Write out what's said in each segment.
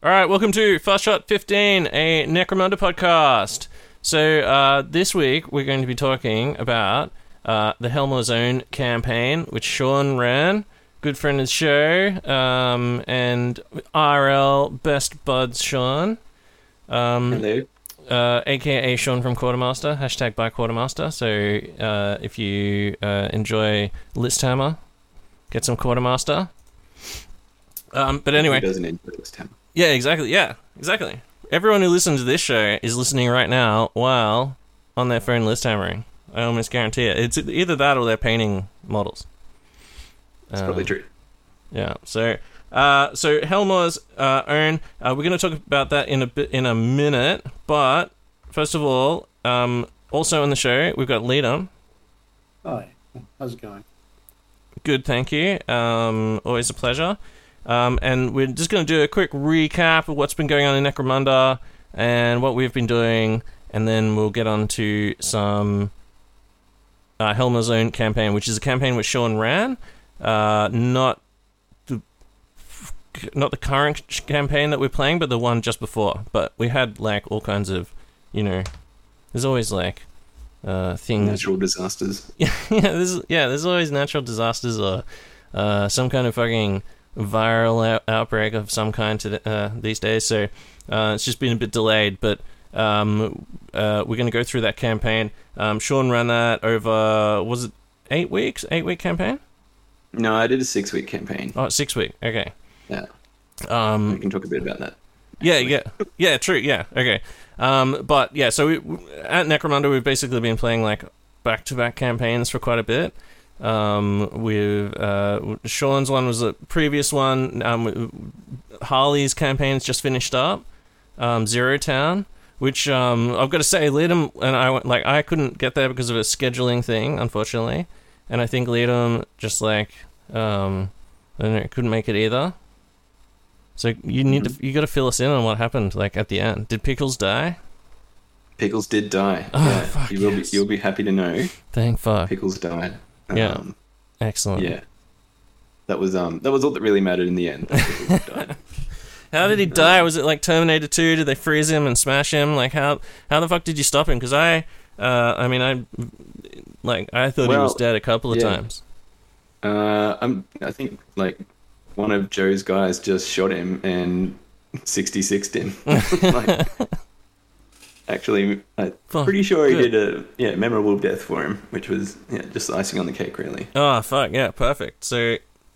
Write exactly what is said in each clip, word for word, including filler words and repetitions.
All right, welcome to Fast Shot fifteen, a Necromunda podcast. So uh, this week we're going to be talking about uh, the Helmar Zone campaign, which Sean ran, good friend of the show, um, and R L best buds Sean. Um, Hello. Uh, A K A Sean from Quartermaster, hashtag by Quartermaster. So uh, if you uh, enjoy Listhammer, get some Quartermaster. Um, but anyway, Who doesn't enjoy Listhammer? Yeah, exactly. Yeah, exactly. Everyone who listens to this show is listening right now while on their phone list hammering. I almost guarantee it. It's either that or they're painting models. That's um, probably true. Yeah. So, uh, so Helmar's uh, own. Uh, we're going to talk about that in a bit in a minute. But first of all, um, also on the show we've got Liam. Hi. How's it going? Good, thank you. Um, always a pleasure. Um, and we're just going to do a quick recap of what's been going on in Necromunda and what we've been doing, and then we'll get on to some uh, Helmar Zone campaign, which is a campaign which Sean ran, uh, not the not the current campaign that we're playing, but the one just before. But we had like all kinds of, you know, there's always like uh, things, Natural disasters. yeah, there's yeah, there's always natural disasters or uh, some kind of fucking viral out- outbreak of some kind to the, uh, these days, so uh, it's just been a bit delayed, but um, uh, we're going to go through that campaign. Um, Sean ran that over, was it eight weeks? Eight week campaign? No, I did a six-week campaign. Oh, six week, okay. Yeah. Um, We can talk a bit about that. yeah, yeah, yeah, true, yeah, okay. Um, but yeah, so we, at Necromunda we've basically been playing like back-to-back campaigns for quite a bit. Um, with uh, Sean's one was a previous one. Um, Harley's campaign's just finished up. Um, Zero Town, which um, I've got to say, Liam and I went, like I couldn't get there because of a scheduling thing, unfortunately, and I think Liam just like um, I don't know, couldn't make it either. So you need Mm-hmm. to you got to fill us in on what happened, like at the end. Did Pickles die? Pickles did die. Oh, yeah. fuck you will yes. be. You'll be happy to know. Thank fuck. Pickles died. Yeah. Um, Excellent. yeah. That was um. That was all that really mattered in the end. Pickles died. How did he die? Was it like Terminator two? Did they freeze him and smash him? Like how how the fuck did you stop him? Because I, uh, I mean I, like I thought he Well, was dead a couple of yeah. times. Uh, I'm. I think like one of Joe's guys just shot him and sixty-sixed him. like, actually, I'm Fuck, pretty sure he good. did a yeah memorable death for him, which was yeah just icing on the cake, really. Oh fuck yeah, perfect. So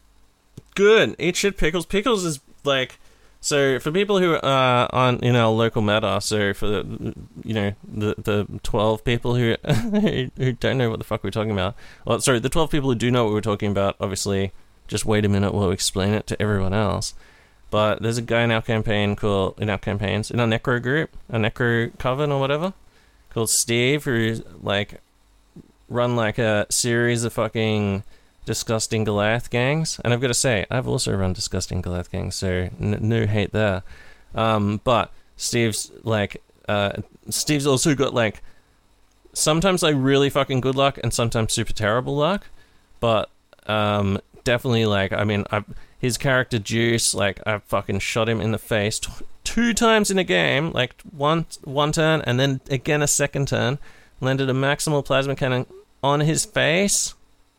good. Eat shit, Pickles. Pickles is like. So for people who are on in our local meta, so for the you know the the twelve people who who don't know what the fuck we're talking about, well sorry the twelve people who do know what we're talking about, obviously just wait a minute while we explain it to everyone else. But there's a guy in our campaign called in our campaigns in our Necro group, a Necro coven or whatever, called Steve, who like run like a series of fucking disgusting Goliath gangs, and I've got to say, I've also run disgusting Goliath gangs, so n- no hate there. Um, but Steve's like, uh, Steve's also got like, sometimes like really fucking good luck and sometimes super terrible luck, but um, definitely like, I mean, I've, his character Juice, like I've fucking shot him in the face t- two times in a game, like one one turn and then again a second turn, landed a maximal plasma cannon on his face.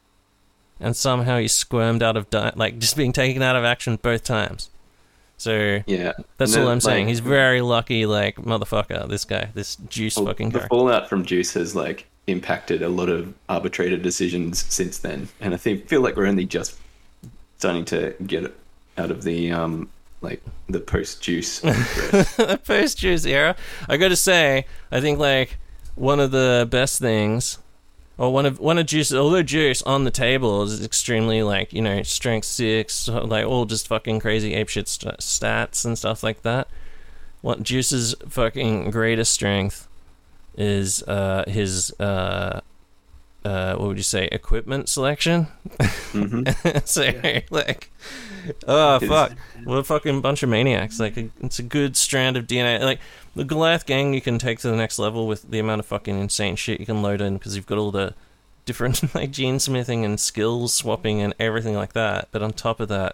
And somehow he squirmed out of di- like just being taken out of action both times. So Yeah, that's And all then, I'm saying. like, He's very lucky, like motherfucker. This guy, this Juice well, fucking the character. fallout from Juice has like impacted a lot of arbitrator decisions since then, and I think feel like we're only just starting to get out of the um like the post Juice. The post Juice era. I got to say, I think like one of the best things. Or one of one of Juice, although Juice on the table is extremely like you know strength six, like all just fucking crazy apeshit st- stats and stuff like that. What Juice's fucking greatest strength is uh, his uh, uh, what would you say equipment selection. Mm-hmm. So Yeah. like, oh His- fuck, what a fucking bunch of maniacs! Like it's a good strand of D N A. Like the Goliath gang, you can take to the next level with the amount of fucking insane shit you can load in because you've got all the different like gene smithing and skills swapping and everything like that. But on top of that,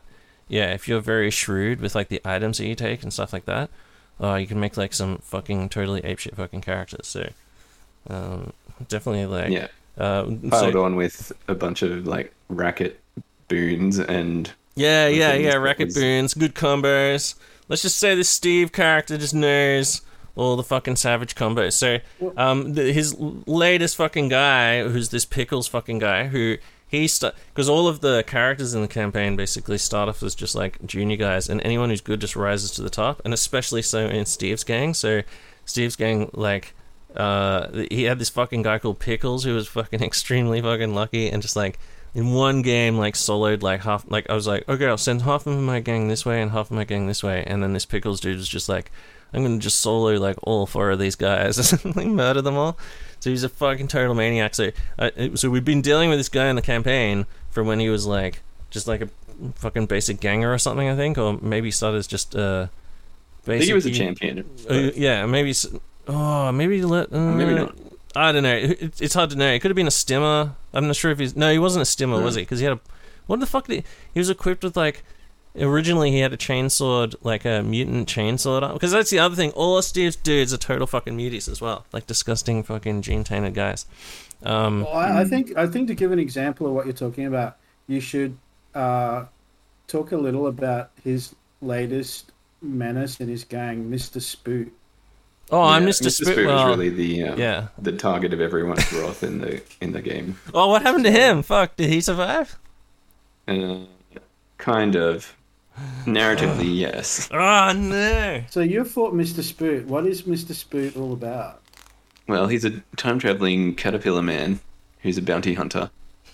yeah, if you're very shrewd with like the items that you take and stuff like that, uh, you can make like some fucking totally apeshit fucking characters. So, um, definitely like Yeah. Uh, Piled so, on with a bunch of like racket boons and yeah, yeah, things yeah, that racket was- boons, good combos. Let's just say this Steve character just knows all the fucking savage combos. So, um, the, his latest fucking guy, who's this Pickles fucking guy, who he start because all of the characters in the campaign basically start off as just like junior guys, and anyone who's good just rises to the top, and especially so in Steve's gang. So, Steve's gang, like, uh, he had this fucking guy called Pickles who was fucking extremely fucking lucky, and just like in one game, like soloed like half. Like I was like, okay, I'll send half of my gang this way and half of my gang this way, and then this Pickles dude was just like, I'm gonna just solo like all four of these guys and like murder them all. So he's a fucking total maniac. So, uh, so we've been dealing with this guy in the campaign from when he was like just like a fucking basic ganger or something, I think, or maybe started as just uh. I think he was a champion. Uh, yeah, maybe. s- Oh, maybe let. Uh, Maybe not. I don't know. It, it's hard to know. It could have been a stimmer. I'm not sure if he's. No, he wasn't a stimmer, No. was he? Because he had a. What the fuck did he? He was equipped with like. Originally, he had a chainsword, like a mutant chainsword. Because that's the other thing. All of Steve's dudes are total fucking muties as well, like disgusting fucking gene tainted guys. Um, Well, I, I think I think to give an example of what you're talking about, you should uh, talk a little about his latest menace in his gang, Mister Spoot. oh, I'm Yeah, Mister Mister Spoot. Spoot was Well, really the um, yeah. the target of everyone's wrath in the in the game. Oh, what happened to him? Fuck, did he survive? Uh, kind of. Narratively, yes. Oh no. So you fought Mister Spoot. What is Mister Spoot all about? Well, he's a time traveling caterpillar man who's a bounty hunter.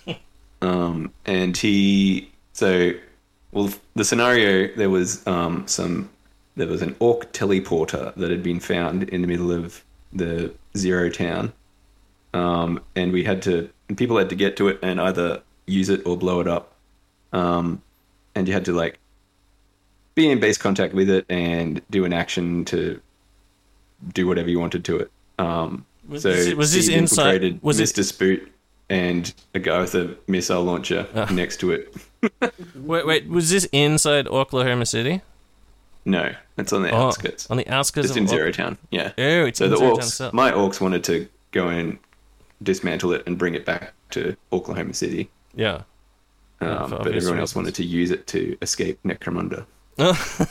um, and he so well the scenario there was um some there was an orc teleporter that had been found in the middle of the Zero Town. Um, and we had to people had to get to it and either use it or blow it up. Um, and you had to like be in base contact with it and do an action to do whatever you wanted to it. Um, Was so this- was this Steve inside- infiltrated was it- Mister Spoot and a guy with a missile launcher Ah. next to it. Wait, wait. Was this inside Oklahoma City? No, it's on the Oh, outskirts. on the outskirts It's of in Oak- Zero Town. Yeah. Oh, it's So in the Zero Town orcs, itself. my orcs wanted to go and dismantle it and bring it back to Oklahoma City. Yeah. Yeah, Um, for but obvious everyone else reasons. wanted to use it to escape Necromunda. Oh,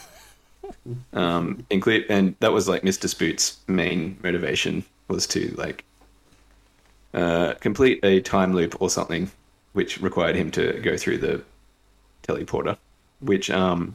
Um, include, and that was like Mister Spoot's main motivation was to like uh, complete a time loop or something, which required him to go through the teleporter, which um,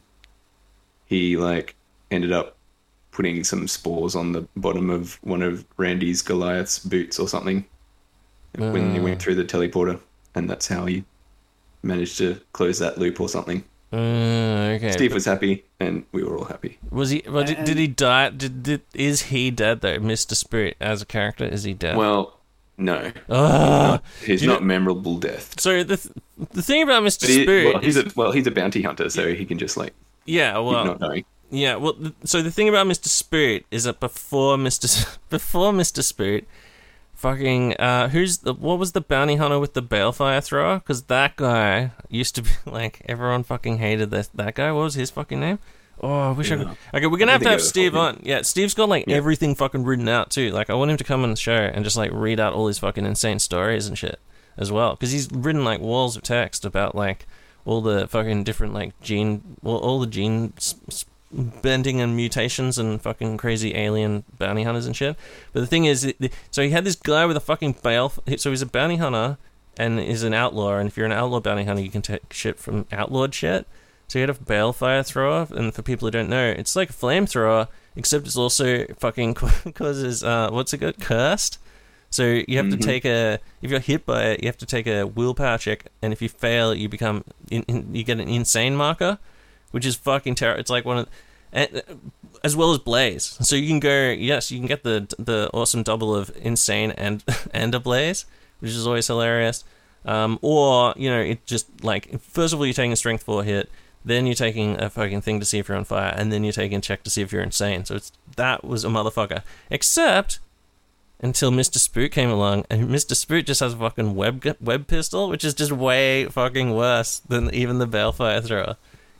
he like ended up putting some spores on the bottom of one of Randy's Goliath's boots or something when he Ah. went through the teleporter, and that's how he managed to close that loop or something. Uh, okay. Steve was happy, and we were all happy. Was he? Well, did, did he die? Did, did is he dead though? Mister Spirit as a character, is he dead? Well, no, Ah. he's You not know- memorable death. So the th- the thing about Mister But he, Spirit well, he's is, a well, he's a bounty hunter, so he can just like yeah, keep well, not knowing. yeah, well. Th- so the thing about Mister Spirit is that before Mister S- before Mister Spirit, fucking uh, who's the what was the bounty hunter with the balefire thrower? Because that guy used to be like everyone fucking hated that that guy. What was his fucking name? Oh, I wish I could. Okay, we're gonna I have to think have it was Steve fucking- on. Yeah, Steve's got like Yeah. everything fucking written out too. Like, I want him to come on the show and just like read out all his fucking insane stories and shit as well. Because he's written like walls of text about like all the fucking different like gene, well, all the gene s- s- bending and mutations and fucking crazy alien bounty hunters and shit. But the thing is, it- so he had this guy with a fucking bale. So he's a bounty hunter and is an outlaw. And if you're an outlaw bounty hunter, you can take shit from outlawed shit. So you had a balefire thrower, and for people who don't know, it's like a flamethrower, except it's also fucking causes uh, what's it called? Cursed. So you have Mhm. to take a if you're hit by it, you have to take a willpower check, and if you fail, you become in, in, you get an insane marker, which is fucking terrible. It's like one of and, as well as blaze. So you can go yes, you can get the the awesome double of insane and and a blaze, which is always hilarious. Um, or you know, it just like first of all, you're taking a strength four hit. Then you're taking a fucking thing to see if you're on fire, and then you're taking a check to see if you're insane. So it's that was a motherfucker. Except until Mister Spook came along, and Mister Spook just has a fucking web web pistol, which is just way fucking worse than even the balefire thrower.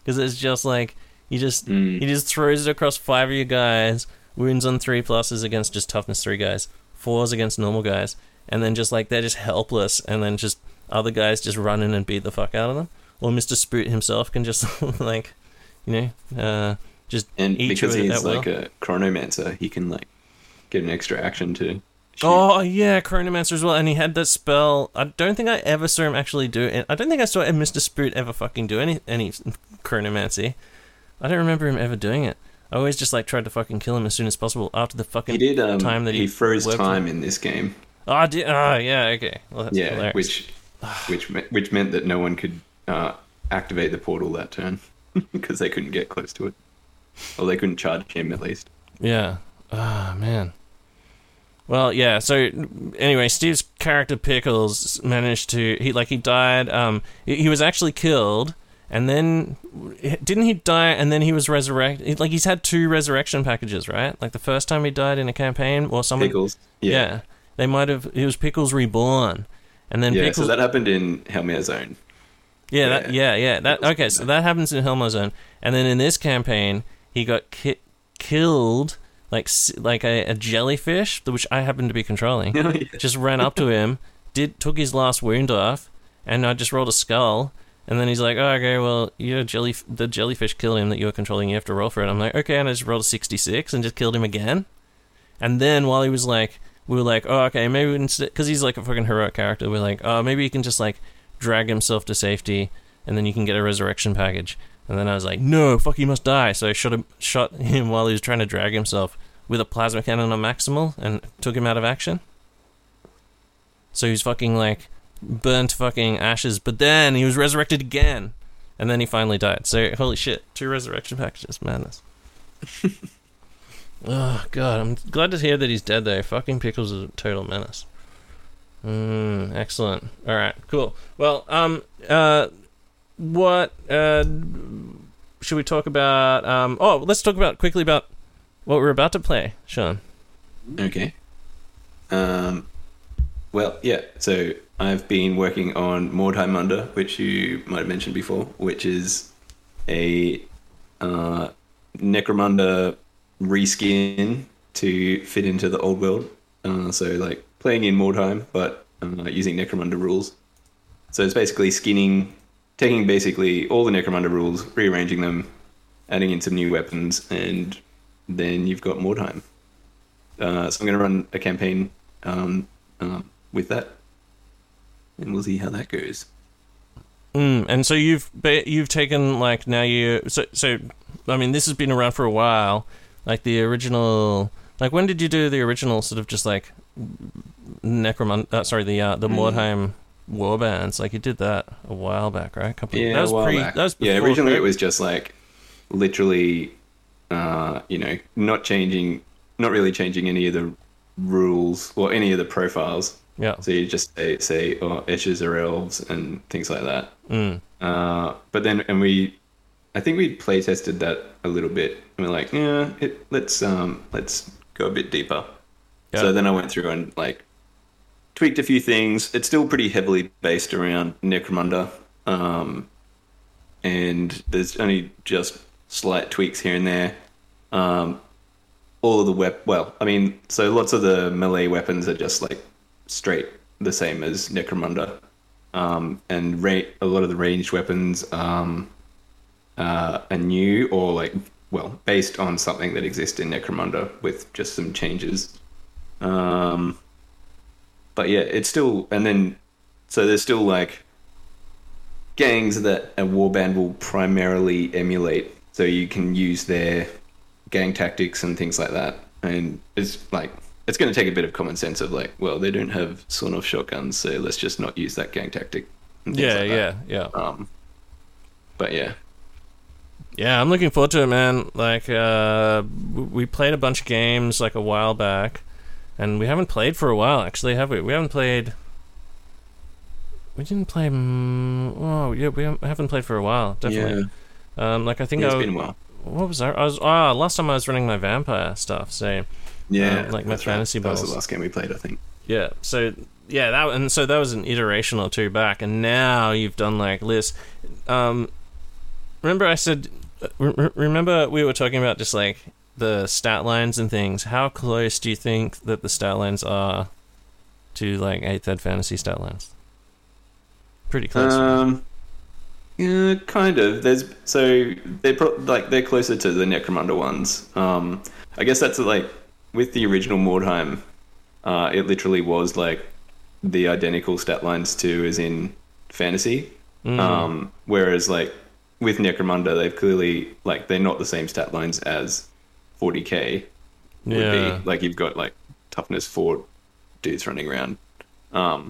because it's just like he just Mm. he just throws it across five of your guys, wounds on three pluses against just toughness three guys, fours against normal guys, and then just like they're just helpless, and then just other guys just run in and beat the fuck out of them. Or Mister Spoot himself can just like, you know, uh, just And eat because you at he's will. like a chronomancer, he can like get an extra action to shoot. Oh yeah, Chronomancer as well, and he had that spell. I don't think I ever saw him actually do it. I don't think I saw Mister Spoot ever fucking do any any Chronomancy. I don't remember him ever doing it. I always just like tried to fucking kill him as soon as possible after the fucking He did. Um, time that he, he froze worked time on. in this game. Oh, I did. Oh yeah, okay. Well, that's Yeah, hilarious. which which me- which meant that no one could uh, activate the portal that turn because they couldn't get close to it, or they couldn't charge him at least. Yeah. Ah, man. Well, yeah. So anyway, Steve's character Pickles managed to he like he died. Um, he, he was actually killed, and then didn't he die? And then he was resurrected. Like he's had two resurrection packages, right? Like the first time he died in a campaign, or someone. Pickles. Yeah. Yeah. They might have. It was Pickles reborn, and then Yeah. Pickles. So that happened in Helmare Zone. Yeah, that, yeah, Yeah. yeah. That okay. So that happens in Helmar Zone, and then in this campaign, he got ki- killed like s- like a, a jellyfish, which I happened to be controlling. Oh, yeah. Just ran up to him, did took his last wound off, and I just rolled a skull. And then he's like, "Oh, okay, well, you're jelly. The jellyfish killed him that you were controlling. You have to roll for it." I'm like, "Okay," and I just rolled a sixty-six and just killed him again. And then while he was like, we were like, "Oh, okay, maybe instead," because he's like a fucking heroic character. We're like, "Oh, maybe he can just like drag himself to safety, and then you can get a resurrection package." And then I was like, "No, fuck, he must die." So I shot him, shot him while he was trying to drag himself with a plasma cannon on maximal, and took him out of action. So he's fucking like burnt fucking ashes, but then he was resurrected again, and then he finally died. So holy shit, two resurrection packages, madness. Oh god, I'm glad to hear that he's dead though. Fucking Pickles is a total menace. Mm, excellent. All right, cool. Well, um, uh, what uh, should we talk about? Um, oh, let's talk about quickly about what we're about to play, Sean. Okay. Um. Well, yeah. So I've been working on Mordheim Munda, which you might have mentioned before, which is a uh, Necromunda reskin to fit into the old world. Uh, so like playing in Mordheim, but uh, using Necromunda rules. So it's basically skinning, taking basically all the Necromunda rules, rearranging them, adding in some new weapons, and then you've got Mordheim. Uh, so I'm going to run a campaign um, uh, with that, and we'll see how that goes. Mm, and so you've ba- you've taken like now you so so I mean this has been around for a while, like the original. Like when did you do the original sort of just like Necromunda? Uh, sorry, the uh, the Mordheim warbands. Like you did that a while back, right? A couple. Yeah, that was a while pre. back. That was yeah, before originally COVID. it was just like literally, uh, you know, not changing, not really changing any of the rules or any of the profiles. Yeah. So you just say, say oh, Esches are elves and things like that. Mm. Uh, but then, and we, I think we play tested that a little bit. And we're like, yeah, it, let's um, let's go a bit deeper. Yeah. So then I went through and like tweaked a few things. It's still pretty heavily based around Necromunda, um, and there's only just slight tweaks here and there. Um, all of the wep, well, I mean, so lots of the melee weapons are just like straight the same as Necromunda, um, and ra- a lot of the ranged weapons um, uh, are new or like well based on something that exists in Necromunda with just some changes. Um, but yeah, it's still, and then so there's still like gangs that a warband will primarily emulate, so you can use their gang tactics and things like that, and it's like it's going to take a bit of common sense of like, well, they don't have sawn-off shotguns, so let's just not use that gang tactic. and things Yeah, like yeah, that. yeah. Um, but yeah, Yeah, I'm looking forward to it, man. Like, uh, w- we played a bunch of games like a while back, and we haven't played for a while. Actually, have we? We haven't played. We didn't play. Mm, oh, yeah, we haven't played for a while. Definitely. Um, like I think yeah, it's I. been a while. What was that? I was ah last time I was running my vampire stuff. So Yeah, um, like my that's right. fantasy That was battles. the last game we played, I think. Yeah, so yeah, that and so that was an iteration or two back, and now you've done like lists. Um, remember I said, re- remember we were talking about just like the stat lines and things. How close do you think that the stat lines are to like eighth Ed Fantasy stat lines? Pretty close. Um, yeah, kind of. There's so they're pro- like they're closer to the Necromunda ones. Um, I guess that's like with the original Mordheim, uh, it literally was like the identical stat lines to as in fantasy. Mm. Um, whereas like with Necromunda, they've clearly like they're not the same stat lines as forty K would Yeah. be. Like you've got like toughness four dudes running around. Um,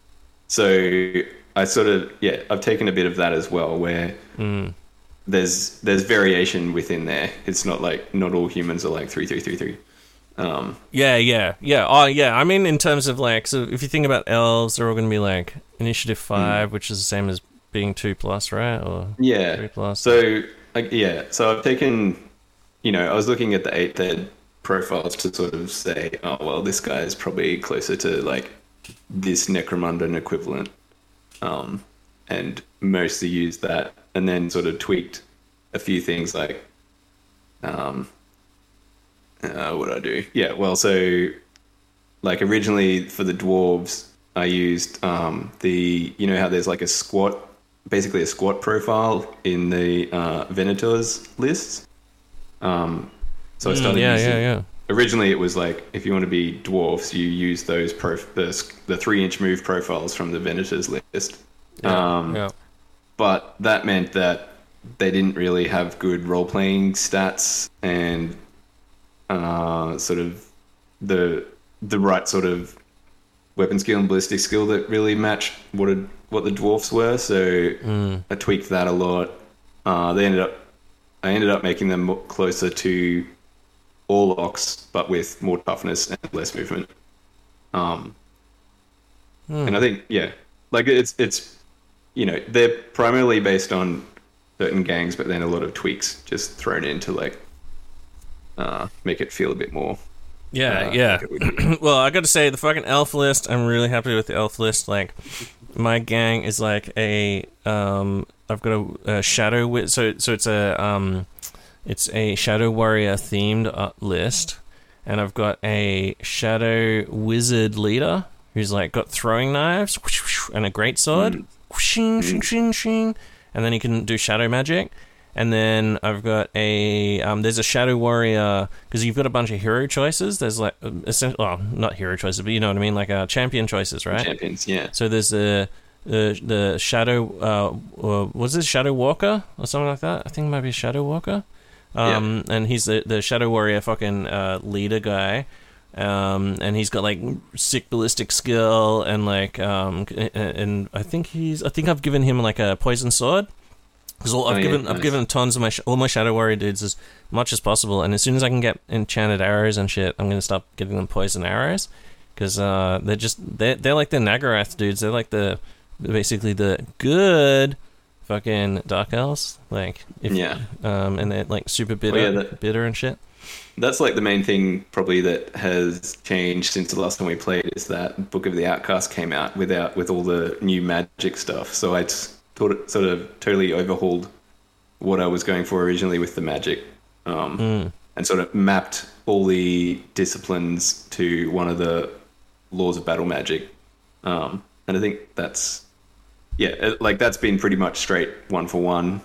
so I sort of yeah, I've taken a bit of that as well, where Mm. there's there's variation within there. It's not like not all humans are like three three three three. Um, Yeah, yeah, yeah. Oh, yeah. I mean, in terms of like, so if you think about elves, they're all going to be like initiative five, which is the same as being two plus, right? Or yeah. three plus. So like yeah, so I've taken, you know, I was looking at the eighth ed profiles to sort of say, oh well, this guy is probably closer to like this Necromundan equivalent, um, and mostly used that, and then sort of tweaked a few things like, um, uh, what did I do? Yeah, well, so like originally for the dwarves, I used um, the you know how there's like a squat, basically a squat profile in the uh, Venators lists. Um, so I Mm, started yeah, using. yeah, yeah. Originally, it was like if you want to be dwarfs, you use those prof- the, the three inch move profiles from the Venators list. Yeah, um, yeah. But that meant that they didn't really have good role playing stats and uh, sort of the the right sort of weapon skill and ballistic skill that really matched what a, what the dwarfs were. So Mm. I tweaked that a lot. Uh, they ended up I ended up making them more closer to Orlocks, but with more toughness and less movement. Um, Mm. and I think, yeah, like it's it's you know they're primarily based on certain gangs, but then a lot of tweaks just thrown in to like uh, make it feel a bit more. Yeah, uh, yeah. like it would be. Well, I got to say, the fucking elf list, I'm really happy with the elf list. Like, my gang is like a, um, I've got a, a shadow, wi- so so it's a, um, it's a shadow warrior themed uh, list, and I've got a shadow wizard leader who's like got throwing knives and a great sword, shing, shing, shing, shing, and then he can do shadow magic. And then I've got a um, there's a shadow warrior because you've got a bunch of hero choices. There's like essentially, well, not hero choices, but you know what I mean, like uh, champion choices, right? Champions, yeah. So there's the the the shadow uh, or was this Shadow Walker or something like that? I think it might be Shadow Walker. Um, and he's the the shadow warrior fucking uh, leader guy. Um, and he's got like sick ballistic skill and like um, and, and I think he's I think I've given him like a poison sword. Because I've Oh, yeah, given I've nice. given tons of my sh- all my Shadow Warrior dudes as much as possible, and as soon as I can get enchanted arrows and shit, I'm gonna start giving them poison arrows, because uh, they're just they're they're like the Nagarath dudes. They're like the basically the good fucking dark elves, like if, Yeah. um, and they're like super bitter, yeah, that- bitter and shit. That's like the main thing probably that has changed since the last time we played is that Book of the Outcast came out without with all the new magic stuff. So I just thought it sort of totally overhauled what I was going for originally with the magic, um, Mm. and sort of mapped all the disciplines to one of the laws of battle magic. Um, and I think that's yeah, it- like that's been pretty much straight one for one.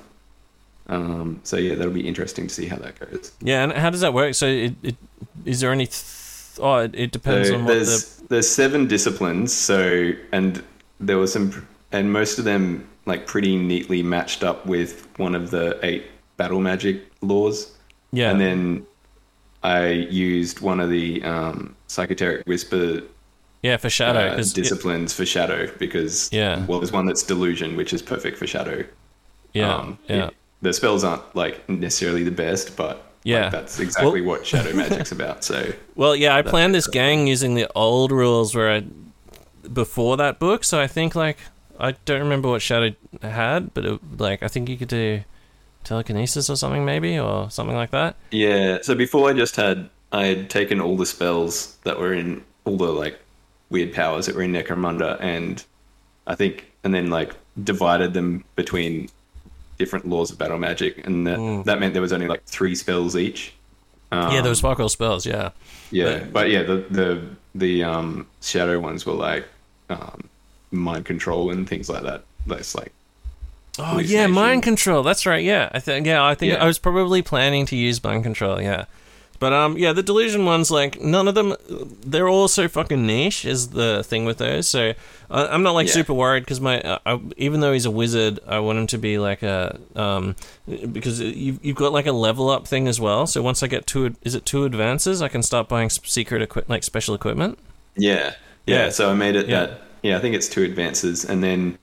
Um, so yeah, that'll be interesting to see how that goes. Yeah, and how does that work? So, it, it is there any? Th- oh, it, it depends So on what there's the. there's seven disciplines. So and there was some, and most of them like pretty neatly matched up with one of the eight battle magic laws. Yeah, And then I used one of the um, psychoteric whisper yeah, for shadow uh, because disciplines for shadow because Yeah. well, there's one that's delusion, which is perfect for shadow. yeah, Um, yeah. it- the spells aren't like necessarily the best, but like, Yeah. that's exactly what shadow magic's about. So Well, yeah, I That planned makes this gang using the old rules where I before that book, so I think like I don't remember what Shadow had, but it, like I think you could do telekinesis or something maybe or something like that. yeah, so before I just had I had taken all the spells that were in all the like weird powers that were in Necromunda, and I think and then like divided them between different laws of battle magic, and that Mm. that meant there was only like three spells each. Um, yeah, those sparkle spells. Yeah, yeah, but- but yeah, the the the um shadow ones were like um mind control and things like that. That's like Oh yeah, hallucination. mind control. That's right. Yeah, I think. Yeah, I think Yeah. I was probably planning to use mind control. Yeah, but um, yeah, the delusion ones, like none of them, they're all so fucking niche. Is the thing with those. So uh, I'm not like Yeah. super worried because my, uh, I, even though he's a wizard, I want him to be like a um, because you've you've got like a level up thing as well. So once I get two, is it two advances, I can start buying s- secret equip like special equipment. Yeah, yeah. Yeah. So I made it Yeah. that. Yeah, I think it's two advances, and then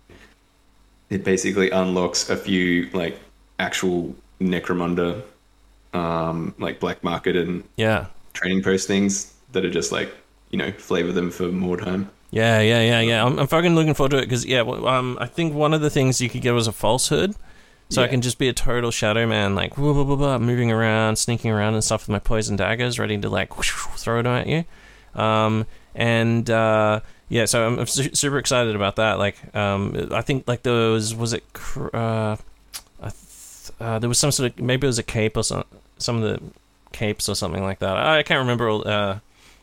it basically unlocks a few like actual Necromunda, um, like black market and Yeah. training post things that are just like you know flavor them for more time. Yeah, yeah, yeah, yeah. I'm, I'm fucking looking forward to it because yeah, well, um, I think one of the things you could get was a falsehood, so I Yeah. can just be a total shadow man, like whoa, whoa, whoa, whoa, moving around, sneaking around and stuff with my poison daggers, ready to like whoosh, throw them at you. Um, and uh, yeah, so I'm, I'm su- super excited about that. Like, um, I think like there was was it cr- uh, I th- uh, there was some sort of maybe it was a cape or some some of the capes or something like that. I, I can't remember all. Uh,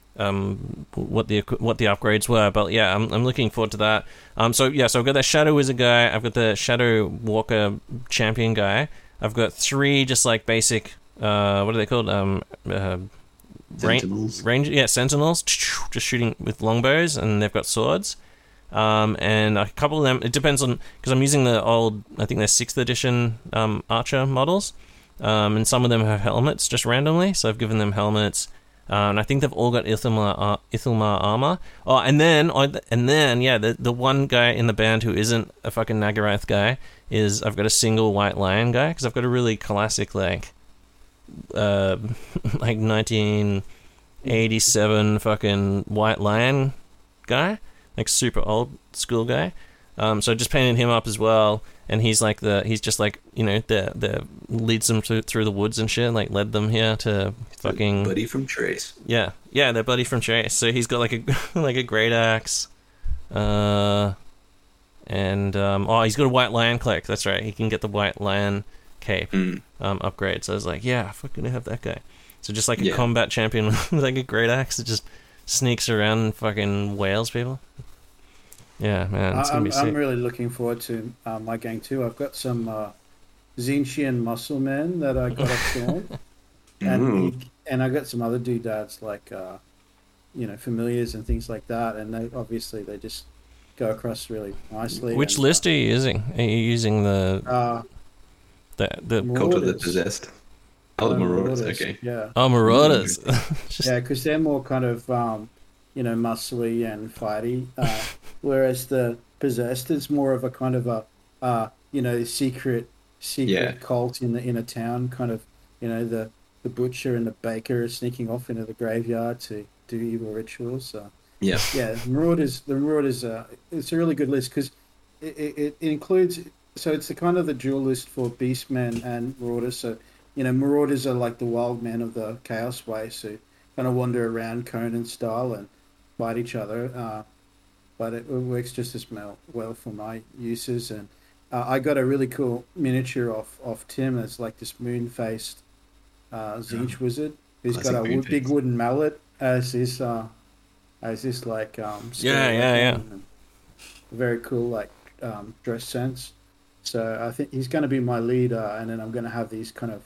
um what the what the upgrades were, but yeah, I'm I'm looking forward to that. Um so yeah, so I've got that Shadow Wizard guy, I've got the Shadow Walker champion guy, I've got three just like basic uh what are they called? Um uh Ran- Sentinels. range yeah, sentinels just shooting with longbows, and they've got swords. Um and a couple of them, it depends on, because I'm using the old, I think they're sixth edition um archer models. Um and some of them have helmets just randomly, so I've given them helmets. Uh, and I think they've all got Ithilmar, uh, Ithilmar armor. Oh, and then, oh, and then, yeah, the the one guy in the band who isn't a fucking Nagarath guy is, I've got a single white lion guy, because I've got a really classic, like, uh, like nineteen eighty-seven fucking white lion guy, like super old school guy. Um, so I just painted him up as well, and he's like the he's just like, you know, the the leads them through through the woods and shit, like led them here to fucking Buddy from Trace. yeah yeah they're buddy from Chase. So he's got like a like a great axe, uh, and um oh he's got a white lion cloak. That's right, he can get the white lion cape Mm. um upgrade. So I was like, yeah, fucking have that guy. So just like a Yeah. combat champion with like a great axe that just sneaks around and fucking wails people. Yeah, man, it's I- gonna I'm, be sick. I'm really looking forward to uh, my gang too. I've got some uh, Zinchian muscle men that I got off Dawn, and Ooh. he, and I got some other doodads like uh, you know, familiars and things like that. And they obviously they just go across really nicely. Which and, list are you using? Are you using the Uh, the the Cult of the Marauders. Possessed. Oh, the uh, Marauders. Okay. Yeah, oh Marauders? Just- yeah, because they're more kind of um, you know, muscly and fighty, uh, whereas the possessed is more of a kind of a uh, you know, secret secret Yeah. cult in the in a town, kind of, you know, the the butcher and the baker are sneaking off into the graveyard to do evil rituals. So Yeah. yeah, Marauders. The Marauders. Uh, it's a really good list because it, it, it includes. So it's the kind of the dual list for Beastmen and Marauders. So you know, Marauders are like the wild men of the Chaos Way, so kind of wander around Conan style and fight each other. Uh, but it, it works just as well, well for my uses. And uh, I got a really cool miniature off off Tim as like this moon faced uh, Zinch wizard who's got a Classic wood, big moon-faced. wooden mallet as his uh, as this like um Yeah, yeah, yeah. and very cool like um, dress sense. So I think he's going to be my leader, and then I'm going to have these kind of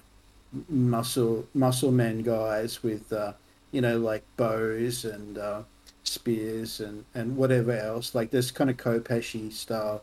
muscle muscle men guys with uh, you know, like bows and uh, spears and and whatever else, like this kind of Kopeshi style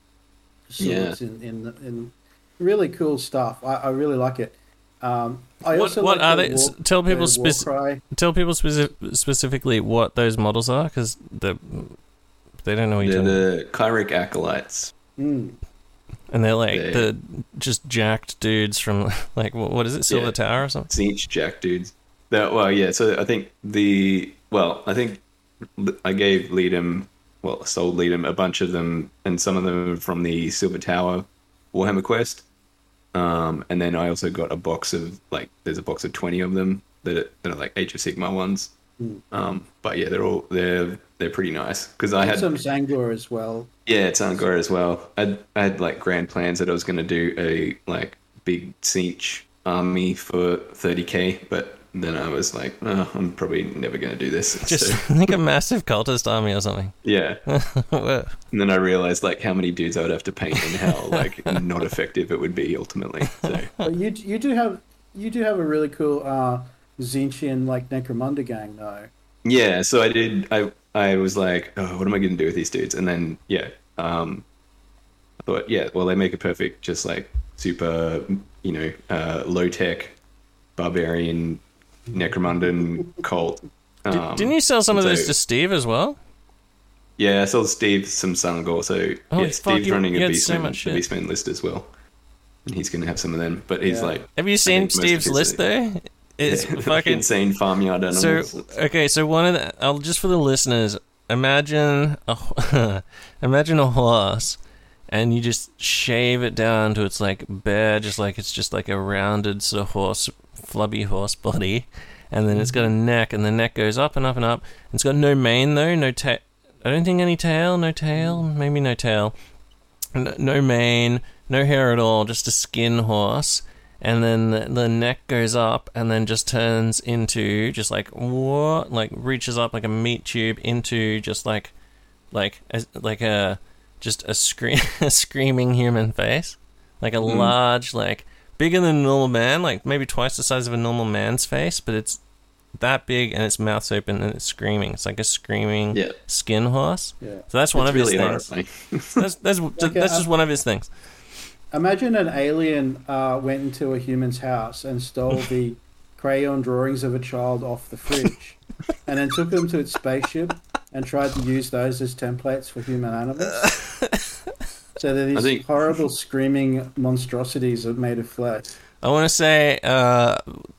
swords in in in really cool stuff. I, I really like it. Um, I What- also what like are the they- war- s- tell the people war speci- cry. Tell people speci- specifically what those models are, because the they don't know what you're They're talking about. the Kyric acolytes. Mm. And they're like they- the just jacked dudes from like what, what is it, Silver Yeah. Tower or something? Zinch Jack dudes. That well, yeah. So I think the well, I think I gave Leadham, well, sold Leadham a bunch of them, and some of them are from the Silver Tower Warhammer Quest. Um, and then I also got a box of like, there's a box of twenty of them that are, that are like Age of Sigmar ones. Mm. Um, but yeah, they're all they're they're pretty nice because I And had some Zangor as well. yeah, it's Angora as well. I I had like grand plans that I was going to do a like big siege army for thirty k, but then I was like, oh, I'm probably never going to do this. Just So, like a massive cultist army or something. yeah. Whoa. And then I realized like how many dudes I would have to paint and how like not effective it would be ultimately. So But you you do have you do have a really cool uh, Zinchian like Necromunda gang though. yeah, so I did. I I was like, oh, what am I going to do with these dudes? And then yeah, um, I thought, yeah, well, they make a perfect, just like super, you know, uh, low tech barbarian necromundan cult. Did, Um, didn't you sell some of so- those to Steve as well? Yeah, I sold Steve some Sungor, so Holy yeah, fuck, Steve's you- running you a had so Beastman, much a shit. Beastman list as well, and he's going to have some of them. But he's Yeah. like, Have you seen think most of Steve's his- list though? It's yeah, fucking insane farmyard So animals. okay, so one of the I'll just for the listeners, imagine a imagine a horse, and you just shave it down to its like bare, just like it's just like a rounded sort of horse, flubby horse body, and then it's got a neck, and the neck goes up and up and up. It's got no mane though, no tail. I don't think any tail, no tail, maybe no tail, no, no mane, no hair at all, just a skin horse. And then the, the neck goes up and then just turns into just like what, like reaches up like a meat tube into just like, like a, like a just a scream a screaming human face, like a Mm. large, like bigger than a normal man, like maybe twice the size of a normal man's face, but it's that big and its mouth's open and it's screaming. It's like a screaming Yeah. skin horse. Yeah. So that's one It's of really his things. horrifying. That's that's that's uh, just one of his things. Imagine an alien uh, went into a human's house and stole the crayon drawings of a child off the fridge, and then took them to its spaceship and tried to use those as templates for human animals. So they're I these think- horrible screaming monstrosities are made of flesh. I want to say, uh,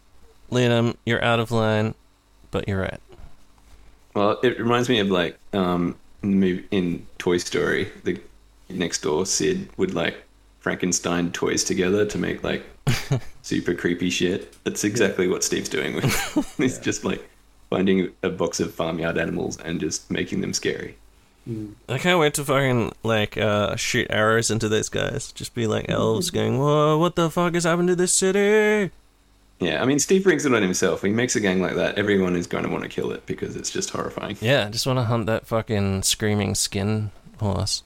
Liam, you're out of line, but you're right. Well, it reminds me of like um, in the movie in Toy Story, the next door Sid would like Frankenstein toys together to make like super creepy shit. That's exactly what Steve's doing with. He's Yeah. just like finding a box of farmyard animals and just making them scary. Mm. I can't wait to fucking, like, uh, shoot arrows into those guys. Just be like elves going, whoa, what the fuck has happened to this city? Yeah, I mean, Steve brings it on himself. He makes a gang like that. Everyone is going to want to kill it because it's just horrifying. Yeah, I just want to hunt that fucking screaming skin horse.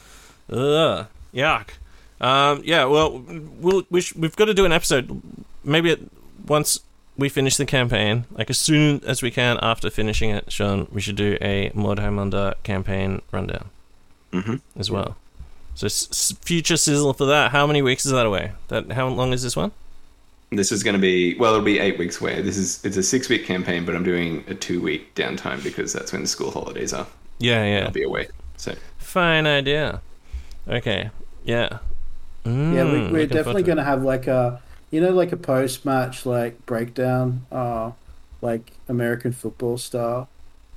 Ugh, yuck. Um, yeah, well, we'll we sh- we've got to do an episode. Maybe it, once we finish the campaign, like as soon as we can after finishing it, Sean, we should do a Mordheimonder campaign rundown hmm as well. So s- s- future sizzle for that. How many weeks is that away? That how long is this one? This is going to be, well, it'll be eight weeks away. This is, it's a six week campaign, but I'm doing a two week downtime because that's when the school holidays are. Yeah, yeah. I'll be away. So, Fine idea. Okay. Yeah. Mm, Yeah, we, we're looking forward definitely to going it. to have like a, you know, like a post-match like breakdown, uh, like American football style.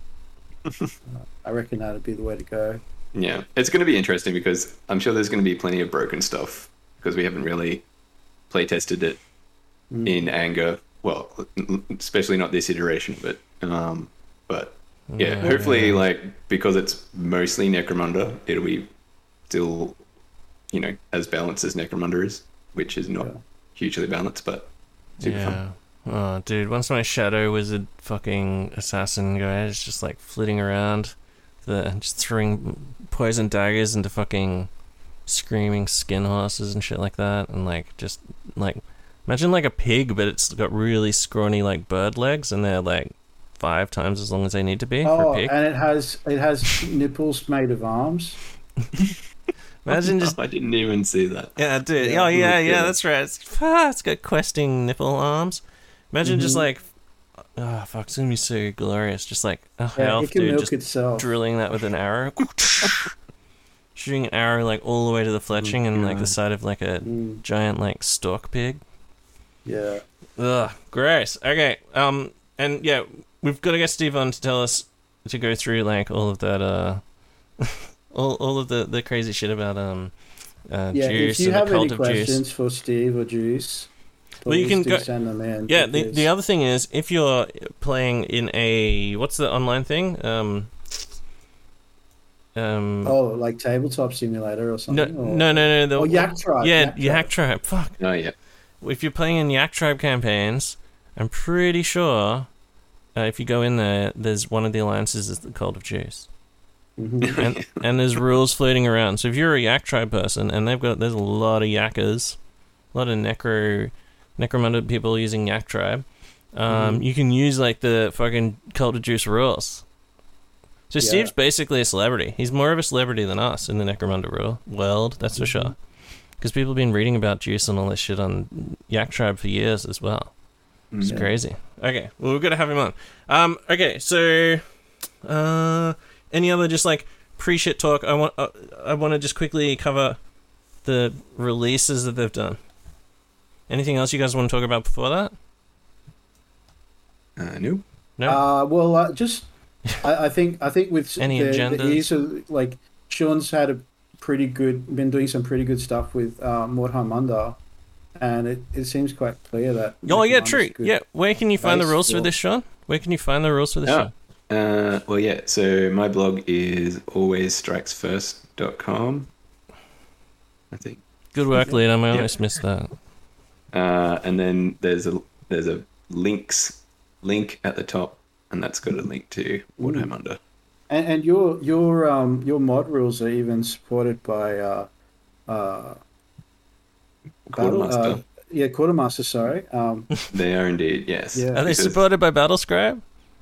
uh, I reckon that'd be the way to go. yeah, it's going to be interesting because I'm sure there's going to be plenty of broken stuff because we haven't really play tested it Mm. in anger. Well, especially not this iteration, but um, but yeah, hopefully, like because it's mostly Necromunda, it'll be still, you know, as balanced as Necromunda is, which is not Yeah. hugely balanced, but super Yeah. fun. Oh, dude, once my shadow wizard fucking assassin guy is just like flitting around, the just throwing poison daggers into fucking screaming skin horses and shit like that, and like just like imagine like a pig, but it's got really scrawny like bird legs, and they're like five times as long as they need to be for Oh, a pig. and it has it has nipples made of arms. Imagine just I didn't even see that. yeah, dude. Yeah. Oh yeah, yeah, Yeah. that's right. It's, ah, it's got questing nipple arms. Imagine just Mhm. like, oh fuck, it's gonna be so glorious. Just like a Yeah, health it can dude, milk just itself. drilling that with an arrow, shooting an arrow like all the way to the fletching and like the God. side of like a Mm, giant like stalk pig. yeah. Ugh, gross. Okay, um, and yeah, we've got to get Steve on to tell us to go through like all of that, uh, all all of the the crazy shit about um, uh, Yeah, juice if you and the have any cult of juice. questions for Steve or Juice, Well, you please can do go- send them in. Yeah, the because- the other thing is, if you're playing in a what's the online thing? Um, um, Oh, like tabletop simulator or no, something? no, or, no, no. The, Oh, Yak Tribe. Yeah, Yak Yak Tribe. Tribe. Fuck. Oh yeah. If you're playing in Yak Tribe campaigns, I'm pretty sure uh, if you go in there, there's one of the alliances is the Cult of Juice. Mhm. and, and there's rules floating around. So if you're a Yak Tribe person, and they've got there's a lot of Yakkers, a lot of necro necromunda people using Yak Tribe, um, Mhm. you can use like the fucking Cult of Juice rules. So Yeah. Steve's basically a celebrity. He's more of a celebrity than us in the necromunda rule world. That's for sure. Because people have been reading about Juice and all this shit on Yak Tribe for years as well. It's Yeah. crazy. Okay, well, we've got to have him on. Um, okay, so, uh, any other just like pre-shit talk? I want, uh, I want to just quickly cover the releases that they've done. Anything else you guys want to talk about before that? Uh, no. No. Uh, well, uh, just I, I think I think with Any the, the agendas? ease of like Sean's had a pretty good, been doing some pretty good stuff with uh, Mordheim Munda, and it, it seems quite clear that. oh yeah, Necromunda's true. good. Yeah, where can you find the base rules for for- this, Sean? Where can you find the rules for this? Oh. Sean? Uh, well, yeah. So my blog is always strikes first dot com. I think. Good work, Yeah. Liam. I Yeah. almost missed that. Uh, and then there's a there's a links link at the top, and that's got a link to Mordheim Under. And, and your your um your mod rules are even supported by uh uh Battle- Quartermaster. uh, yeah Quartermaster. Sorry. Um, They are indeed, yes. Yeah. Are they Because, supported by Battlescribe?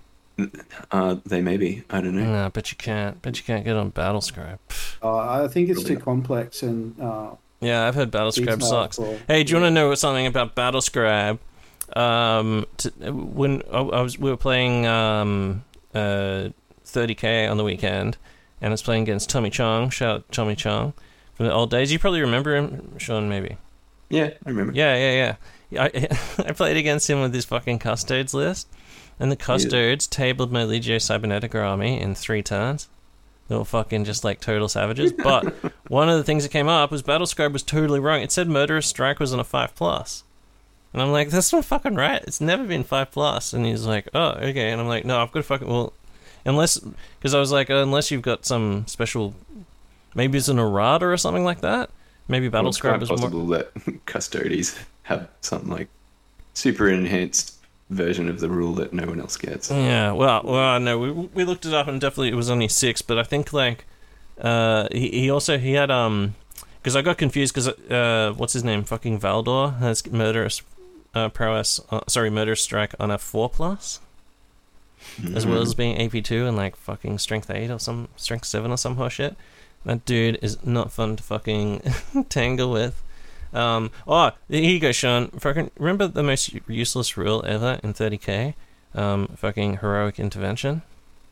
Uh, they may be. I don't know. Nah, but you can't. Bet you can't get on Battlescribe. Pff. uh, I think it's Probably too not. complex and uh. Yeah, I've heard Battlescribe detailed sucks. for- Hey, do you want to know something about Battlescribe? Um, t when I, I was, we were playing um, uh, thirty K on the weekend, and I was playing against Tommy Chong. Shout out Tommy Chong from the old days. You probably remember him, Sean, maybe. Yeah, I remember. Yeah, yeah, yeah. yeah I, I played against him with his fucking Custodes list, and the Custodes tabled my Legio Cybernetica army in three turns. They were fucking just like total savages. But one of the things that came up was Battlescribe was totally wrong. It said Murderous Strike was on a five plus. And I'm like, that's not fucking right. It's never been five plus. And he's like, oh, okay. And I'm like, no, I've got to fucking, well, unless, because I was like, uh, unless you've got some special, maybe it's an errata or something like that. Maybe Well, it's Battlescribe quite was more. possible that Custodes have some like super enhanced version of the rule that no one else gets. Yeah, well, well, no, we we looked it up and definitely it was only six, but I think like, uh, he he also he had um, because I got confused because uh, what's his name? Fucking Valdor has murderous, uh, prowess. Uh, sorry, murderous strike on a four plus, as well as being A P two and like fucking strength eight or some strength seven or some horse shit. That dude is not fun to fucking tangle with. Um, oh, here you go, Sean. Fucking remember the most useless rule ever in thirty K? Um, fucking heroic intervention.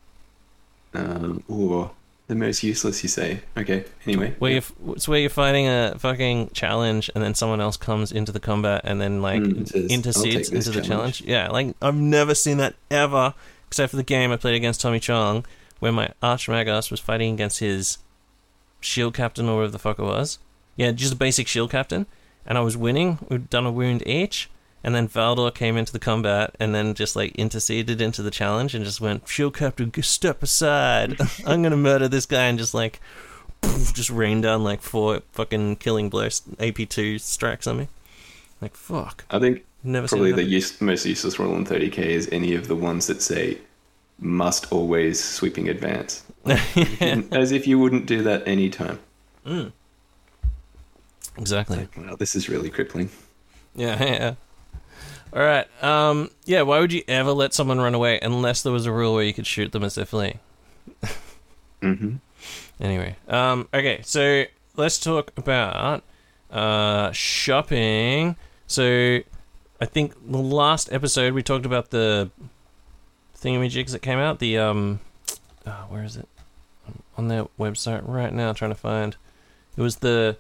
Um, or the most useless, you say? Okay. Anyway, Where you it's where you're fighting a fucking challenge, and then someone else comes into the combat and then like Mm, it says, "I'll take intercedes this into the challenge. challenge." Yeah, like I've never seen that ever, except for the game I played against Tommy Chong, where my Archmagus was fighting against his shield captain or whatever the fuck it was. Yeah, just a basic shield captain, and I was winning. We'd done a wound each, and then Valdor came into the combat and then just like interceded into the challenge and just went, shield captain, g- step aside. I'm gonna murder this guy, and just like poof, just rained down like four fucking killing blows, A P two strikes on me. Like fuck, I think never probably seen the that. use, most useless rule in thirty K is any of the ones that say must always sweeping advance. As if you wouldn't do that any time. Mm. Exactly. Like, wow, this is really crippling. Yeah, yeah. All right. Um. Yeah. Why would you ever let someone run away unless there was a rule where you could shoot them as they're fleeing? Mm-hmm. Anyway. Um. Okay. So let's talk about uh shopping. So I think the last episode we talked about the thingamajigs that came out. The um. Oh, where is it? I'm on their website right now, trying to find. It was the.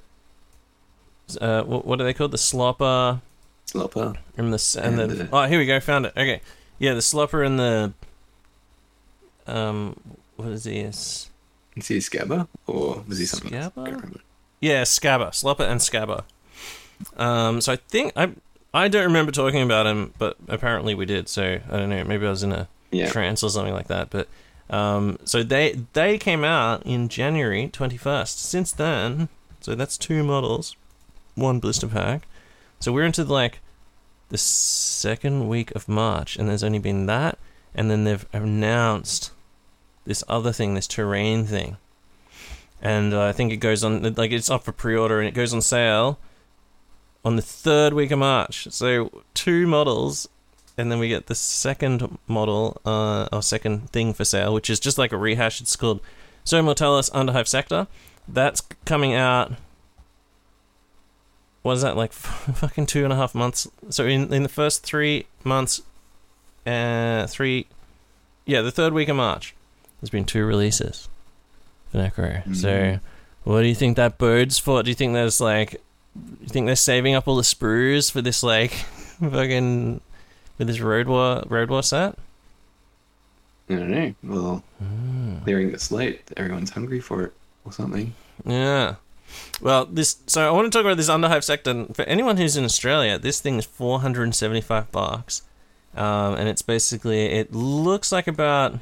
Uh, what, what are they called? The slopper. Slopper. And the and, And the, the- oh, here we go, found it. Okay, yeah, the slopper and the um, what is he? Is Is he a scabber? Or was he something else? Scabber? I can't remember. yeah, Scabber, slopper and Scabber. Um, so I think I I don't remember talking about him, but apparently we did. So I don't know. Maybe I was in a Yeah. trance or something like that. But um, so they they came out in January twenty-first. Since then, so that's two models, one blister pack. So we're into like the second week of March, and there's only been that, and then they've announced this other thing, this terrain thing, and uh, I think it goes on like it's up for pre-order, and it goes on sale on the third week of March. So two models, and then we get the second model, uh, or second thing for sale, which is just like a rehash. It's called Zone Mortalis Underhive Sector. That's coming out. What is that, like f- fucking two and a half months? So in in the first three months, uh, three, yeah, the third week of March, there's been two releases for Necro. Mm. So, what do you think that bodes for? Do you think there's like, do you think they're saving up all the sprues for this like fucking with this Road War Road War set? I don't know. Well, mm. clearing the slate, everyone's hungry for it or something. Yeah. Well, this. So I want to talk about this Underhive Sector. For anyone who's in Australia, this thing is four hundred and seventy-five bucks, um, and it's basically it looks like about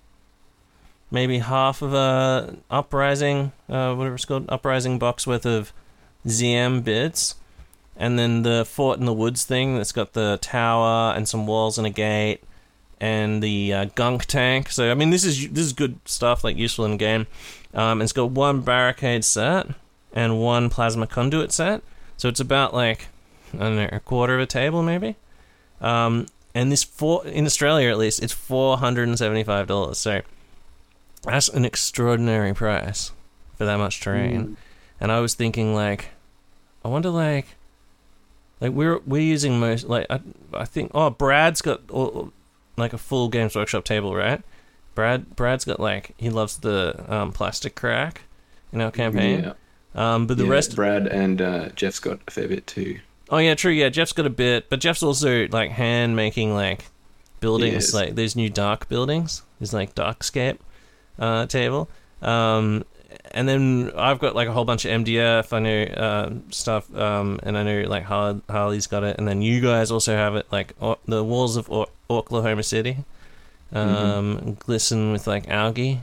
maybe half of a uprising, uh, whatever it's called, uprising box worth of Z M bits, and then the Fort in the Woods thing that's got the tower and some walls and a gate, and the uh, gunk tank. So I mean, this is this is good stuff, like useful in game. Um, it's got one barricade set and one plasma conduit set, so it's about like I don't know, a quarter of a table maybe. Um, and this four in Australia at least, it's four hundred and seventy-five dollars. So that's an extraordinary price for that much terrain. Mm. And I was thinking like, I wonder like, like we're we're using most like I I think oh Brad's got all, like a full Games Workshop table, right? Brad Brad's got like he loves the um, plastic crack in our campaign. Yeah. Um, but the yeah, rest, Brad and uh, Jeff's got a fair bit too. Oh yeah, true. Yeah, Jeff's got a bit, but Jeff's also like hand making like buildings, yes. like these new dark buildings. There's like Darkscape uh, table, um, and then I've got like a whole bunch of M D F. I know uh, stuff, um, and I know like Har- Harley's got it, and then you guys also have it. Like o- the walls of o- Oklahoma City um, mm-hmm. glisten with like algae.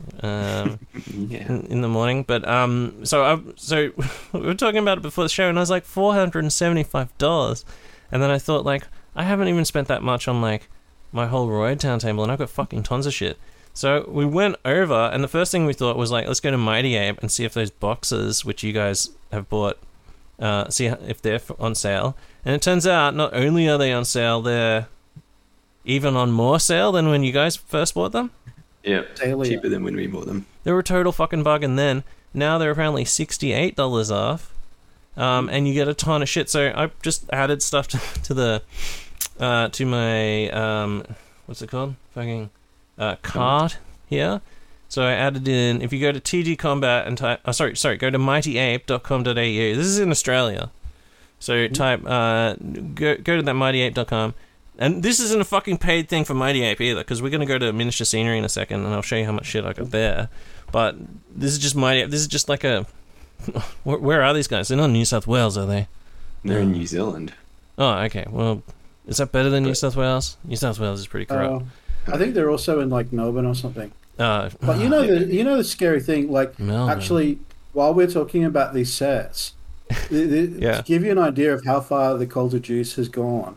um yeah. in, in the morning, but um so I so we were talking about it before the show, and I was like four hundred seventy-five dollars, and then I thought like I haven't even spent that much on like my whole Royal Town table, and I've got fucking tons of shit. So we went over, and the first thing we thought was like, let's go to Mighty Ape and see if those boxes which you guys have bought, uh see if they're on sale. And it turns out not only are they on sale, they're even on more sale than when you guys first bought them. Yeah, cheaper than when we bought them. They were a total fucking bargain then. Now they're apparently sixty-eight dollars off, um, and you get a ton of shit. So I just added stuff to, to the uh, to my um, what's it called? Fucking uh, cart here. So I added in. If you go to T G Combat and type, oh sorry, sorry, go to mighty ape dot com dot a u. This is in Australia. So type uh, go go to that mighty ape dot com. And this isn't a fucking paid thing for Mighty Ape either, because we're going to go to Miniature Scenery in a second, and I'll show you how much shit I got there. But this is just Mighty Ape. This is just like a... Where, where are these guys? They're not in New South Wales, are they? They're in New Zealand. Oh, okay. Well, is that better than New South Wales? New South Wales is pretty corrupt. Uh, I think they're also in, like, Melbourne or something. Uh, but you know, yeah. the you know the scary thing, like, Melbourne. Actually, while we're talking about these sets, the, the, yeah. to give you an idea of how far the Cult of Juice has gone,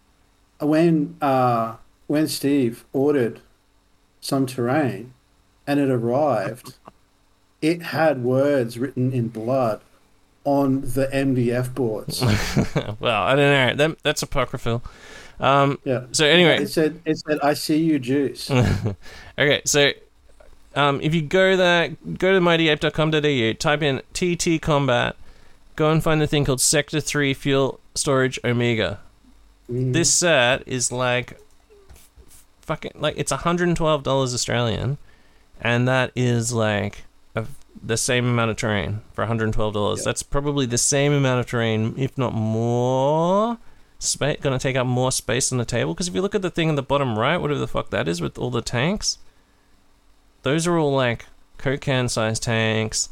when uh, when Steve ordered some terrain and it arrived, it had words written in blood on the M D F boards. Well, I don't know. That, that's apocryphal. Um, yeah. So anyway, it said, "It said I see you, Juice." Okay, so um, if you go there, go to mighty ape dot com dot a u, type in T T Combat, go and find the thing called Sector Three Fuel Storage Omega. Mm. This set is like fucking like it's one hundred twelve dollars Australian, and that is like a, the same amount of terrain for one hundred twelve dollars. Yep. That's probably the same amount of terrain, if not more. Space going to take up more space on the table, because if you look at the thing in the bottom right, whatever the fuck that is with all the tanks, those are all like Coke can sized tanks.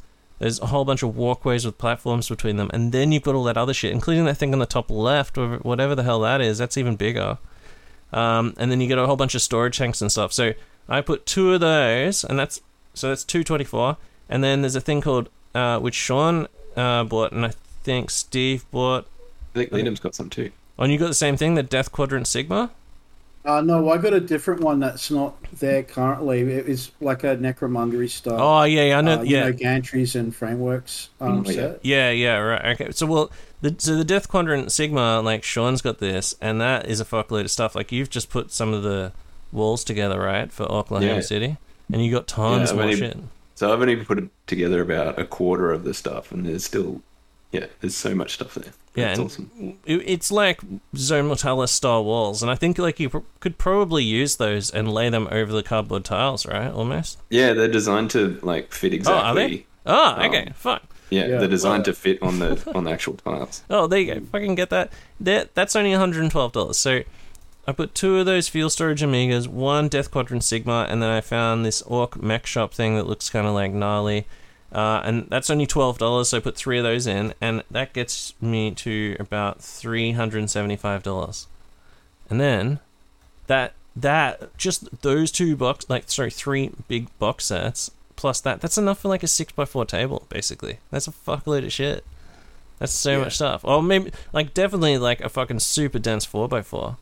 There's a whole bunch of walkways with platforms between them, and then you've got all that other shit, including that thing on the top left, or whatever the hell that is. That's even bigger. Um, and then you get a whole bunch of storage tanks and stuff. So I put two of those, and that's so that's two twenty-four. And then there's a thing called uh, which Sean uh, bought, and I think Steve bought. I think Liam's got some too. Oh, and you got the same thing, the Death Quadrant Sigma? Uh, no, I got a different one that's not there currently. It is like a Necromongery style. Oh, yeah, yeah, I know. Uh, yeah. You know, gantries and frameworks um, Oh, yeah. set. Yeah, yeah, right. Okay. So, well, the, so the Death Quadrant Sigma, like, Sean's got this, and that is a fuckload of stuff. Like, you've just put some of the walls together, right, for Oklahoma Yeah. City? And you got tons Yeah, I've more only- shit. So I've only put together about a quarter of the stuff, and there's still, yeah, there's so much stuff there. Yeah, That's and awesome. it- it's like Zone Mortalis style walls, and I think like you pr- could probably use those and lay them over the cardboard tiles, right? Almost. Yeah, they're designed to like fit exactly. Oh, are they? Oh, okay, Um, fine. Yeah, Yeah. they're designed to fit on the on the actual tiles. Oh, there you go. Fucking get that. That that's only one hundred twelve dollars. So I put two of those fuel storage Amigas, one Death Quadrant Sigma, and then I found this Orc mech shop thing that looks kind of like gnarly. Uh, and that's only twelve dollars, so I put three of those in, and that gets me to about three hundred seventy-five dollars. And then, that, that, just those two box, like, sorry, three big box sets, plus that, that's enough for like a six by four table, basically. That's a fuckload of shit. That's so Yeah. much stuff. Or maybe, like, definitely like a fucking super dense four by four.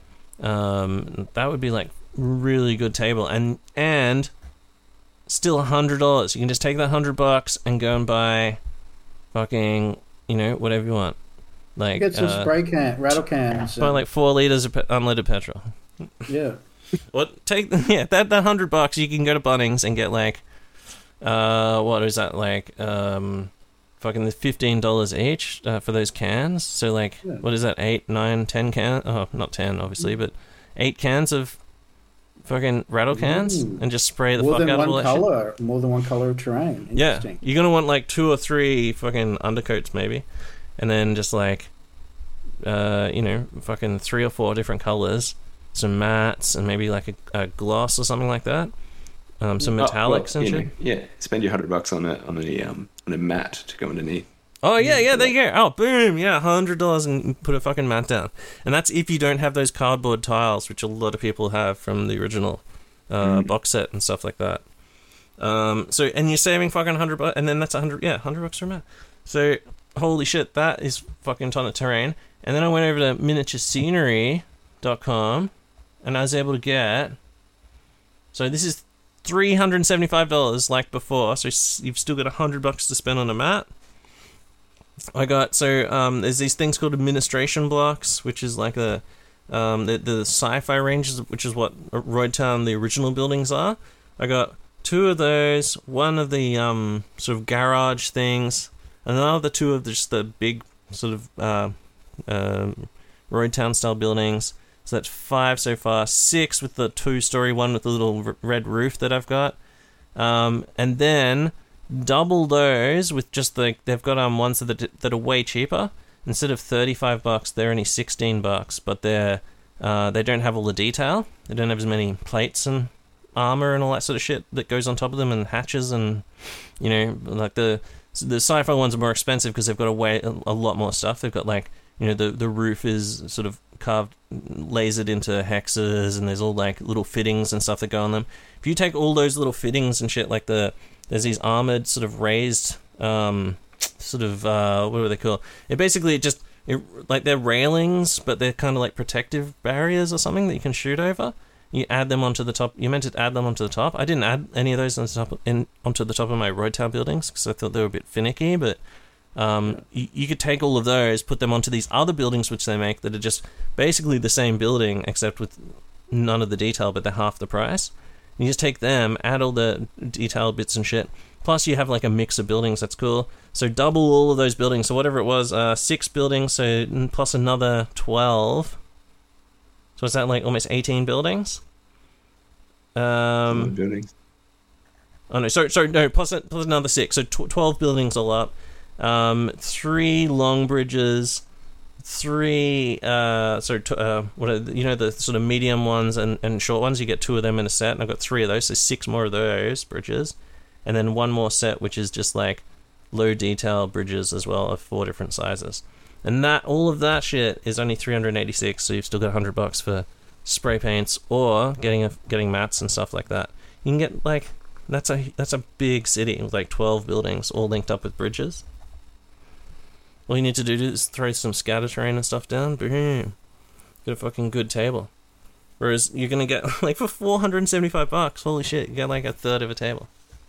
Um, that would be like really good table, and, and, still one hundred dollars. You can just take that one hundred bucks and go and buy fucking, you know, whatever you want. Like, Get some uh, spray can, rattle cans. buy and- like four liters of pe- unleaded petrol. yeah. What take yeah, that that one hundred bucks you can go to Bunnings and get like uh what is that like um fucking fifteen dollars each uh, for those cans. So like Yeah. what is that? eight, nine, ten cans? Oh, not ten obviously, but eight cans of fucking rattle cans Ooh. and just spray the More fuck than out of all one that shit. color. More than one color of terrain. Yeah, Interesting. you're gonna want like two or three fucking undercoats maybe, and then just like, uh, you know, fucking three or four different colors, some mats, and maybe like a, a gloss or something like that. Um, some Oh, metallics well, and you shit. know, yeah, spend your hundred bucks on a on a um on a mat to go underneath. Oh yeah, yeah, there you go. Oh, boom, yeah, hundred dollars and put a fucking mat down. And that's if you don't have those cardboard tiles, which a lot of people have from the original uh, Mm. box set and stuff like that. Um, so and you're saving fucking hundred bucks, and then that's a hundred, yeah, hundred bucks for a mat. So holy shit, that is fucking ton of terrain. And then I went over to miniature scenery dot com, and I was able to get. So this is three hundred seventy-five dollars like before. So s- you've still got a hundred bucks to spend on a mat. I got so um, there's these things called administration blocks, which is like a um, the the sci-fi ranges, which is what Roydtown the original buildings are. I got two of those, one of the um, sort of garage things, and another two of the, just the big sort of uh, um, Roydtown style buildings. So that's five so far, six with the two-story one with the little r- red roof that I've got, um, and then. Double those with just the they've got um ones that that are way cheaper. Instead of thirty-five bucks, they're only sixteen bucks, but they're uh they don't have all the detail. They don't have as many plates and armor and all that sort of shit that goes on top of them, and hatches, and you know, like the the sci-fi ones are more expensive because they've got a way a, a lot more stuff. They've got like, you know, the the roof is sort of carved, lasered into hexes, and there's all like little fittings and stuff that go on them. If you take all those little fittings and shit, like the there's these armored sort of raised um sort of uh what were they called? It basically just it, like they're railings, but they're kind of like protective barriers or something that you can shoot over. You add them onto the top. You meant to add them onto the top. I didn't add any of those on the top in onto the top of my Roydtown buildings because I thought they were a bit finicky. But um, you, you could take all of those, put them onto these other buildings which they make that are just basically the same building except with none of the detail, but they're half the price. You just take them, add all the detailed bits and shit. Plus, you have like a mix of buildings. That's cool. So double all of those buildings. So whatever it was, uh, six buildings. So plus another twelve. So is that like almost eighteen buildings? Um, buildings. oh no, sorry, sorry, no. Plus, plus another six. So tw- twelve buildings all up. Um, three long bridges. Three, uh, so t- uh, what are the, you know the sort of medium ones and, and short ones? You get two of them in a set, and I've got three of those, so six more of those bridges, and then one more set which is just like low detail bridges as well of four different sizes. And that all of that shit is only three hundred eighty-six, so you've still got one hundred bucks for spray paints or getting a, getting mats and stuff like that. You can get like that's a that's a big city with like twelve buildings all linked up with bridges. All you need to do is throw some scatter terrain and stuff down. Boom, get a fucking good table. Whereas you're gonna get like for four hundred seventy-five bucks. Holy shit, you get like a third of a table.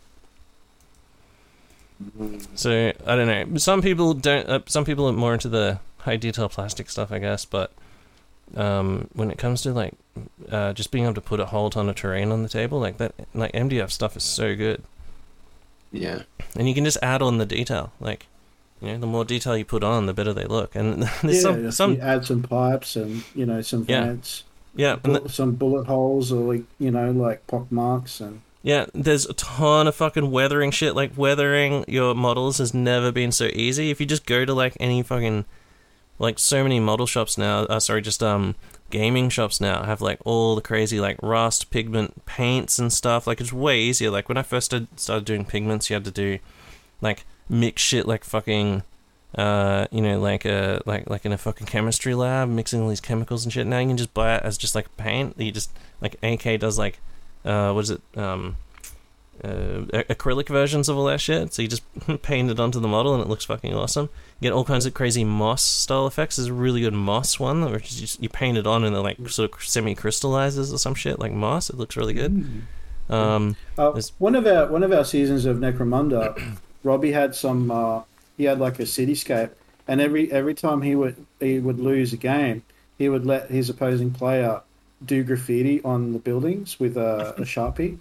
So I don't know. Some people don't. Uh, some people are more into the high detail plastic stuff, I guess. But um, when it comes to like uh, just being able to put a whole ton of terrain on the table, like that, like M D F stuff is so good. Yeah, and you can just add on the detail. Like, you know, the more detail you put on, the better they look. And there's yeah, some, you some add some pipes and you know some Yeah. vents, yeah, and bu- some bullet holes or like you know like pock marks and. Yeah, there's a ton of fucking weathering shit. Like, weathering your models has never been so easy. If you just go to, like, any fucking... Like, so many model shops now... Uh, sorry, just, um... gaming shops now have, like, all the crazy, like, rust, pigment, paints and stuff. Like, it's way easier. Like, when I first started, started doing pigments, you had to do, like, mix shit like fucking... Uh, you know, like, uh, like, like in a fucking chemistry lab, mixing all these chemicals and shit. Now you can just buy it as just, like, paint. You just... Like, A K does, like... Uh, what is it? Um, uh, acrylic versions of all that shit. So you just paint it onto the model and it looks fucking awesome. You get all kinds of crazy moss style effects. There's a really good moss one, which is just, you paint it on and it like sort of semi crystallizes or some shit like moss. It looks really good. Um, uh, one of our one of our seasons of Necromunda, Robbie had some. Uh, he had like a cityscape, and every every time he would he would lose a game, he would let his opposing player do graffiti on the buildings with a, a Sharpie.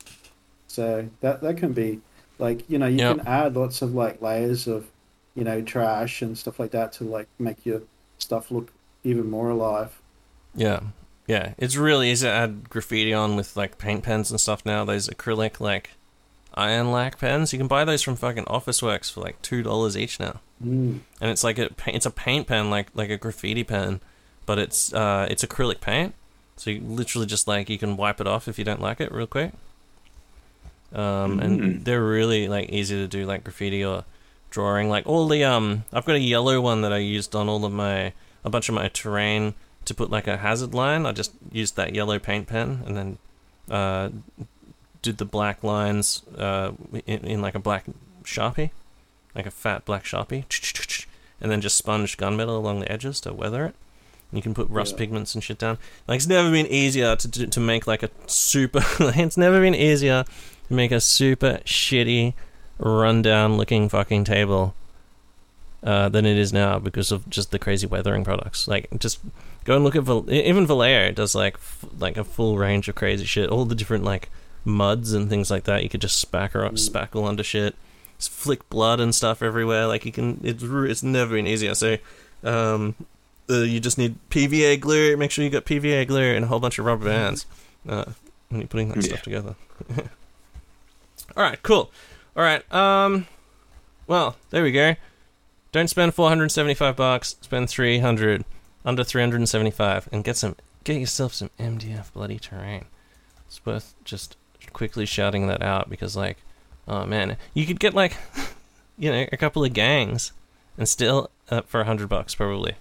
So that that can be like, you know, you Yep. can add lots of like layers of, you know, trash and stuff like that to like make your stuff look even more alive. Yeah. Yeah. It's really easy to add graffiti on with like paint pens and stuff now. Those acrylic like iron lac pens. You can buy those from fucking Officeworks for like two dollars each now. Mm. And it's like a it's a paint pen like like a graffiti pen, but it's uh it's acrylic paint. So you literally just like you can wipe it off if you don't like it real quick. Um, and Mm. they're really like easy to do like graffiti or drawing. Like all the um, I've got a yellow one that I used on all of my a bunch of my terrain to put like a hazard line. I just used that yellow paint pen and then uh, did the black lines uh in, in like a black Sharpie, like a fat black Sharpie, and then just sponge gunmetal along the edges to weather it. You can put rust Yeah. pigments and shit down. Like, it's never been easier to to, to make like a super. It's never been easier to make a super shitty, rundown looking fucking table uh, than it is now because of just the crazy weathering products. Like, just go and look at Val- even Vallejo does like f- like a full range of crazy shit. All the different like muds and things like that. You could just spackle spackle under shit, just flick blood and stuff everywhere. Like you can. It's it's never been easier. So. Um, Uh, you just need P V A glue. Make sure you got P V A glue and a whole bunch of rubber bands uh, when you're putting that Yeah. stuff together. All right, cool. All right, um, well, there we go. Don't spend four hundred seventy-five bucks. Spend three hundred, under three hundred seventy-five, and get some. Get yourself some M D F bloody terrain. It's worth just quickly shouting that out because, like, oh man, you could get like, you know, a couple of gangs and still uh, for a hundred bucks probably.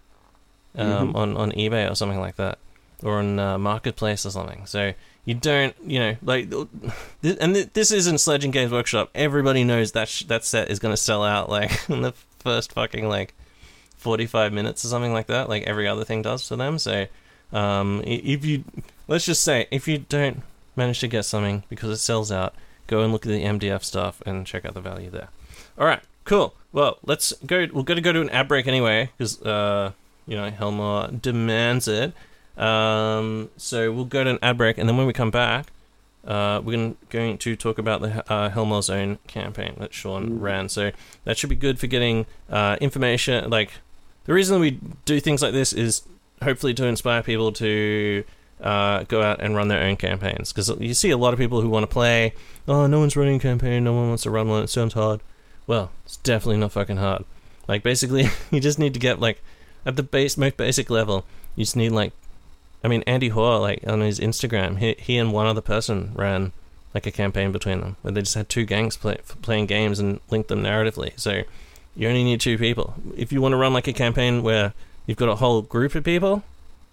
Um, Mhm. on, on eBay or something like that, or on uh, Marketplace or something. So you don't, you know, like, th- and th- this isn't Sledging Games Workshop. Everybody knows that sh- that set is going to sell out like in the first fucking like forty-five minutes or something like that, like every other thing does to them. So um, i- if you, let's just say, if you don't manage to get something because it sells out, go and look at the M D F stuff and check out the value there. All right, cool. Well, let's go. We're going to go to an ad break anyway because. Uh, You know, Helmar demands it. Um, so we'll go to an ad break, and then when we come back, uh, we're gonna, going to talk about the uh, Helmar's Own campaign that Sean ran. So that should be good for getting uh, information. Like, the reason we do things like this is hopefully to inspire people to uh, go out and run their own campaigns. Because you see a lot of people who want to play, oh, no one's running a campaign, no one wants to run one, it sounds hard. Well, it's definitely not fucking hard. Like, basically, you just need to get, like, at the base, most basic level, you just need like, I mean, Andy Hoare, like on his Instagram, he he and one other person ran like a campaign between them, where they just had two gangs play, playing games and linked them narratively. So you only need two people. If you want to run like a campaign where you've got a whole group of people,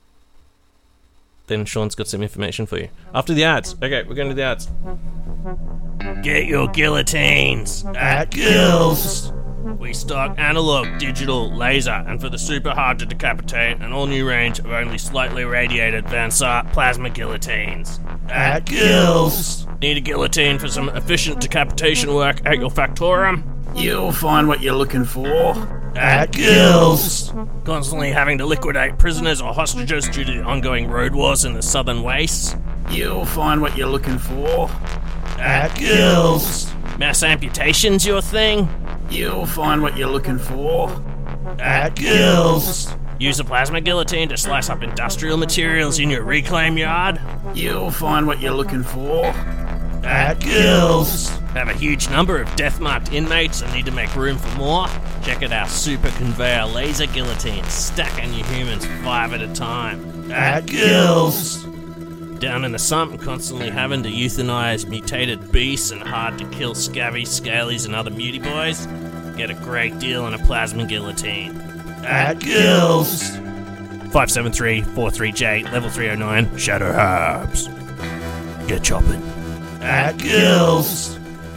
then Sean's got some information for you. After the ads. Okay, we're going to the ads. Get your guillotines at Gills. We stock analog, digital, laser, and for the super hard to decapitate, an all-new range of only slightly radiated Van Sart plasma guillotines. At Gills! Need a guillotine for some efficient decapitation work at your Factorum? You'll find what you're looking for. At Gills! Constantly having to liquidate prisoners or hostages due to the ongoing road wars in the southern wastes? You'll find what you're looking for. At Gills! Mass amputation's your thing? You'll find what you're looking for. At Gills! Use a plasma guillotine to slice up industrial materials in your reclaim yard? You'll find what you're looking for. At Gills! Have a huge number of death-marked inmates and need to make room for more? Check out our super conveyor laser guillotines, stacking your humans five at a time. At Gills! Down in the sump, constantly having to euthanize mutated beasts and hard-to-kill scabby, scalies, and other muty boys? Get a great deal on a plasma guillotine. At Gills! five seven three four three J, level three oh nine, Shadow Herbs. Get chopping. At Gills!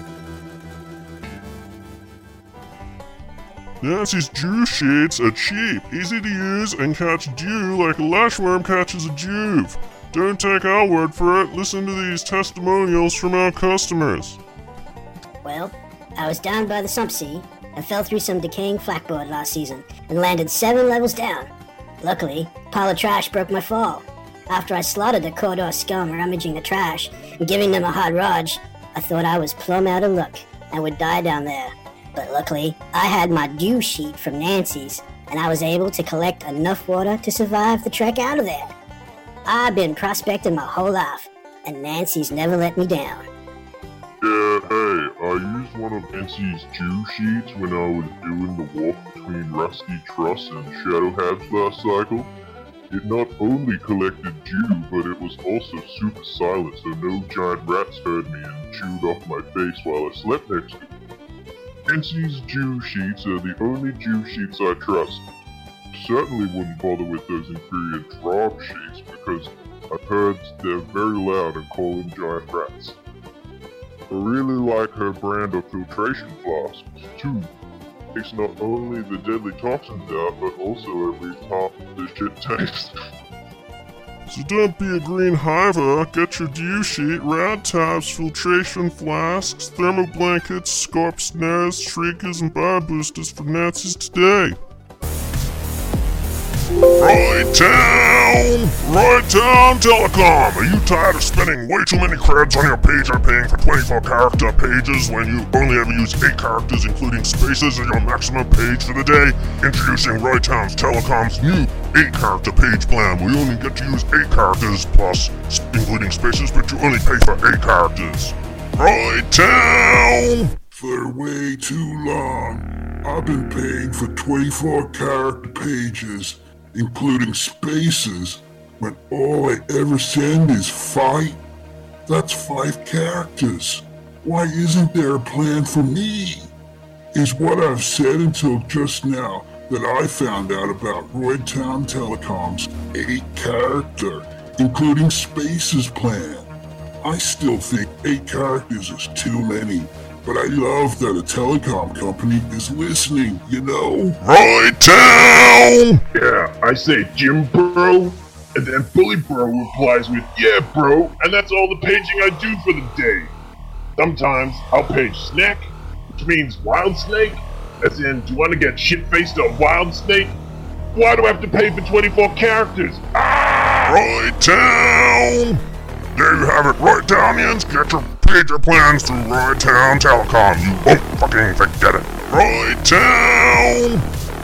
Nancy's Jew sheets are cheap, easy to use, and catch dew like a lashworm catches a juve. Don't take our word for it, listen to these testimonials from our customers. Well, I was down by the sump sea and fell through some decaying flakboard last season and landed seven levels down. Luckily, a pile of trash broke my fall. After I slaughtered the corridor scum rummaging the trash and giving them a hard raj, I thought I was plumb out of luck and would die down there. But luckily, I had my dew sheet from Nancy's, and I was able to collect enough water to survive the trek out of there. I've been prospecting my whole life, and Nancy's never let me down. Yeah, hey, I used one of Nancy's Jew sheets when I was doing the walk between Rusty Truss and Shadowhabs last cycle. It not only collected dew, but it was also super silent, so no giant rats heard me and chewed off my face while I slept next to it. Nancy's Jew sheets are the only Jew sheets I trust. Certainly wouldn't bother with those inferior drop sheets because I've heard they're very loud and call in giant rats. I really like her brand of filtration flasks, too. Takes not only the deadly toxins out, but also every half of the shit taste. So don't be a green hiver, get your dew sheet, rad tabs, filtration flasks, thermal blankets, scarp snares, shriekers, and bar boosters for Nancy's today. Right Town! Right Town Telecom! Are you tired of spending way too many creds on your page and paying for twenty-four character pages when you only ever use eight characters including spaces as your maximum page for the day? Introducing Right Town's Telecom's new eight character page plan where you only get to use eight characters plus including spaces, but you only pay for eight characters. Right Town! For way too long, I've been paying for twenty-four character pages including spaces, when all I ever send is fight? That's five characters. Why isn't there a plan for me? Is what I've said until just now that I found out about Royd Town Telecom's eight character, including spaces plan. I still think eight characters is too many. But I love that a telecom company is listening, you know? Right Town! Yeah, I say Jim Bro, and then Bully Bro replies with, yeah bro, and that's all the paging I do for the day. Sometimes I'll page Snack, which means Wild Snake, as in, do you want to get shit-faced on Wild Snake? Why do I have to pay for twenty-four characters? Ah! Right Town! There you have it, Right Townians, get your pager plans through Right Town Telecom. You won't fucking forget it. Right Town!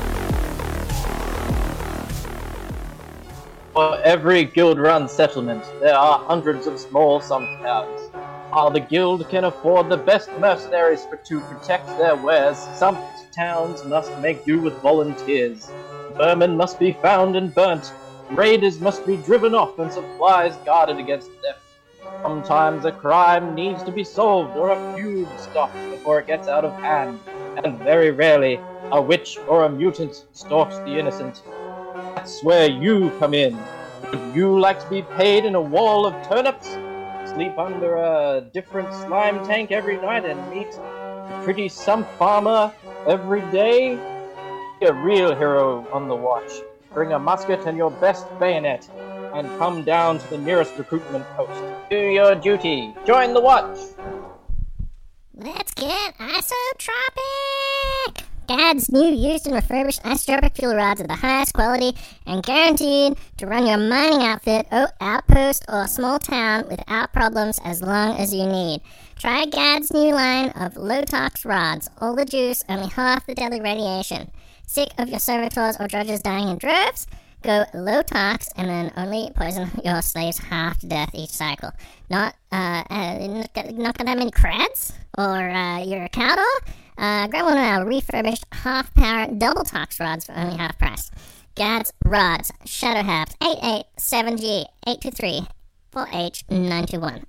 For every guild-run settlement, there are hundreds of small sump towns. While the guild can afford the best mercenaries for to protect their wares, sump towns must make do with volunteers. Vermin must be found and burnt. Raiders must be driven off and supplies guarded against theft. Sometimes a crime needs to be solved or a feud stopped before it gets out of hand, and very rarely a witch or a mutant stalks the innocent. That's where you come in. Would you like to be paid in a wall of turnips? Sleep under a different slime tank every night and meet a pretty sump farmer every day? Be a real hero on the watch. Bring a musket and your best bayonet, and come down to the nearest recruitment post. Do your duty. Join the watch. Let's get isotropic! Gad's new used and refurbished isotropic fuel rods are the highest quality and guaranteed to run your mining outfit, o- outpost, or small town without problems as long as you need. Try Gad's new line of low-tox rods. All the juice, only half the deadly radiation. Sick of your servitors or drudges dying in droves? Go low tox and then only poison your slaves half to death each cycle. Not uh, uh not, not got that many creds? Or uh, you're a cow dog? Uh, grab one of our refurbished half-power double tox rods for only half price. Gad's Rods, Shadow Habs, eight eight seven G eight two three four H nine two one.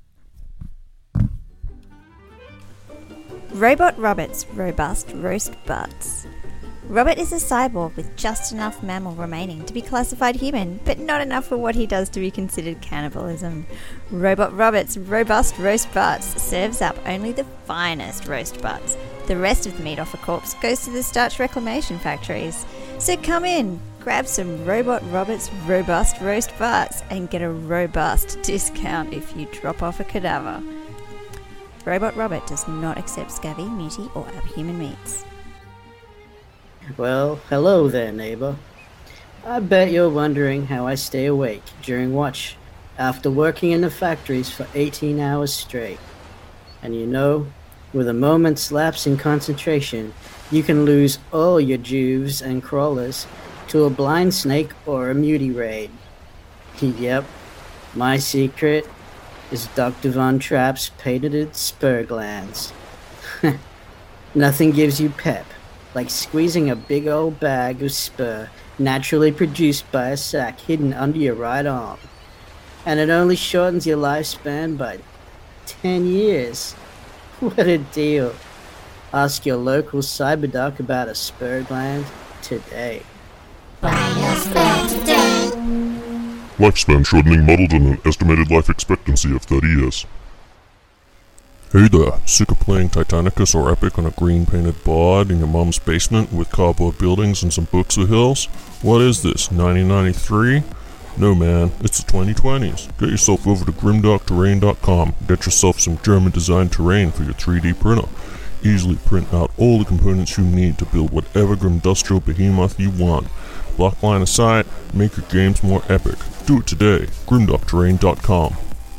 Robot Robert's Robust Roast Butts. Robert is a cyborg with just enough mammal remaining to be classified human, but not enough for what he does to be considered cannibalism. Robot Robert's Robust Roast Butts serves up only the finest roast butts. The rest of the meat off a corpse goes to the starch reclamation factories. So come in, grab some Robot Robert's Robust Roast Butts and get a robust discount if you drop off a cadaver. Robot Robert does not accept scabby, muty, or abhuman meats. Well, hello there, neighbor. I bet you're wondering how I stay awake during watch after working in the factories for eighteen hours straight. And you know, with a moment's lapse in concentration, you can lose all your juves and crawlers to a blind snake or a muty raid. Yep, my secret is Doctor Von Trapp's patented spur glands. Nothing gives you pep like squeezing a big old bag of spur naturally produced by a sac hidden under your right arm. And it only shortens your lifespan by ten years. What a deal. Ask your local cyberdoc about a spur gland today. Lifespan shortening modeled on an estimated life expectancy of thirty years. Hey there, sick of playing Titanicus or Epic on a green-painted board in your mom's basement with cardboard buildings and some books or hills? What is this, nineteen ninety-three? No man, it's the twenty twenties. Get yourself over to grimdark terrain dot com. Get yourself some German-designed terrain for your three D printer. Easily print out all the components you need to build whatever grimdustrial behemoth you want. Block line of sight, make your games more epic. Do it today, grimdark terrain dot com.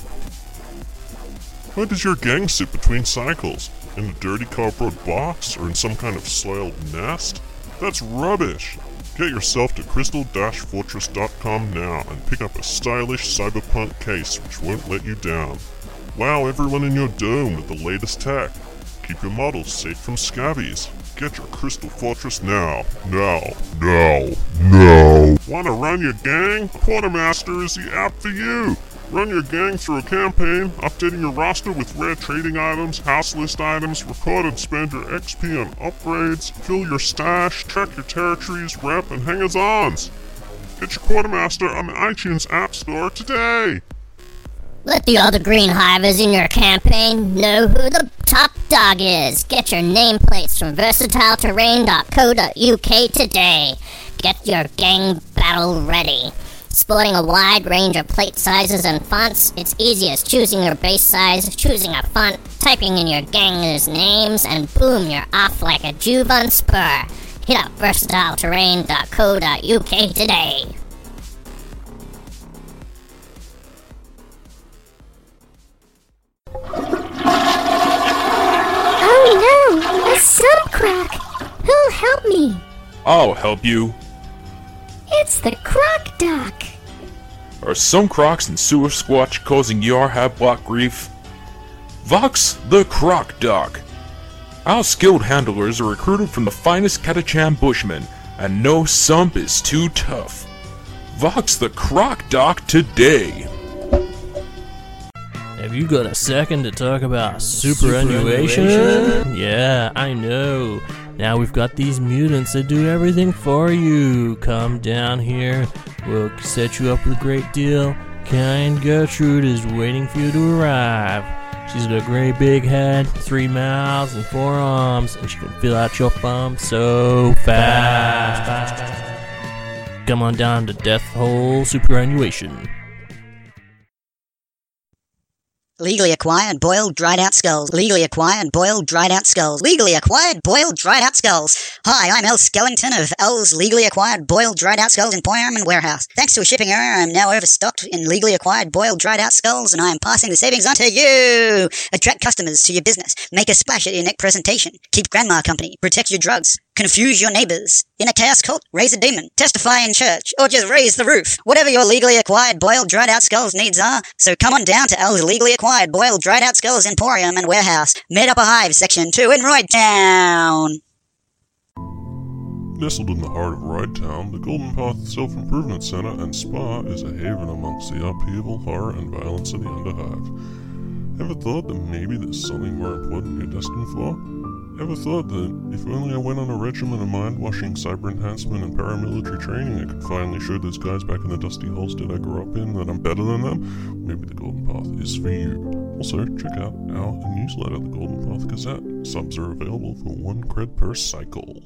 Where does your gang sit between cycles? In a dirty cardboard box or in some kind of soiled nest? That's rubbish! Get yourself to crystal dash fortress dot com now and pick up a stylish cyberpunk case which won't let you down. Wow everyone in your dome with the latest tech. Keep your models safe from scabbies. Get your Crystal Fortress now. Now. Now. Now. Wanna run your gang? Quartermaster is the app for you! Run your gang through a campaign, updating your roster with rare trading items, house list items, record and spend your X P on upgrades, fill your stash, track your territories, rep, and hangers-ons. Get your Quartermaster on the iTunes App Store today! Let the other green hivers in your campaign know who the top dog is. Get your nameplates from versatile terrain dot co dot U K today. Get your gang battle ready. Sporting a wide range of plate sizes and fonts, it's easy as choosing your base size, choosing a font, typing in your gangers' names, and boom, you're off like a Juve on spur. Hit up versatile terrain dot co dot U K today. Oh no! A sump crack! Who'll help me? I'll help you. It's the Croc Doc! Are some crocs and sewer squatch causing your havoc grief? Vox the Croc Doc! Our skilled handlers are recruited from the finest Catachan bushmen, and no sump is too tough. Vox the Croc Doc today! Have Have you got a second to talk about superannuation? Yeah, I know. Now we've got these mutants that do everything for you. Come down here. We'll set you up with a great deal. Kind Gertrude is waiting for you to arrive. She's got a great big head, three mouths, and four arms, and she can fill out your bum so fast. Come on down to Death Hole Superannuation. Legally acquired boiled dried out skulls. Legally acquired boiled dried out skulls. Legally acquired boiled dried out skulls. Hi, I'm El Skellington of El's Legally Acquired Boiled Dried Out Skulls in Poyarman Warehouse. Thanks to a shipping error, I'm now overstocked in legally acquired boiled dried out skulls, and I am passing the savings on to you. Attract customers to your business. Make a splash at your neck presentation. Keep grandma company. Protect your drugs. Confuse your neighbors. In a chaos cult, raise a demon. Testify in church. Or just raise the roof. Whatever your legally acquired boiled dried out skulls needs are. So come on down to El's Legally Acquired Boiled Dried Out Skulls Emporium and Warehouse. Made Up a Hive, Section two in Royd Town. Nestled in the heart of Ride Town, the Golden Path Self-Improvement Center and Spa is a haven amongst the upheaval, horror, and violence of the Underhive. Ever thought that maybe there's something more important you're destined for? Ever thought that if only I went on a regimen of mind-washing, cyber enhancement, and paramilitary training, I could finally show those guys back in the dusty holstead I grew up in that I'm better than them? Maybe the Golden Path is for you. Also, check out our newsletter, the Golden Path Gazette. Subs are available for one cred per cycle.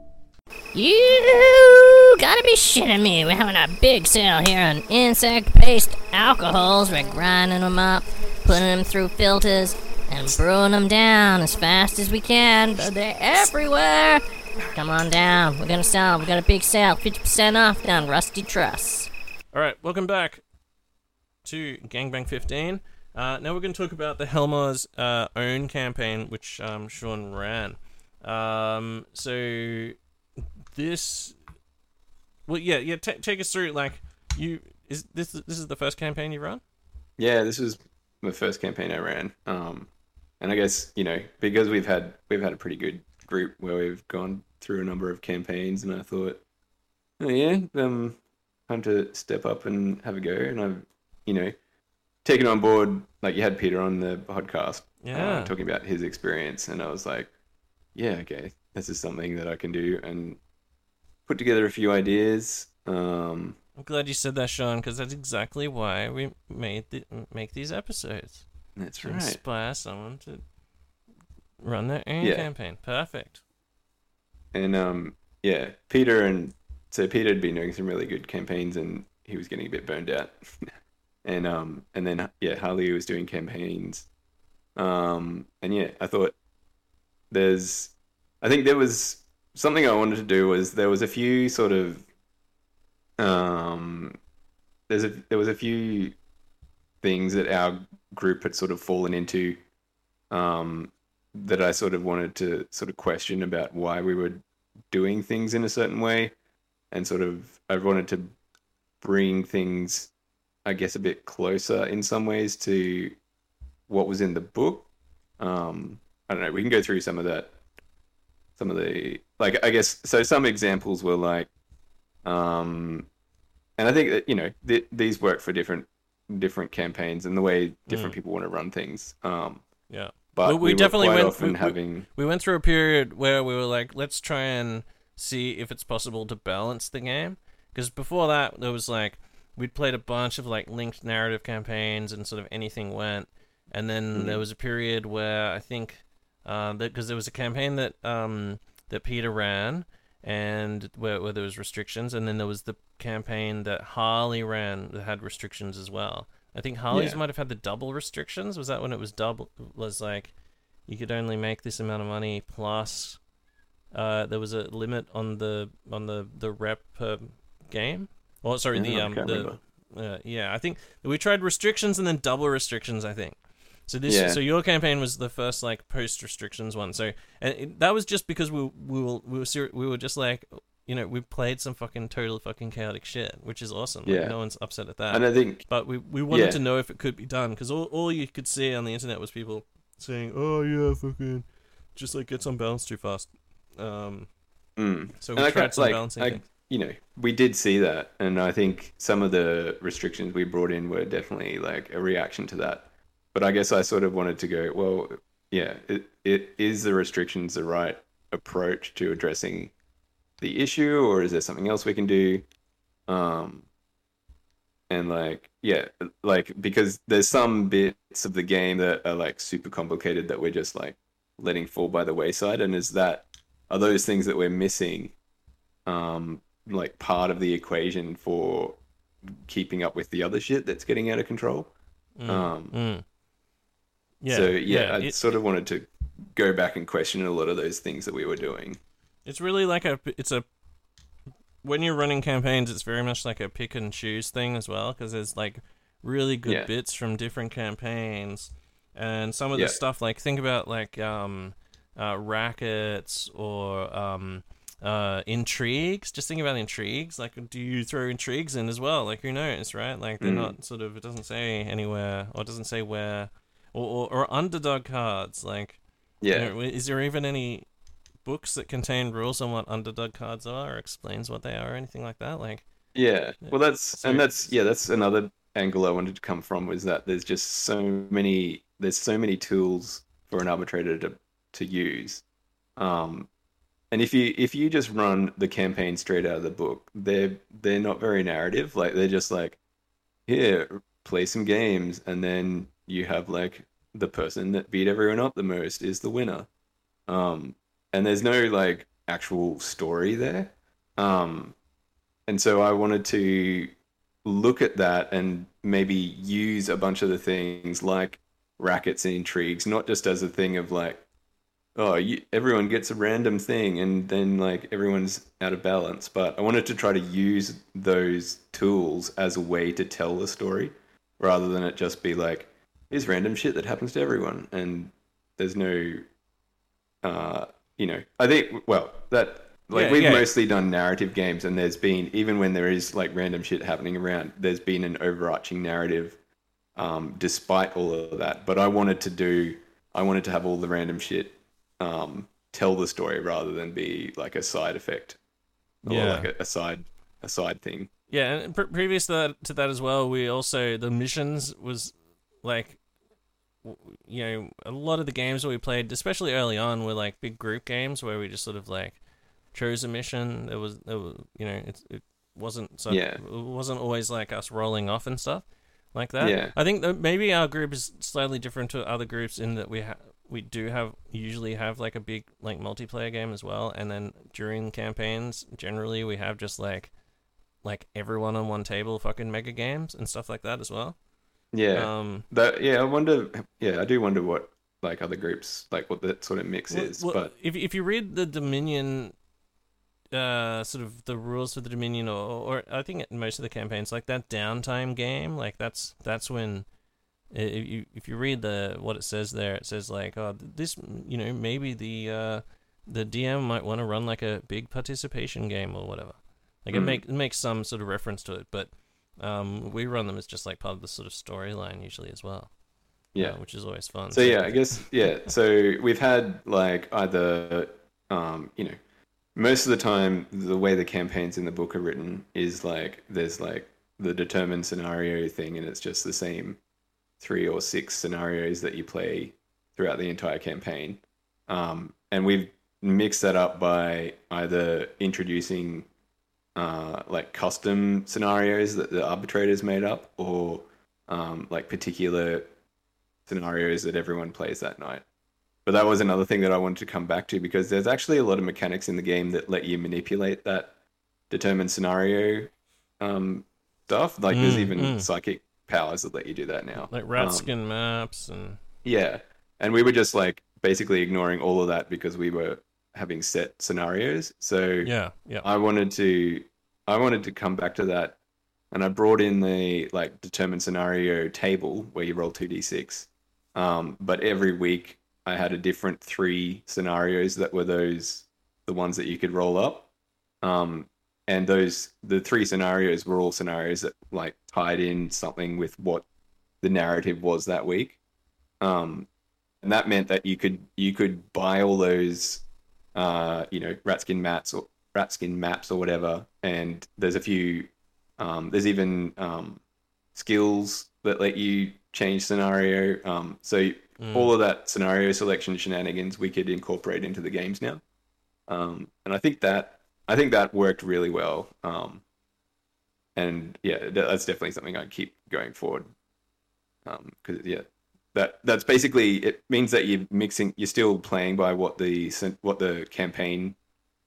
You gotta be shitting me. We're having a big sale here on insect-based alcohols. We're grinding them up, putting them through filters, and brewing them down as fast as we can, but they're everywhere. Come on down. We're gonna sell. We got a big sale, fifty percent off down Rusty Truss. Alright, welcome back to Gangbang fifteen. Uh, now we're going to talk about the Helmar's uh, own campaign, which um, Sean ran. Um, so this, well, yeah, yeah. T- take us through. Like, you is this this is the first campaign you run? Yeah, this was the first campaign I ran. Um, and I guess you know because we've had we've had a pretty good group where we've gone through a number of campaigns, and I thought, oh yeah, um, time to step up and have a go. And I've, you know, taken on board, like you had Peter on the podcast, yeah, uh, talking about his experience, and I was like, yeah, okay, this is something that I can do, and put together a few ideas. Um, I'm glad you said that, Sean, because that's exactly why we made the, make these episodes. That's to right. Inspire someone to run their own Yeah. campaign. Perfect. And um, yeah, Peter and so Peter had been doing some really good campaigns, and he was getting a bit burned out. and um, and then yeah, Harley was doing campaigns. Um, and yeah, I thought there's, I think there was something I wanted to do was there was a few sort of um, there's a there was a few things that our group had sort of fallen into um, that I sort of wanted to sort of question about why we were doing things in a certain way, and sort of I wanted to bring things, I guess, a bit closer in some ways to what was in the book. Um, I don't know. We can go through some of that. Some of the, like, I guess, so some examples were like, um, and I think that, you know, th- these work for different different campaigns and the way different Mm. people want to run things. Um, Yeah. but Well, we, we definitely were quite went often we, having. we went through a period where we were like, let's try and see if it's possible to balance the game, because before that there was like we'd played a bunch of like linked narrative campaigns and sort of anything went, and then Mhm. there was a period where I think uh because there was a campaign that um that Peter ran and where, where there was restrictions, and then there was the campaign that Harley ran that had restrictions as well. I think Harley's Yeah. might have had the double restrictions. Was that when it was double? Was like you could only make this amount of money plus uh, there was a limit on the on the the rep per game. Oh, sorry, the Yeah, I um can't the uh, yeah. I think we tried restrictions and then double restrictions. I think. So this Yeah. so your campaign was the first like post restrictions one. So and it, that was just because we we were we were ser- we were just like, you know, we played some fucking total fucking chaotic shit, which is awesome. Like, Yeah. no one's upset at that. And I think- but we we wanted yeah. to know if it could be done, because all all you could see on the internet was people saying, "Oh yeah, fucking, just like gets unbalanced too fast." Um, Mm. so And we I tried can't- some like, balancing I, things. you know, we did see that, and I think some of the restrictions we brought in were definitely like a reaction to that. but I guess I sort of wanted to go, well, yeah, it, it is the restrictions the right approach to addressing the issue, or is there something else we can do? Um, and like, yeah, like because there's some bits of the game that are like super complicated that we're just like letting fall by the wayside, and is that are those things that we're missing, um, like part of the equation for keeping up with the other shit that's getting out of control? Mm, um, mm. Yeah, so yeah, yeah, I it- sort of wanted to go back and question a lot of those things that we were doing. It's really like a, it's a, when you're running campaigns, it's very much like a pick and choose thing as well, because there's like really good Yeah. bits from different campaigns, and some of the Yeah. stuff, like think about like um, uh, rackets or um, uh, intrigues. Just think about intrigues. Like, do you throw intrigues in as well? Like, who knows, right? Like, they're Mm. not sort of, it doesn't say anywhere, or it doesn't say where, or or, or underdog cards. Like, Yeah. you know, is there even any books that contain rules on what underdog cards are, or explains what they are, or anything like that? Like, Yeah, well, that's So- and that's yeah, that's another angle I wanted to come from, was that there's just so many there's so many tools for an arbitrator to to use, um, and if you if you just run the campaign straight out of the book, they're they're not very narrative. Like, they're just like, here, play some games, and then you have like the person that beat everyone up the most is the winner, um, and there's no like actual story there. Um, and so I wanted to look at that and maybe use a bunch of the things like rackets and intrigues, not just as a thing of like, oh, you, everyone gets a random thing and then like everyone's out of balance. But I wanted to try to use those tools as a way to tell the story, rather than it just be like, here's random shit that happens to everyone, and there's no, uh, you know, I think, well, that, like, Yeah, we've yeah. mostly done narrative games, and there's been, even when there is like random shit happening around, there's been an overarching narrative, um, despite all of that. But I wanted to do, I wanted to have all the random shit, um, tell the story rather than be like a side effect, or Yeah. like a, a side, a side thing. yeah, and pre- previous to that, to that as well, we also, the missions was like, w- you know, a lot of the games that we played, especially early on, were like big group games where we just sort of like chose a mission. There was, there was you know, it, it wasn't so, Yeah. it wasn't always like us rolling off and stuff like that. Yeah. I think that maybe our group is slightly different to other groups in that we ha- we do have usually have like a big like multiplayer game as well, and then during campaigns, generally we have just like like everyone on one table fucking mega games and stuff like that as well. Yeah. Um, that yeah, I wonder. Yeah, I do wonder what like other groups, like what that sort of mix Well, is. well, but if if you read the Dominion, uh, sort of the rules for the Dominion, or, or I think in most of the campaigns, like that downtime game, like that's that's when, i- if you if you read the what it says there, it says like, oh, this, you know, maybe the uh, the D M might want to run like a big participation game or whatever. Like it Mm. make it makes some sort of reference to it, but um, we run them as just like part of the sort of storyline usually as well. Yeah. uh, which is always fun. So yeah, I guess yeah. So we've had like either, um, you know, most of the time the way the campaigns in the book are written is like there's like the determined scenario thing, and it's just the same three or six scenarios that you play throughout the entire campaign. Um, and we've mixed that up by either introducing uh, like custom scenarios that the arbitrators made up, or um, like particular scenarios that everyone plays that night. But that was another thing that I wanted to come back to, because there's actually a lot of mechanics in the game that let you manipulate that determined scenario um, stuff. Like there's Mm, even mm. psychic powers that let you do that now. like rat Um, skin maps and yeah. And we were just like basically ignoring all of that because we were having set scenarios. So yeah, yeah. I wanted to I wanted to come back to that, and I brought in the like determined scenario table where you roll two d six. Um, but every week I had a different three scenarios that were those the ones that you could roll up. Um, and those the three scenarios were all scenarios that like tied in something with what the narrative was that week. Um, and that meant that you could you could buy all those uh, you know, ratskin mats or ratskin maps or whatever, and there's a few um, there's even um, skills that let you change scenario. Um, so Mm. all of that scenario selection shenanigans we could incorporate into the games now. Um, and I think that I think that worked really well. Um, and yeah, that's definitely something I'd keep going forward. Because um, yeah, that that's basically it means that you're mixing, you're still playing by what the what the campaign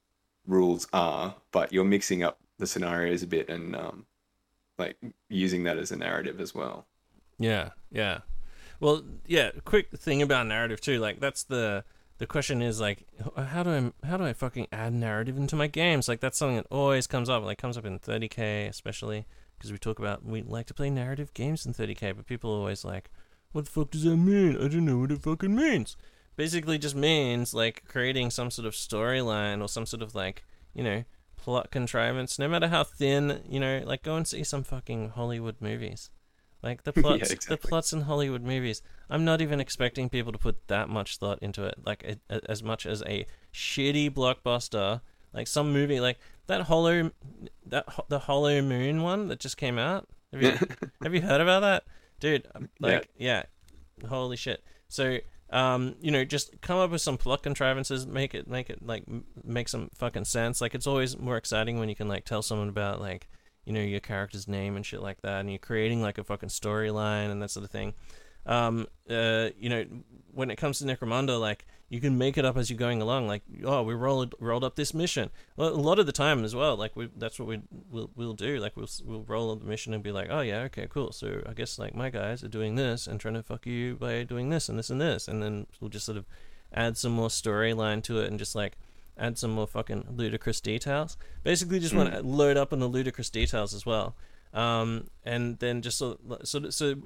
rules are, but you're mixing up the scenarios a bit and um, like using that as a narrative as well. Yeah, yeah. Well, yeah. Quick thing about narrative too. Like that's the the question is like, how do I how do I fucking add narrative into my games? Like that's something that always comes up. Like comes up in thirty K especially because we talk about we like to play narrative games in thirty K, but people are always like, what the fuck does that mean? I don't know what it fucking means. Basically, just means like creating some sort of storyline or some sort of like you know plot contrivance. No matter how thin, you know, like go and see some fucking Hollywood movies. Like the plots, Yeah, exactly. the plots in Hollywood movies. I'm not even expecting people to put that much thought into it. Like a, a, as much as a shitty blockbuster, like some movie, like that Hollow, that ho- the Hollow Moon one that just came out. Have you have you heard about that, dude? Like, yeah, holy shit. So, um, you know, just come up with some plot contrivances, make it, make it like m- make some fucking sense. Like it's always more exciting when you can like tell someone about like. You know, your character's name and shit like that, and you're creating like a fucking storyline and that sort of thing. Um, uh, you know, when it comes to Necromunda, like you can make it up as you're going along. Like, oh, we rolled rolled up this mission. Well, a lot of the time as well, like we that's what we we'll, we'll do. Like we'll we'll roll up the mission and be like, oh yeah, okay, cool. So I guess like my guys are doing this and trying to fuck you by doing this and this and this, and then we'll just sort of add some more storyline to it and just like. Add some more fucking ludicrous details. Basically, just want to load up on the ludicrous details as well, um, and then just so so so,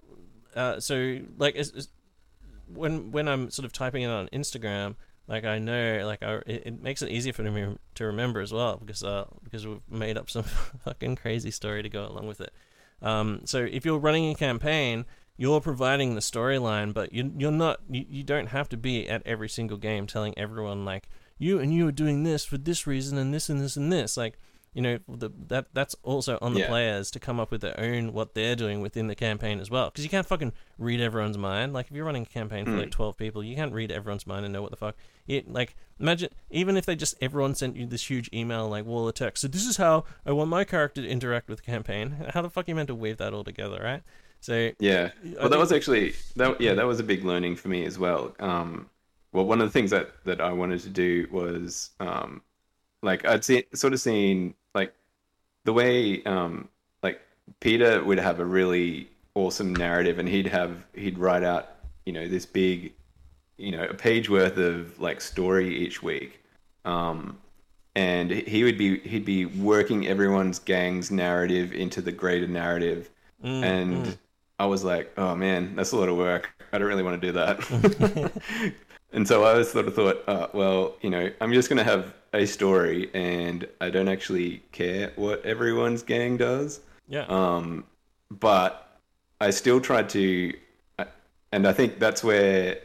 uh, so like it's, it's, when when I'm sort of typing it on Instagram, like I know, like I, it, it makes it easier for me to remember as well because uh because we've made up some fucking crazy story to go along with it. Um, so if you're running a campaign. You're providing the storyline, but you, you're not. You, you don't have to be at every single game telling everyone like you and you are doing this for this reason and this and this and this. Like you know the, that that's also on the Yeah. players to come up with their own what they're doing within the campaign as well. Because you can't fucking read everyone's mind. Like if you're running a campaign for Mm. like twelve people, you can't read everyone's mind and know what the fuck. It like imagine even if they just everyone sent you this huge email like wall of text. So this is how I want my character to interact with the campaign. How the fuck are you meant to weave that all together, right? So Yeah, I well, that think- was actually that. Yeah, that was a big learning for me as well. Um, well, one of the things that, that I wanted to do was um, like I'd see, sort of seen like the way um, like Peter would have a really awesome narrative, and he'd have he'd write out you know this big you know a page worth of like story each week, um, and he would be he'd be working everyone's gang's narrative into the greater narrative, Mm, and. mm. I was like, oh man, that's a lot of work. I don't really want to do that. And so I sort of thought, uh, well, you know, I'm just going to have a story and I don't actually care what everyone's gang does. Yeah. Um, but I still tried to, and I think that's where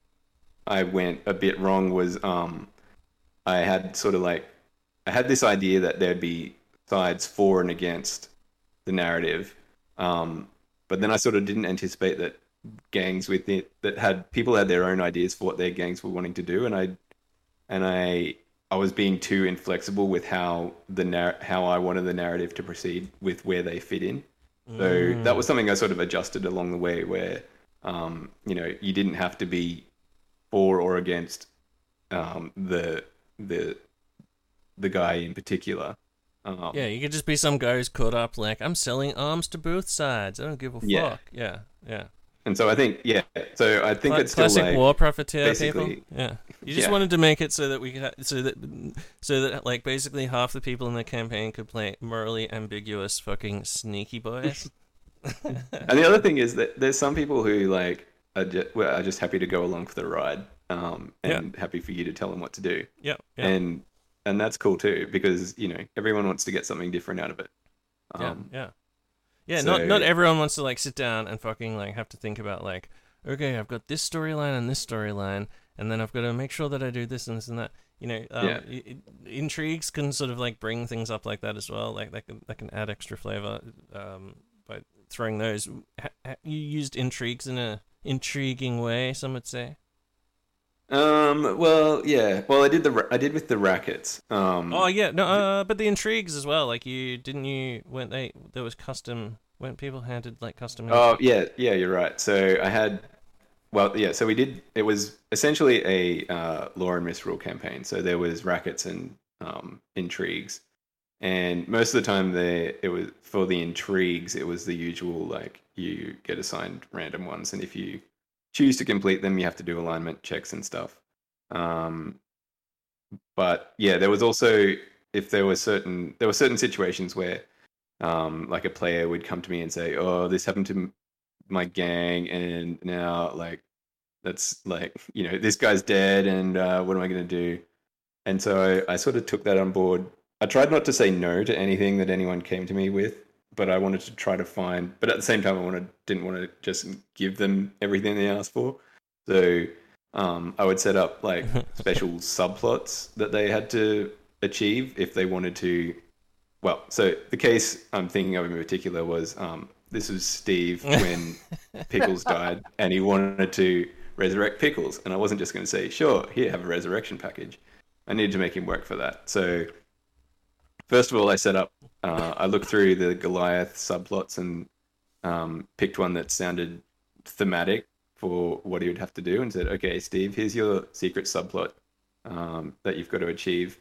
I went a bit wrong was um, I had sort of like, I had this idea that there'd be sides for and against the narrative. Um, But then I sort of didn't anticipate that gangs with it that had people had their own ideas for what their gangs were wanting to do, and I and I I was being too inflexible with how the nar- how I wanted the narrative to proceed with where they fit in. So Mm. that was something I sort of adjusted along the way, where um, you know you didn't have to be for or against um, the the the guy in particular. Um, Yeah, you could just be some guy who's caught up like, I'm selling arms to both sides. I don't give a Yeah. fuck. Yeah, yeah. And so I think, yeah. So I think Cla- it's still classic like war profiteer basically- people. Yeah, you just yeah. wanted to make it so that we could, ha- so that, so that like basically half the people in the campaign could play morally ambiguous fucking sneaky boys. And the other thing is that there's some people who like are just, are just happy to go along for the ride, um, and happy for you to tell them what to do. Yeah, yeah. And and that's cool too because you know everyone wants to get something different out of it. Yeah, Um, yeah, yeah. so- Not not everyone wants to like sit down and fucking like have to think about like, okay, I've got this storyline and this storyline, and then I've got to make sure that I do this and this and that. You know, um, Yeah. i- i- intrigues can sort of like bring things up like that as well. Like that can that can add extra flavor. Um, but throwing those. Ha- ha- you used intrigues in a intriguing way, some would say. Um. Well, yeah. Well, I did the ra- I did with the rackets. Um. Oh yeah, no, uh, but the intrigues as well. Like you didn't you when they there was custom when people handed like custom. Oh yeah, yeah. You're right. So I had. Well, yeah. So we did. It was essentially a uh, lore and misrule campaign. So there was rackets and um, intrigues, and most of the time there it was for the intrigues. It was the usual like you get assigned random ones, and if you choose to complete them, you have to do alignment checks and stuff. Um, but yeah, there was also if there were certain there were certain situations where um, like a player would come to me and say, "Oh, this happened to my gang, and now like that's like you know this guy's dead, and uh, what am I going to do?" And so I, I sort of took that on board. I tried not to say no to anything that anyone came to me with, but I wanted to try to find. But at the same time, I wanted didn't want to just give them everything they asked for. So um, I would set up like special subplots that they had to achieve if they wanted to. Well, so the case I'm thinking of in particular was um, this was Steve when Pickles died, and he wanted to resurrect Pickles, and I wasn't just going to say, "Sure, here, have a resurrection package." I needed to make him work for that. So first of all, I set up. Uh, I looked through the Goliath subplots and um, picked one that sounded thematic for what he would have to do, and said, "Okay, Steve, here's your secret subplot um, that you've got to achieve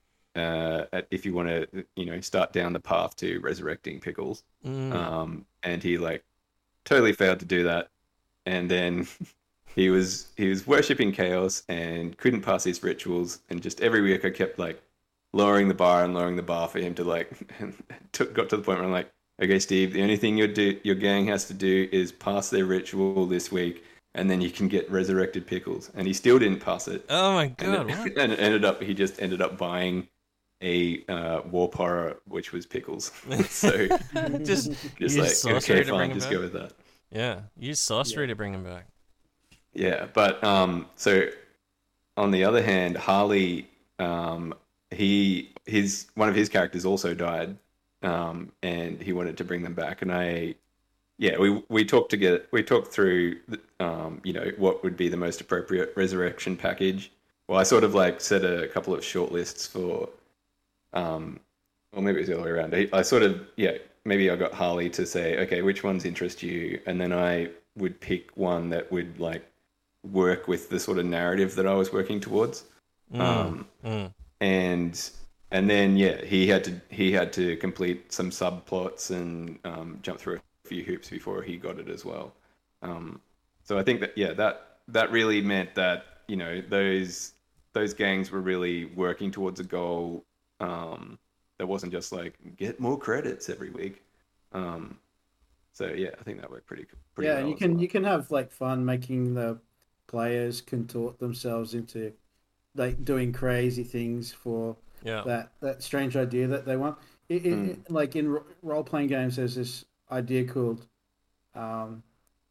uh, if you want to, you know, start down the path to resurrecting Pickles." Mm. Um, and he like totally failed to do that, and then he was he was worshipping chaos and couldn't pass his rituals, and just every week I kept like lowering the bar and lowering the bar for him to like took, got to the point where I'm like, "Okay, Steve, the only thing your do your gang has to do is pass their ritual this week, and then you can get resurrected Pickles." And he still didn't pass it. Oh my god! And it, and it ended up he just ended up buying a uh, warp horror, which was Pickles. So just just use like sorcery okay, to bring fine, him just back. go with that. Yeah, use sorcery to bring him back. Yeah, but um, so on the other hand, Harley, um, he his one of his characters also died, um, and he wanted to bring them back. And I, yeah, we we talked together. We talked through, um, you know, what would be the most appropriate resurrection package. Well, I sort of like set a couple of short lists for, um, or maybe it was the other way around. I, I sort of yeah, maybe I got Harley to say, okay, which ones interest you, and then I would pick one that would like work with the sort of narrative that I was working towards. Mm, um, mm. and and then yeah, he had to he had to complete some subplots and um, jump through a few hoops before he got it as well. Um, so I think that yeah, that that really meant that you know those those gangs were really working towards a goal um, that wasn't just like get more credits every week. Um, so yeah, I think that worked pretty pretty yeah, well. and you as can well. you can have like fun making the players contort themselves into like doing crazy things for Yeah. that that strange idea that they want. It, it, Mm. it- like in role playing games, there's this idea called um,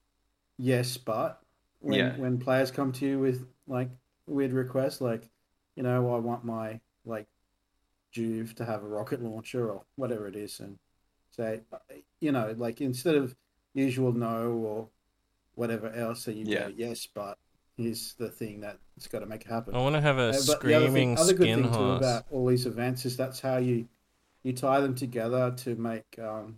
yes, but when Yeah. when players come to you with like weird requests, like you know, I want my like Juve to have a rocket launcher or whatever it is, and say, you know, like instead of usual no or whatever else, so you Yeah. go yes, but here's the thing that's got to make it happen. I want to have a Uh, but the other screaming thing, other good skin thing too horse. about all these events is that's how you you tie them together to make um,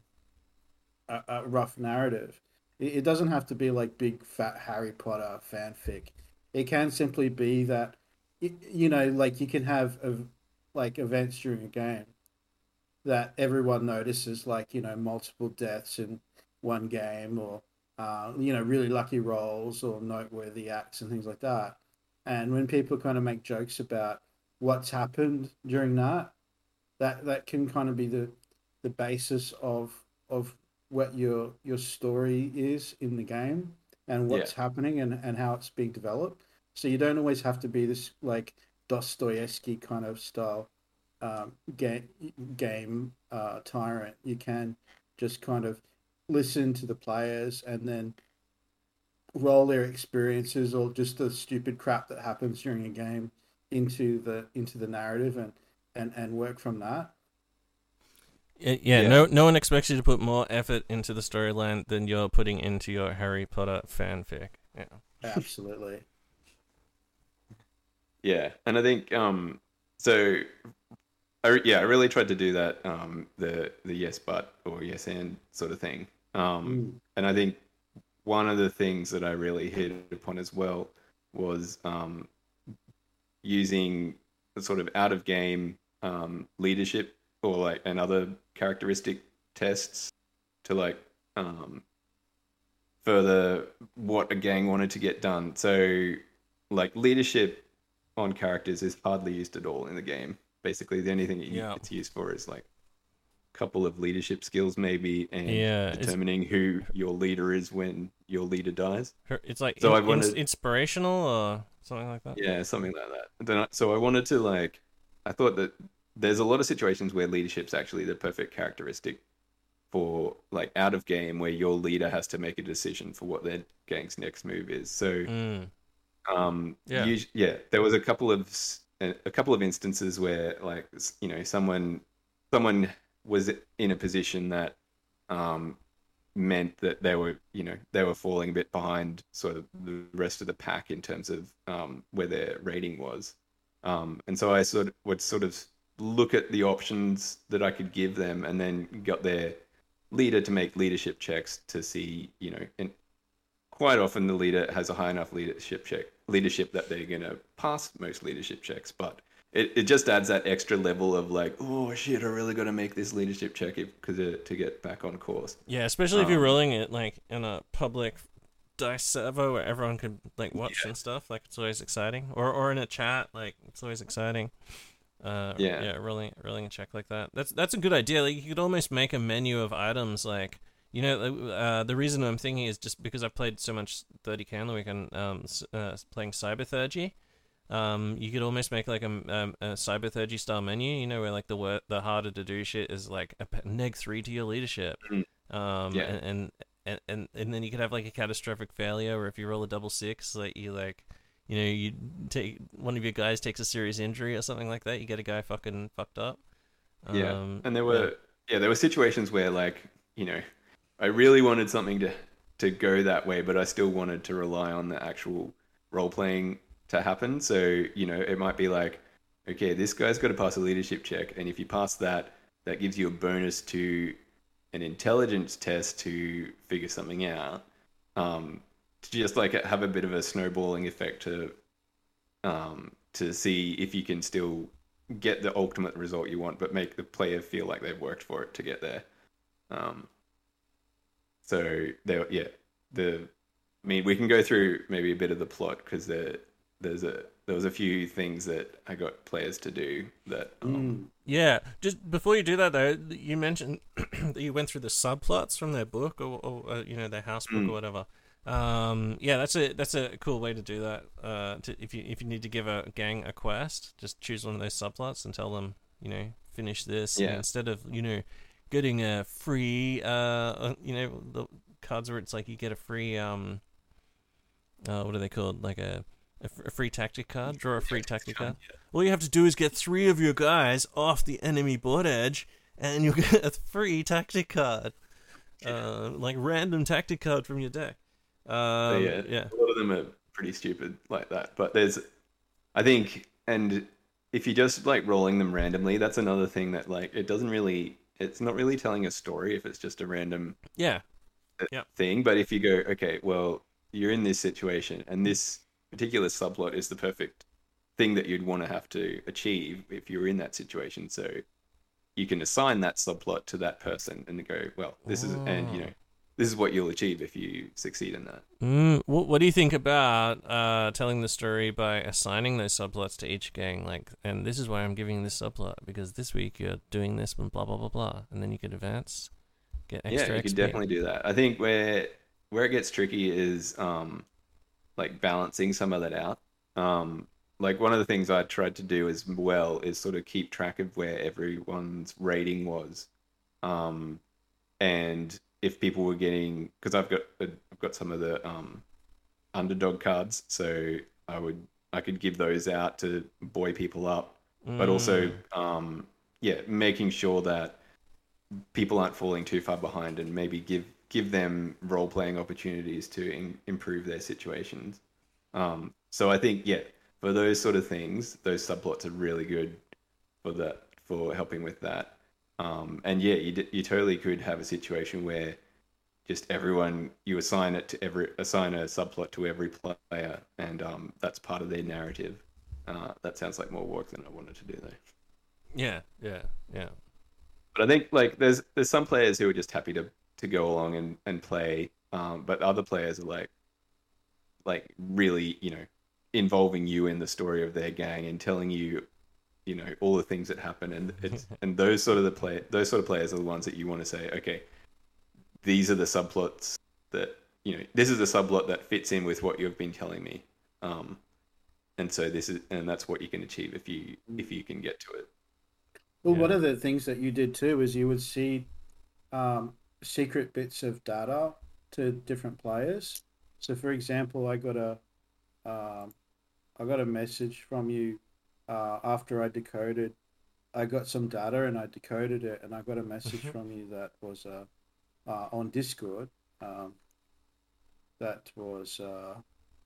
a, a rough narrative. It, it doesn't have to be like big fat Harry Potter fanfic. It can simply be that y- you know, like you can have a, like events during a game that everyone notices, like you know, multiple deaths in one game, or uh, you know, really lucky rolls or noteworthy acts and things like that. And when people kind of make jokes about what's happened during that, that that can kind of be the the basis of of what your your story is in the game and what's happening and, and how it's being developed. So you don't always have to be this like Dostoevsky kind of style um, game game uh, tyrant. You can just kind of listen to the players and then roll their experiences or just the stupid crap that happens during a game into the into the narrative and and, and work from that. Yeah, yeah, Yeah. no no one expects you to put more effort into the storyline than you're putting into your Harry Potter fanfic. Yeah. Absolutely. Yeah, and I think um, so. I, yeah, I really tried to do that um, the the yes but or yes and sort of thing. Um, And I think one of the things that I really hit upon as well was um, using the sort of out of game um, leadership or like and other characteristic tests to like um, further what a gang wanted to get done. So like leadership on characters is hardly used at all in the game. Basically, the only thing it- Yeah. it's used for is like a couple of leadership skills maybe and Yeah, it's- determining who your leader is when your leader dies. Her- It's like So in- I ins- wanted, inspirational or something like that. yeah, something like that. Then I, so I wanted to like, I thought that there's a lot of situations where leadership's actually the perfect characteristic for like out of game where your leader has to make a decision for what their gang's next move is. So, Mm. um, Yeah. us- yeah, there was a couple of s- a a couple of instances where like s- you know someone someone was in a position that um meant that they were, you know, they were falling a bit behind sort of the rest of the pack in terms of um, where their rating was. Um, and so I sort of would sort of look at the options that I could give them and then got their leader to make leadership checks to see, you know, and quite often the leader has a high enough leadership check, leadership that they're going to pass most leadership checks. But it, it just adds that extra level of like, oh shit, I really got to make this leadership check because to, to get back on course. Yeah, especially if you're Um, rolling it like in a public dice server where everyone could like watch and stuff. Like it's always exciting, or or in a chat, like it's always exciting. Uh, Yeah. yeah, rolling rolling a check like that. That's that's a good idea. Like you could almost make a menu of items. Like you know, uh, the reason I'm thinking is just because I've played so much thirty K on the weekend, um, s- uh, playing Cyberthurgy. Um, you could almost make like a, um, a Cyberthurgy style menu, you know, where like the wor- the harder to do shit is like a p- neg three to your leadership. Um, Yeah. and, and and and and then you could have like a catastrophic failure, or if you roll a double six, like you like, you know, you take one of your guys takes a serious injury or something like that. You get a guy fucking fucked up. Yeah, Um, and there were yeah. there were situations where like, you know, I really wanted something to to go that way, but I still wanted to rely on the actual role playing to happen. So you know, it might be like, okay, this guy's got to pass a leadership check, and if you pass that, that gives you a bonus to an intelligence test to figure something out. Um, to just like have a bit of a snowballing effect to um, to see if you can still get the ultimate result you want, but make the player feel like they've worked for it to get there. Um, so there, yeah, the I mean, we can go through maybe a bit of the plot because there, there's a there was a few things that I got players to do that. Um, Yeah, just before you do that though, you mentioned that you went through the subplots from their book or, or uh, you know, their house book Mm. or whatever. Um, yeah, that's a that's a cool way to do that. Uh, to, if you if you need to give a gang a quest, just choose one of those subplots and tell them, you know, finish this. Yeah. And instead of, you know, getting a free, uh, uh, you know, the cards where it's like you get a free, um, uh, what are they called? Like a a, f- a free tactic card. Draw a free tactic card. All you have to do is get three of your guys off the enemy board edge, and you'll get a free tactic card, uh, like random tactic card from your deck. So Um, yeah, yeah. a lot of them are pretty stupid like that. But there's, I think, and if you're just like rolling them randomly, that's another thing that like it doesn't really, it's not really telling a story if it's just a random Yeah. uh, Yep. thing. But if you go, okay, well, you're in this situation, and this particular subplot is the perfect thing that you'd want to have to achieve if you're in that situation. So you can assign that subplot to that person and go, well, this is, and you know, this is what you'll achieve if you succeed in that. Mm, what, what do you think about uh, telling the story by assigning those subplots to each gang? Like, and this is why I'm giving this subplot, because this week you're doing this and blah blah blah blah, and then you could advance, get extra. Yeah, you X P. could definitely do that. I think where where it gets tricky is um, like balancing some of that out. Um, like one of the things I tried to do as well is sort of keep track of where everyone's rating was, um, and if people were getting, because I've got I've got some of the um, underdog cards, so I would I could give those out to buoy people up, but also Mm. um, yeah, making sure that people aren't falling too far behind, and maybe give give them role playing opportunities to in, improve their situations. Um, so I think yeah, for those sort of things, those subplots are really good for that for helping with that. Um, and yeah, you d- you totally could have a situation where just everyone you assign it to every assign a subplot to every player, and um, that's part of their narrative. Uh, that sounds like more work than I wanted to do, though. Yeah, yeah, yeah. But I think like there's there's some players who are just happy to, to go along and, and play, um, but other players are like like really, you know, involving you in the story of their gang and telling you, you know, all the things that happen, and it's and those sort of the play those sort of players are the ones that you want to say, okay, these are the subplots that, you know, this is the subplot that fits in with what you've been telling me. Um, and so this is, and that's what you can achieve if you if you can get to it. Well, yeah. One of the things that you did too is you would see um, secret bits of data to different players. So, for example, I got a um, I got a message from you uh, after I decoded. I got some data and I decoded it, and I got a message mm-hmm. from you that was uh, uh, on Discord. Um, that was. Uh,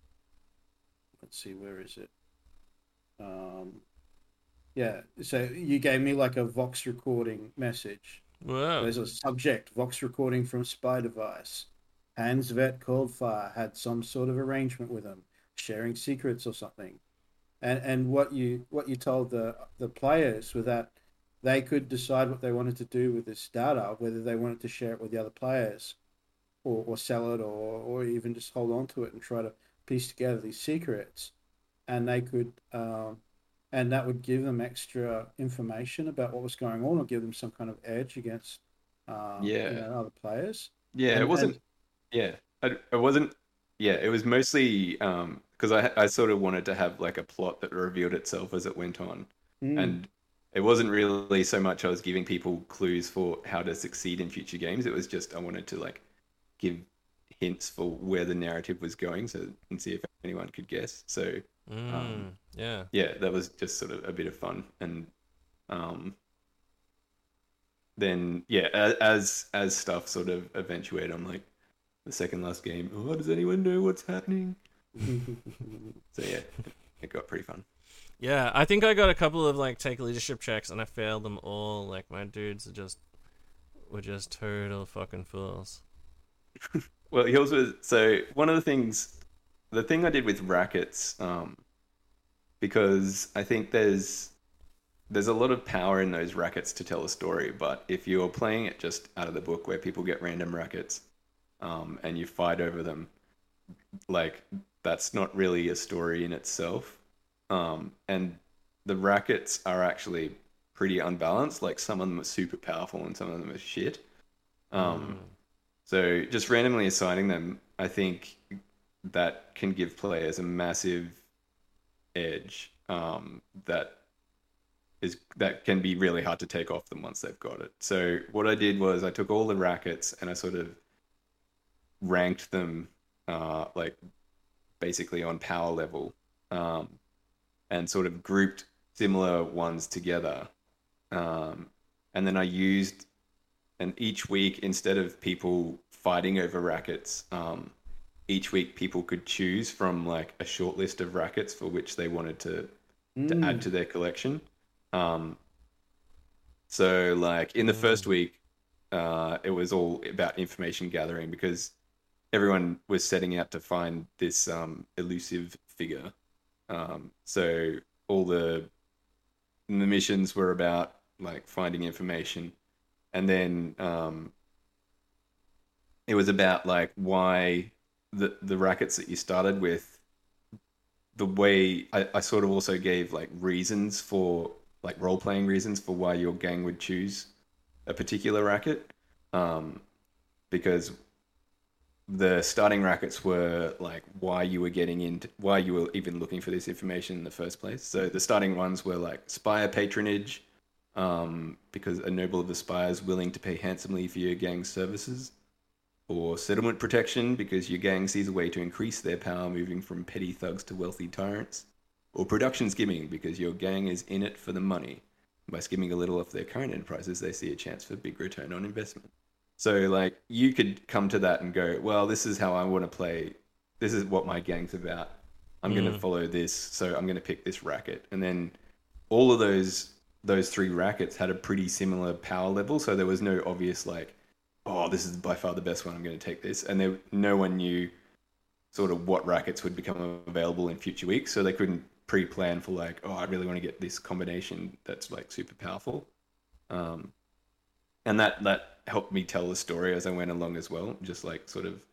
Let's see, where is it? Um, yeah, so you gave me like a Vox recording message. Wow. There's a subject, Vox recording from Spy Device. Hans Vet Coldfire had some sort of arrangement with him, sharing secrets or something. And and what you what you told the the players was that they could decide what they wanted to do with this data, whether they wanted to share it with the other players or, or sell it, or, or even just hold on to it and try to piece together these secrets, and they could, um, and that would give them extra information about what was going on, or give them some kind of edge against, um, yeah, you know, other players. Yeah, and, it wasn't. And, yeah, it, it wasn't. Yeah, it was mostly because um, I I sort of wanted to have like a plot that revealed itself as it went on, mm. and it wasn't really so much I was giving people clues for how to succeed in future games. It was just I wanted to like give hints for where the narrative was going, so and see if anyone could guess. So mm, um, yeah, yeah, that was just sort of a bit of fun. And um, then yeah, as as stuff sort of eventuated, I'm like, the second last game, oh, does anyone know what's happening? So yeah, it got pretty fun. Yeah, I think I got a couple of like take leadership checks and I failed them all. Like my dudes are just were just total fucking fools. Well, he also so one of the things, the thing I did with rackets, um, because I think there's there's a lot of power in those rackets to tell a story. But if you're playing it just out of the book, where people get random rackets, um, and you fight over them, like that's not really a story in itself. Um, and the rackets are actually pretty unbalanced. Like some of them are super powerful and some of them are shit. Um, mm. So just randomly assigning them, I think that can give players a massive edge um, that is that can be really hard to take off them once they've got it. So what I did was I took all the rackets and I sort of ranked them uh, like basically on power level, um, and sort of grouped similar ones together. Um, and then I used And each week, instead of people fighting over rackets, um, each week people could choose from like a short list of rackets for which they wanted to, mm. to add to their collection. Um, so like in the mm. first week, uh, it was all about information gathering because everyone was setting out to find this um, elusive figure. Um, so all the the missions were about like finding information. And then um, it was about like why the the rackets that you started with, the way I, I sort of also gave like reasons for like role playing reasons for why your gang would choose a particular racket, um, because the starting rackets were like why you were getting into why you were even looking for this information in the first place. So the starting ones were like Spire patronage. Um, because a noble of the Spire is willing to pay handsomely for your gang's services, or settlement protection because your gang sees a way to increase their power moving from petty thugs to wealthy tyrants, or production skimming because your gang is in it for the money. by skimming a little off their current enterprises, they see a chance for big return on investment. So, like, you could come to that and go, well, this is how I want to play. This is what my gang's about. I'm mm. going to follow this, so I'm going to pick this racket. And then all of those those three rackets had a pretty similar power level, so there was no obvious, like, oh, this is by far the best one, I'm going to take this. And there, no one knew sort of what rackets would become available in future weeks, so they couldn't pre-plan for, like, oh, I really want to get this combination that's, like, super powerful. Um, and that, that helped me tell the story as I went along as well, just, like, sort of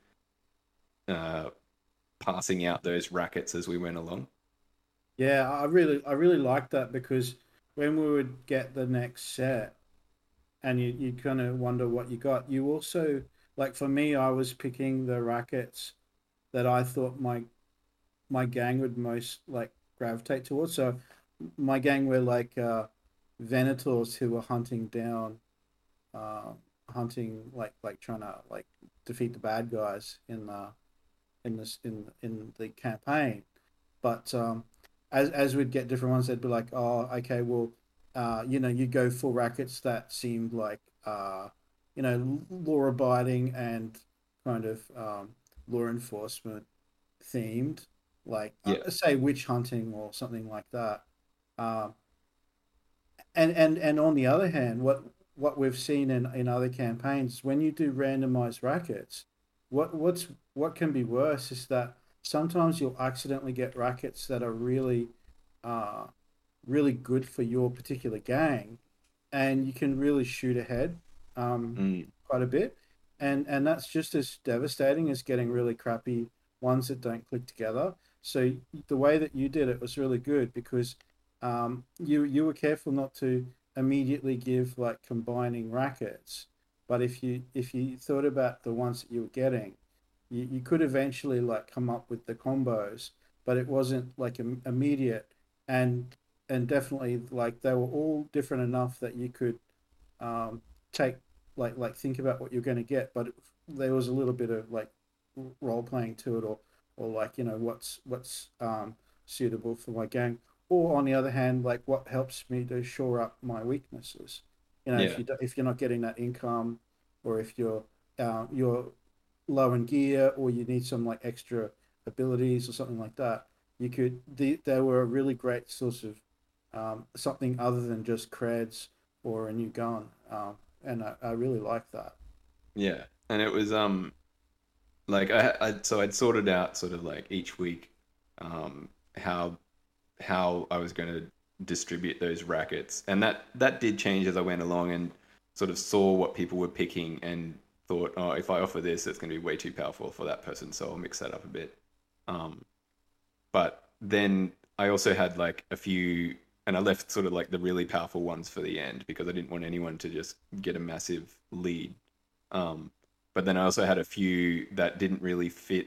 uh, passing out those rackets as we went along. Yeah, I really I really liked that, because when we would get the next set and you, you kind of wonder what you got, you also, like for me, I was picking the rackets that I thought my my gang would most like gravitate towards. So my gang were like uh, Venators who were hunting down, uh, hunting like like trying to like defeat the bad guys in the in this in in the campaign, but um, As as we'd get different ones, they'd be like, oh, okay, well, uh, you know, you go for rackets that seemed like, uh, you know, law-abiding and kind of um, law enforcement themed, like, yeah. uh, say, witch hunting or something like that. Um, and, and, and on the other hand, what what we've seen in, in other campaigns, when you do randomized rackets, what what's what can be worse is that sometimes you'll accidentally get rackets that are really, uh, really good for your particular gang, and you can really shoot ahead um, mm. quite a bit. And and that's just as devastating as getting really crappy ones that don't click together. So the way that you did it was really good, because um, you you were careful not to immediately give like combining rackets, but if you if you thought about the ones that you were getting, You, you could eventually like come up with the combos, but it wasn't like im- immediate, and and definitely like they were all different enough that you could um, take like like think about what you're going to get, but it, there was a little bit of like role playing to it, or or like, you know, what's what's um, suitable for my gang, or on the other hand, like what helps me to shore up my weaknesses. You know, yeah. if you do, if you're not getting that income, or if you're uh, you're low in gear, or you need some like extra abilities or something like that, you could they, they were a really great source of um, something other than just creds or a new gun, um, and I, I really like that. Yeah, and it was um like I, I so I'd sorted out sort of like each week um how how I was going to distribute those rackets, and that that did change as I went along, and sort of saw what people were picking and thought, oh, if I offer this, it's going to be way too powerful for that person, so I'll mix that up a bit. Um, but then I also had like a few, and I left sort of like the really powerful ones for the end, because I didn't want anyone to just get a massive lead. Um, but then I also had a few that didn't really fit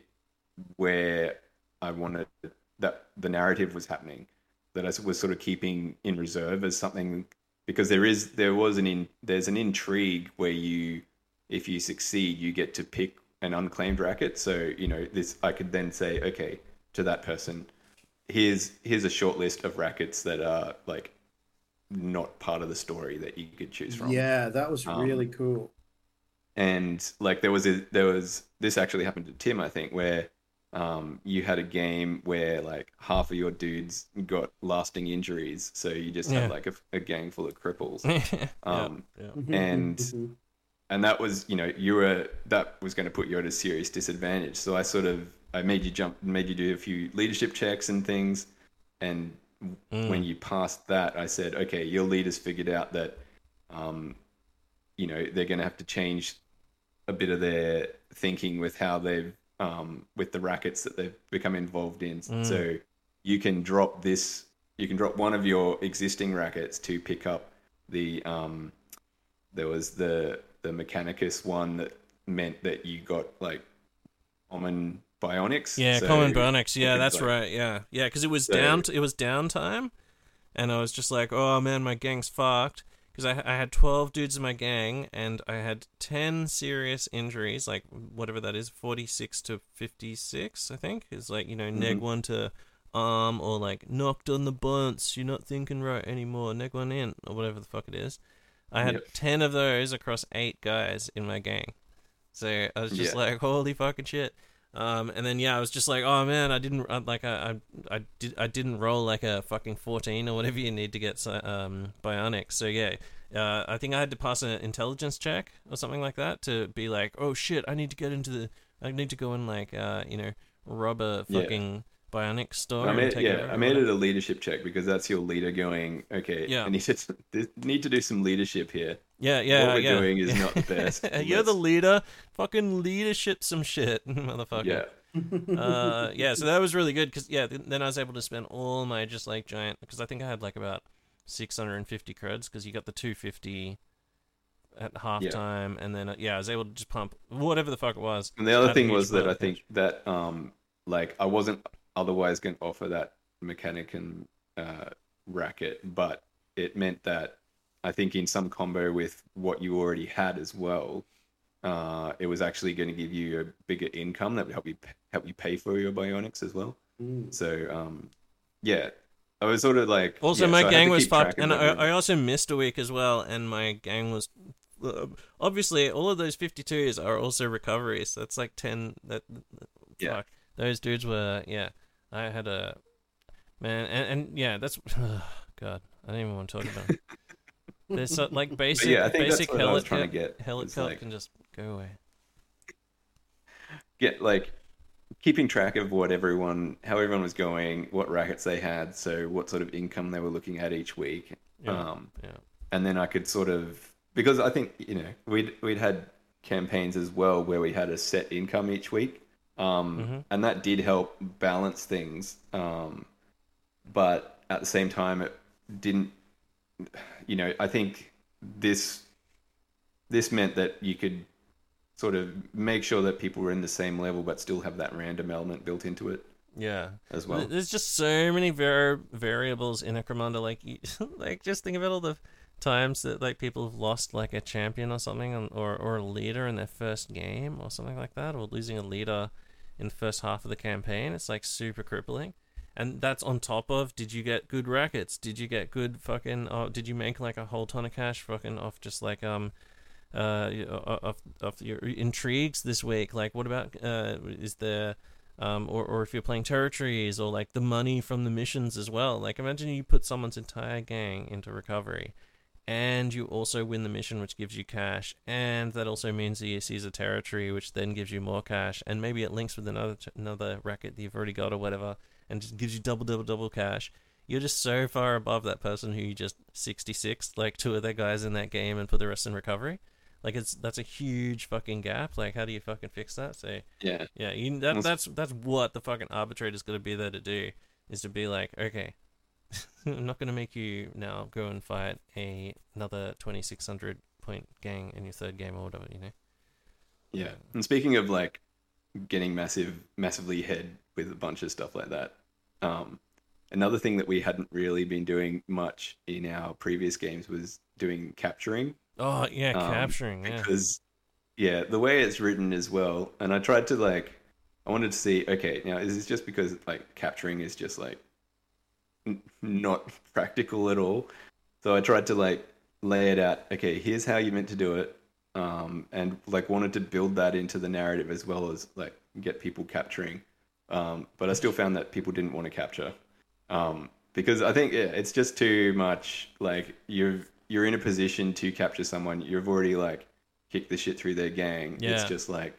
where I wanted, that the narrative was happening, that I was sort of keeping in reserve as something, because there is, there was an in, there's an intrigue where you, if you succeed, you get to pick an unclaimed racket. So, you know, this, I could then say, okay, to that person, here's here's a short list of rackets that are like not part of the story that you could choose from. Yeah, that was um, really cool. And like there was a, there was this actually happened to Tim, I think, where um, you had a game where like half of your dudes got lasting injuries, so you just Yeah. had like a, a gang full of cripples. um, Yeah, yeah. and and that was, you know, you were, that was going to put you at a serious disadvantage. So I sort of, I made you jump, made you do a few leadership checks and things. And Mm. when you passed that, I said, okay, your leaders figured out that, um, you know, they're going to have to change a bit of their thinking with how they've, um, with the rackets that they've become involved in. Mm. So you can drop this, you can drop one of your existing rackets to pick up the, um, there was the, the Mechanicus one that meant that you got like common bionics. Yeah, so common bionics. Yeah, can, that's like, right. Yeah, yeah, because it was so, down. It was downtime, and I was just like, oh man, my gang's fucked. Because I I had twelve dudes in my gang, and I had ten serious injuries, like whatever that is, forty six to fifty six, I think, is like, you know, Mm-hmm. neg one to arm, or like knocked on the bunts, you're not thinking right anymore, neck one in, or whatever the fuck it is. I had Yep. ten of those across eight guys in my gang. So I was just Yeah. like, holy fucking shit. Um, and then yeah, I was just like, oh man, I didn't I, like I, I I did I didn't roll like a fucking fourteen or whatever you need to get um bionic. So yeah, uh, I think I had to pass an intelligence check or something like that to be like, oh shit, I need to get into the I need to go and like uh you know rob a Yeah. fucking bionic store. I and made, take it yeah, over I or made whatever. it a leadership check because that's your leader going, okay, Yeah. I need to, need to do some leadership here. Yeah, yeah, What we're yeah. doing is not the best. You're the leader. Fucking leadership some shit, motherfucker. Yeah. uh, yeah, so that was really good because, yeah, th- then I was able to spend all my just like giant, because I think I had like about six hundred fifty creds because you got the two hundred fifty at halftime, and then, uh, yeah, I was able to just pump whatever the fuck it was. And the other Had a thing huge was that I pump. think that, um, like, I wasn't otherwise going to offer that mechanic and uh, racket, but it meant that I think in some combo with what you already had as well, uh, it was actually going to give you a bigger income that would help you help you pay for your bionics as well. Mm. So, um, yeah, I was sort of like Also, yeah, my so I had gang to was keep fucked, track of and I, everything. I also missed a week as well, and my gang was uh, obviously all of those fifty-twos are also recoveries. So that's like ten. That Yeah. fuck, those dudes were yeah. I had a man, and, and yeah, that's God. I don't even want to talk about it. There's so, like basic, yeah, I think that's basic what I was hellet trying to cut- get, hellet is, cut like- can just go away. Get like keeping track of what everyone, how everyone was going, what rackets they had, so what sort of income they were looking at each week. Yeah, Um, yeah. And then I could sort of, because I think, you know, we'd we'd had campaigns as well where we had a set income each week, um, Mhm. and that did help balance things. Um, but at the same time, it didn't. You know, I think this this meant that you could sort of make sure that people were in the same level, but still have that random element built into it. Yeah, as well. Th- There's just so many var- variables in Necromunda. Like, you, like just think about all the times that like people have lost like a champion or something, on, or or a leader in their first game or something like that, or losing a leader in the first half of the campaign. It's like super crippling, and that's on top of, did you get good rackets? Did you get good fucking? Oh, did you make like a whole ton of cash fucking off just like um. Uh, of of your intrigues this week? Like, what about uh, is there um, or or if you're playing territories, or like the money from the missions as well? Like, imagine you put someone's entire gang into recovery, and you also win the mission, which gives you cash, and that also means that you seize a territory, which then gives you more cash, and maybe it links with another another racket that you've already got or whatever, and just gives you double double double cash. You're just so far above that person who you just sixty-six like two of their guys in that game and put the rest in recovery. Like, it's that's a huge fucking gap. Like, how do you fucking fix that? So Yeah. yeah, you, that, that's that's what the fucking arbitrator's got to be there to do, is to be like, okay, I'm not going to make you now go and fight a another twenty-six hundred point gang in your third game or whatever, you know. Yeah. And speaking of like getting massive, massively ahead with a bunch of stuff like that, um, another thing that we hadn't really been doing much in our previous games was doing capturing. Oh yeah, Um, capturing. Yeah. Because yeah, the way it's written as well, and I tried to like, I wanted to see, okay, now is this just because like capturing is just like n- not practical at all? So I tried to like lay it out. Okay, here's how you meant to do it, um, and like wanted to build that into the narrative as well as like get people capturing. Um, but I still found that people didn't want to capture, um, because I think yeah, it's just too much. Like you've you're in a position to capture someone. You've already like kicked the shit through their gang. Yeah. It's just like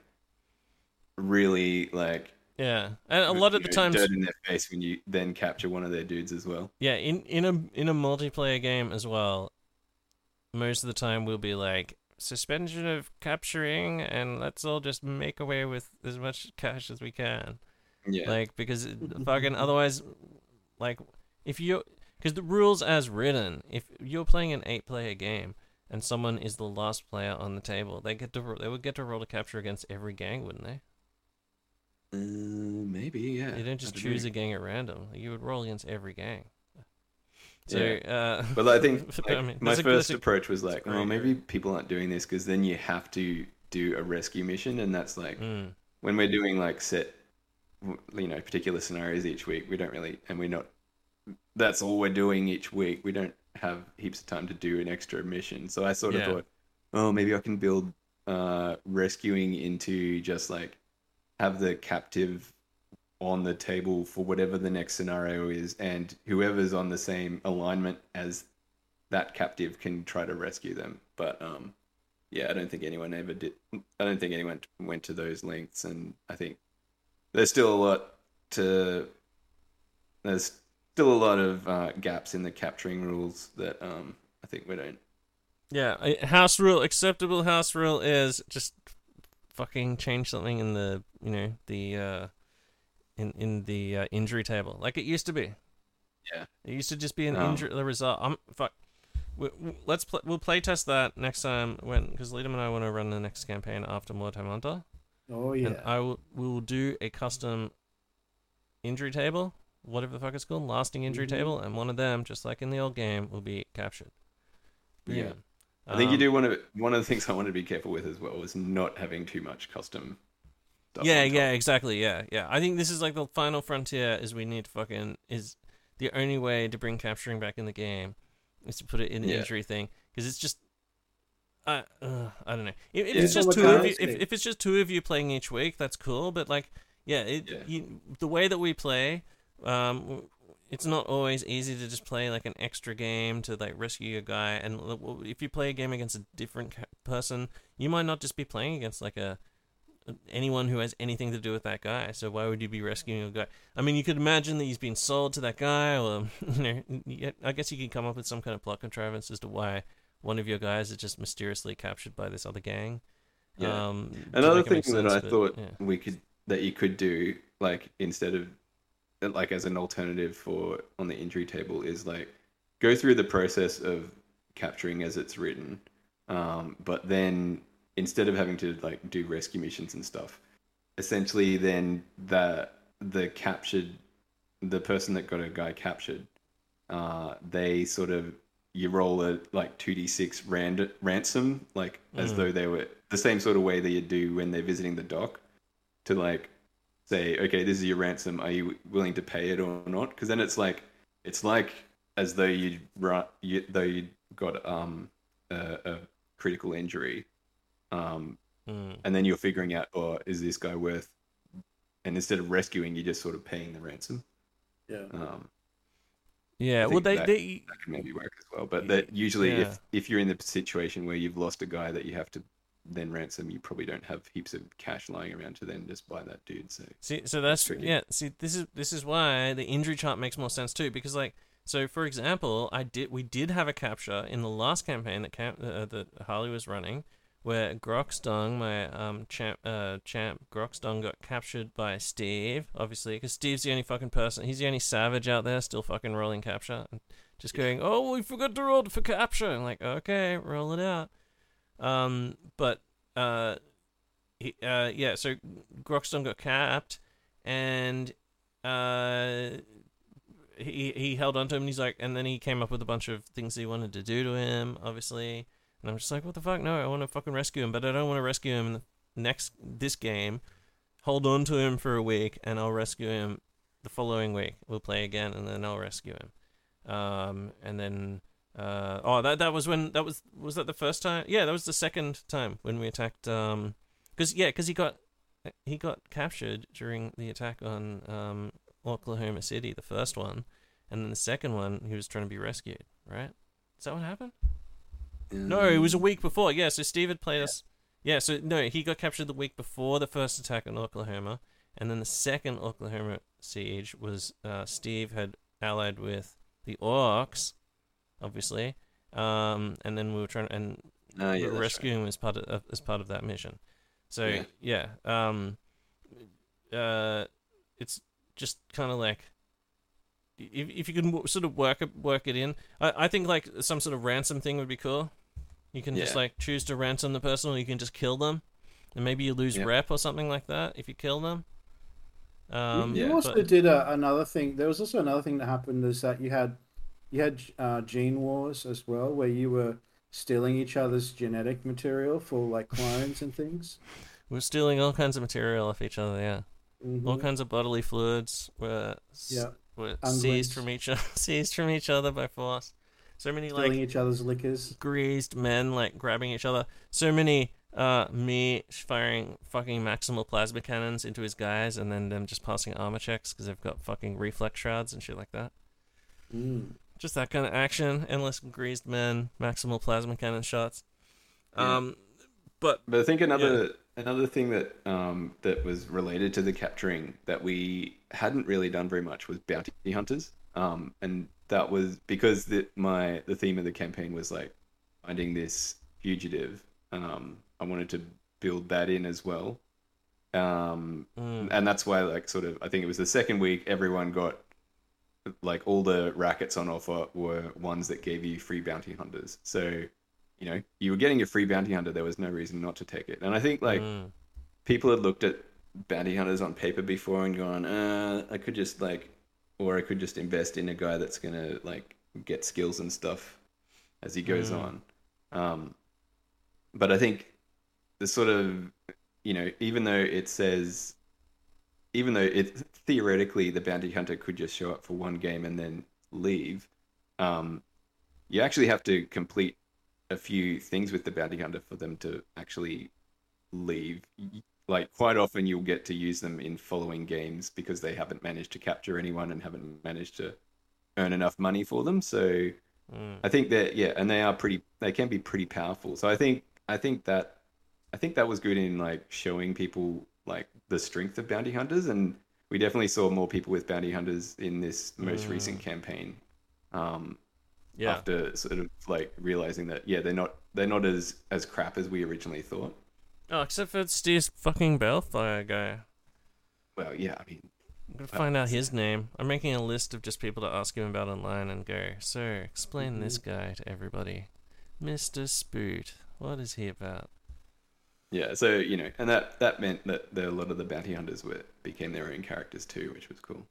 really like Yeah, and a lot of you the know, times, dirt in their face when you then capture one of their dudes as well. yeah, in in a in a multiplayer game as well, most of the time we'll be like, suspension of capturing, and let's all just make away with as much cash as we can. Yeah. Like, because it- fucking otherwise, like, if you, because the rules as written, if you're playing an eight-player game and someone is the last player on the table, they get to ro- they would get to roll a capture against every gang, wouldn't they? Uh, maybe, yeah. You don't just I choose know. a gang at random. You would roll against every gang. So, Yeah. uh, but I think but, like, I mean, my that's a- first that's a- approach was that's a like, great well, maybe people aren't doing this because then you have to do a rescue mission, and that's like Mm. when we're doing like set you know, particular scenarios each week. We don't really, and we're not. That's all we're doing each week. We don't have heaps of time to do an extra mission. So I sort of Yeah. thought, oh, maybe I can build uh, rescuing into just like have the captive on the table for whatever the next scenario is, and whoever's on the same alignment as that captive can try to rescue them. But um, yeah, I don't think anyone ever did. I don't think anyone went to those lengths, and I think there's still a lot to. There's still a lot of uh, gaps in the capturing rules that um, I think we don't. Yeah, a house rule, acceptable house rule is just fucking change something in the, you know, the uh, in in the uh, injury table like it used to be. Yeah, it used to just be an Um, injury the result. I'm fuck. We, we, let's play. We'll play test that next time when because Liam and I want to run the next campaign after Wartime Hunter. Oh yeah. And I will. We will do a custom injury table, whatever the fuck it's called, lasting injury Mhm. table, and one of them, just like in the old game, will be captured. Yeah. Boom. I think you Um, do want to. One of the things I want to be careful with as well is not having too much custom stuff. Yeah, on top. yeah, exactly. Yeah, yeah. I think this is like the final frontier. Is we need fucking is the only way to bring capturing back in the game is to put it in the Yeah. injury thing because it's just. I uh, I don't know. If, if Yeah. it's just What two kind of of you, if, thing? if it's just two of you playing each week, that's cool. But like, yeah, it Yeah. You, the way that we play, um, it's not always easy to just play like an extra game to like rescue a guy. And l- if you play a game against a different ca- person, you might not just be playing against like a anyone who has anything to do with that guy. So why would you be rescuing a guy? I mean, you could imagine that he's been sold to that guy, or you know, y- I guess you could come up with some kind of plot contrivance as to why one of your guys is just mysteriously captured by this other gang. Yeah. Um, to Another make it thing make that sense, I but, thought yeah. we could that you could do, like instead of like as an alternative for on the injury table, is like go through the process of capturing as it's written, um, but then instead of having to like do rescue missions and stuff, essentially then the the captured the person that got a guy captured, uh, they sort of you roll a like two d six rand ransom, like as Mm. though they were the same sort of way that you do when they're visiting the dock, to like say, okay, this is your ransom. Are you willing to pay it or not? Because then it's like it's like as though you'd ru- you though you got um a, a critical injury, um, Mm. and then you're figuring out, oh, is this guy worth? And instead of rescuing, you're just sort of paying the ransom. Yeah. Um, Yeah, I well, think they, that, they that can maybe work as well. But that usually, Yeah. if if you're in the situation where you've lost a guy that you have to then ransom, you probably don't have heaps of cash lying around to then just buy that dude. So See, so that's tricky. yeah. See, this is this is why the injury chart makes more sense too. Because like, so for example, I did we did have a capture in the last campaign that camp, uh, that Harley was running, where Groxdong, my um champ uh champ Groxdong, got captured by Steve. Obviously, because Steve's the only fucking person. He's the only savage out there still fucking rolling capture, and just going, oh, we forgot to roll for capture. I'm like, okay, roll it out. Um, but uh. He, uh, yeah, so Groxton got capped, and uh, he he held on to him, and he's like, and then he came up with a bunch of things he wanted to do to him, obviously, and I'm just like, what the fuck? No, I want to fucking rescue him, but I don't want to rescue him in the next this game. Hold on to him for a week, and I'll rescue him the following week. We'll play again, and then I'll rescue him. Um, and then. Uh, oh, that that was when that was was that the first time? Yeah, that was the second time when we attacked. Um, Cause yeah, cause he got he got captured during the attack on um, Oklahoma City, the first one, and then the second one he was trying to be rescued. Right? Is that what happened? No, it was a week before. Yeah, so Steve had played us. Yeah, so no, he got captured the week before the first attack on Oklahoma, and then the second Oklahoma siege was uh, Steve had allied with the Orcs, obviously, um, and then we were trying and Ah, yeah, we were that's rescuing him as part of as part of that mission. So Yeah. yeah, um, uh, it's just kind of like if if you can w- sort of work it work it in. I I think like some sort of ransom thing would be cool. You can just Yeah. like choose to ransom the person, or you can just kill them, and maybe you lose Yeah. rep or something like that if you kill them. Um, you also but- did a, another thing. There was also another thing that happened is that you had you had uh, gene wars as well, where you were stealing each other's genetic material for like clones and things. We're stealing all kinds of material off each other. Yeah. Mhm. all kinds of bodily fluids were s- Yeah. were Unguents. seized from each other, seized from each other by force. So many Stealing like each other's liquors. greased men like grabbing each other. So many uh me firing fucking maximal plasma cannons into his guys, and then them just passing armor checks because they've got fucking reflex shrouds and shit like that. Mm. Just that kind of action. Endless greased men, maximal plasma cannon shots. Yeah. Um, but But I think another another thing that um, that was related to the capturing that we hadn't really done very much was bounty hunters, um, and that was because the, my the theme of the campaign was like finding this fugitive. Um, I wanted to build that in as well, um, Mm. and that's why like sort of I think it was the second week everyone got like all the rackets on offer were ones that gave you free bounty hunters. So you know, you were getting a free bounty hunter. There was no reason not to take it. And I think like Mm. people had looked at bounty hunters on paper before and gone, uh, I could just like, or I could just invest in a guy that's gonna like get skills and stuff as he goes Mm. on. Um, but I think the sort of, you know, even though it says, even though it theoretically the bounty hunter could just show up for one game and then leave, um, you actually have to complete a few things with the bounty hunter for them to actually leave. Like quite often you'll get to use them in following games because they haven't managed to capture anyone and haven't managed to earn enough money for them. So Mm. I think that yeah, and they are pretty they can be pretty powerful. So I think I think that I think that was good in like showing people like the strength of bounty hunters, and we definitely saw more people with bounty hunters in this most Mm. recent campaign. Um Yeah. After sort of like realizing that yeah they're not they're not as as crap as we originally thought. Oh, except for Steve's fucking Balefire guy. Well, yeah, I mean, I'm gonna find out his name. I'm making a list of just people to ask him about online and go, sir, explain Mm-hmm. this guy to everybody. Mister Spoot, what is he about? Yeah, so you know, and that that meant that the, a lot of the bounty hunters were became their own characters too, which was cool.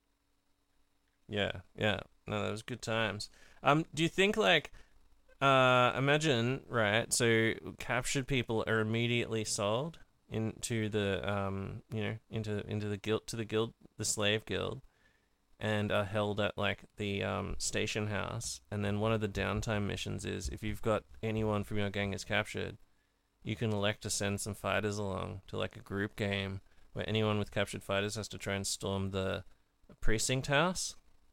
Yeah, yeah. No, that was good times. Um, do you think like, uh, imagine right? So captured people are immediately sold into the um, you know, into into the guild to the guild, the slave guild, and are held at like the um station house. And then one of the downtime missions is if you've got anyone from your gang is captured, you can elect to send some fighters along to like a group game where anyone with captured fighters has to try and storm the precinct house.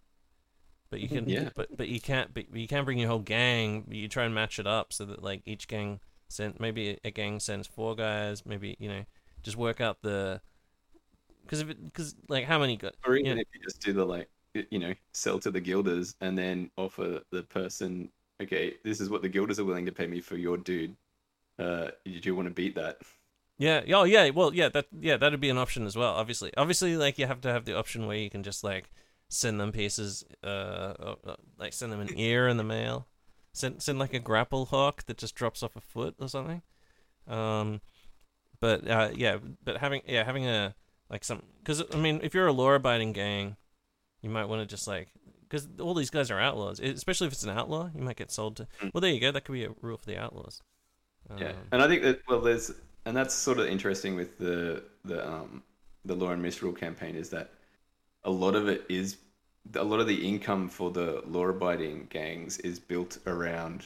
But you can, Yeah. but but you can't, but you can't bring your whole gang. But you try and match it up so that like each gang send maybe a gang sends four guys. Maybe you know just work out the because if it because like how many got Or even you know, if you just do the like you know sell to the guilders and then offer the person, okay, this is what the guilders are willing to pay me for your dude. Uh, did you want to beat that? yeah oh yeah well yeah that yeah that'd be an option as well. Obviously, obviously like you have to have the option where you can just like. Send them pieces, uh, uh, like send them an ear in the mail. Send send like a grapple hook that just drops off a foot or something. Um, but uh, yeah, but having yeah having a like some because I mean if you're a law-abiding gang, you might want to just like because all these guys are outlaws, especially if it's an outlaw, you might get sold to. Well, there you go. That could be a rule for the outlaws. Um, Yeah, and I think that well, there's and that's sort of interesting with the the um the law and misrule campaign is that a lot of it is a lot of the income for the law-abiding gangs is built around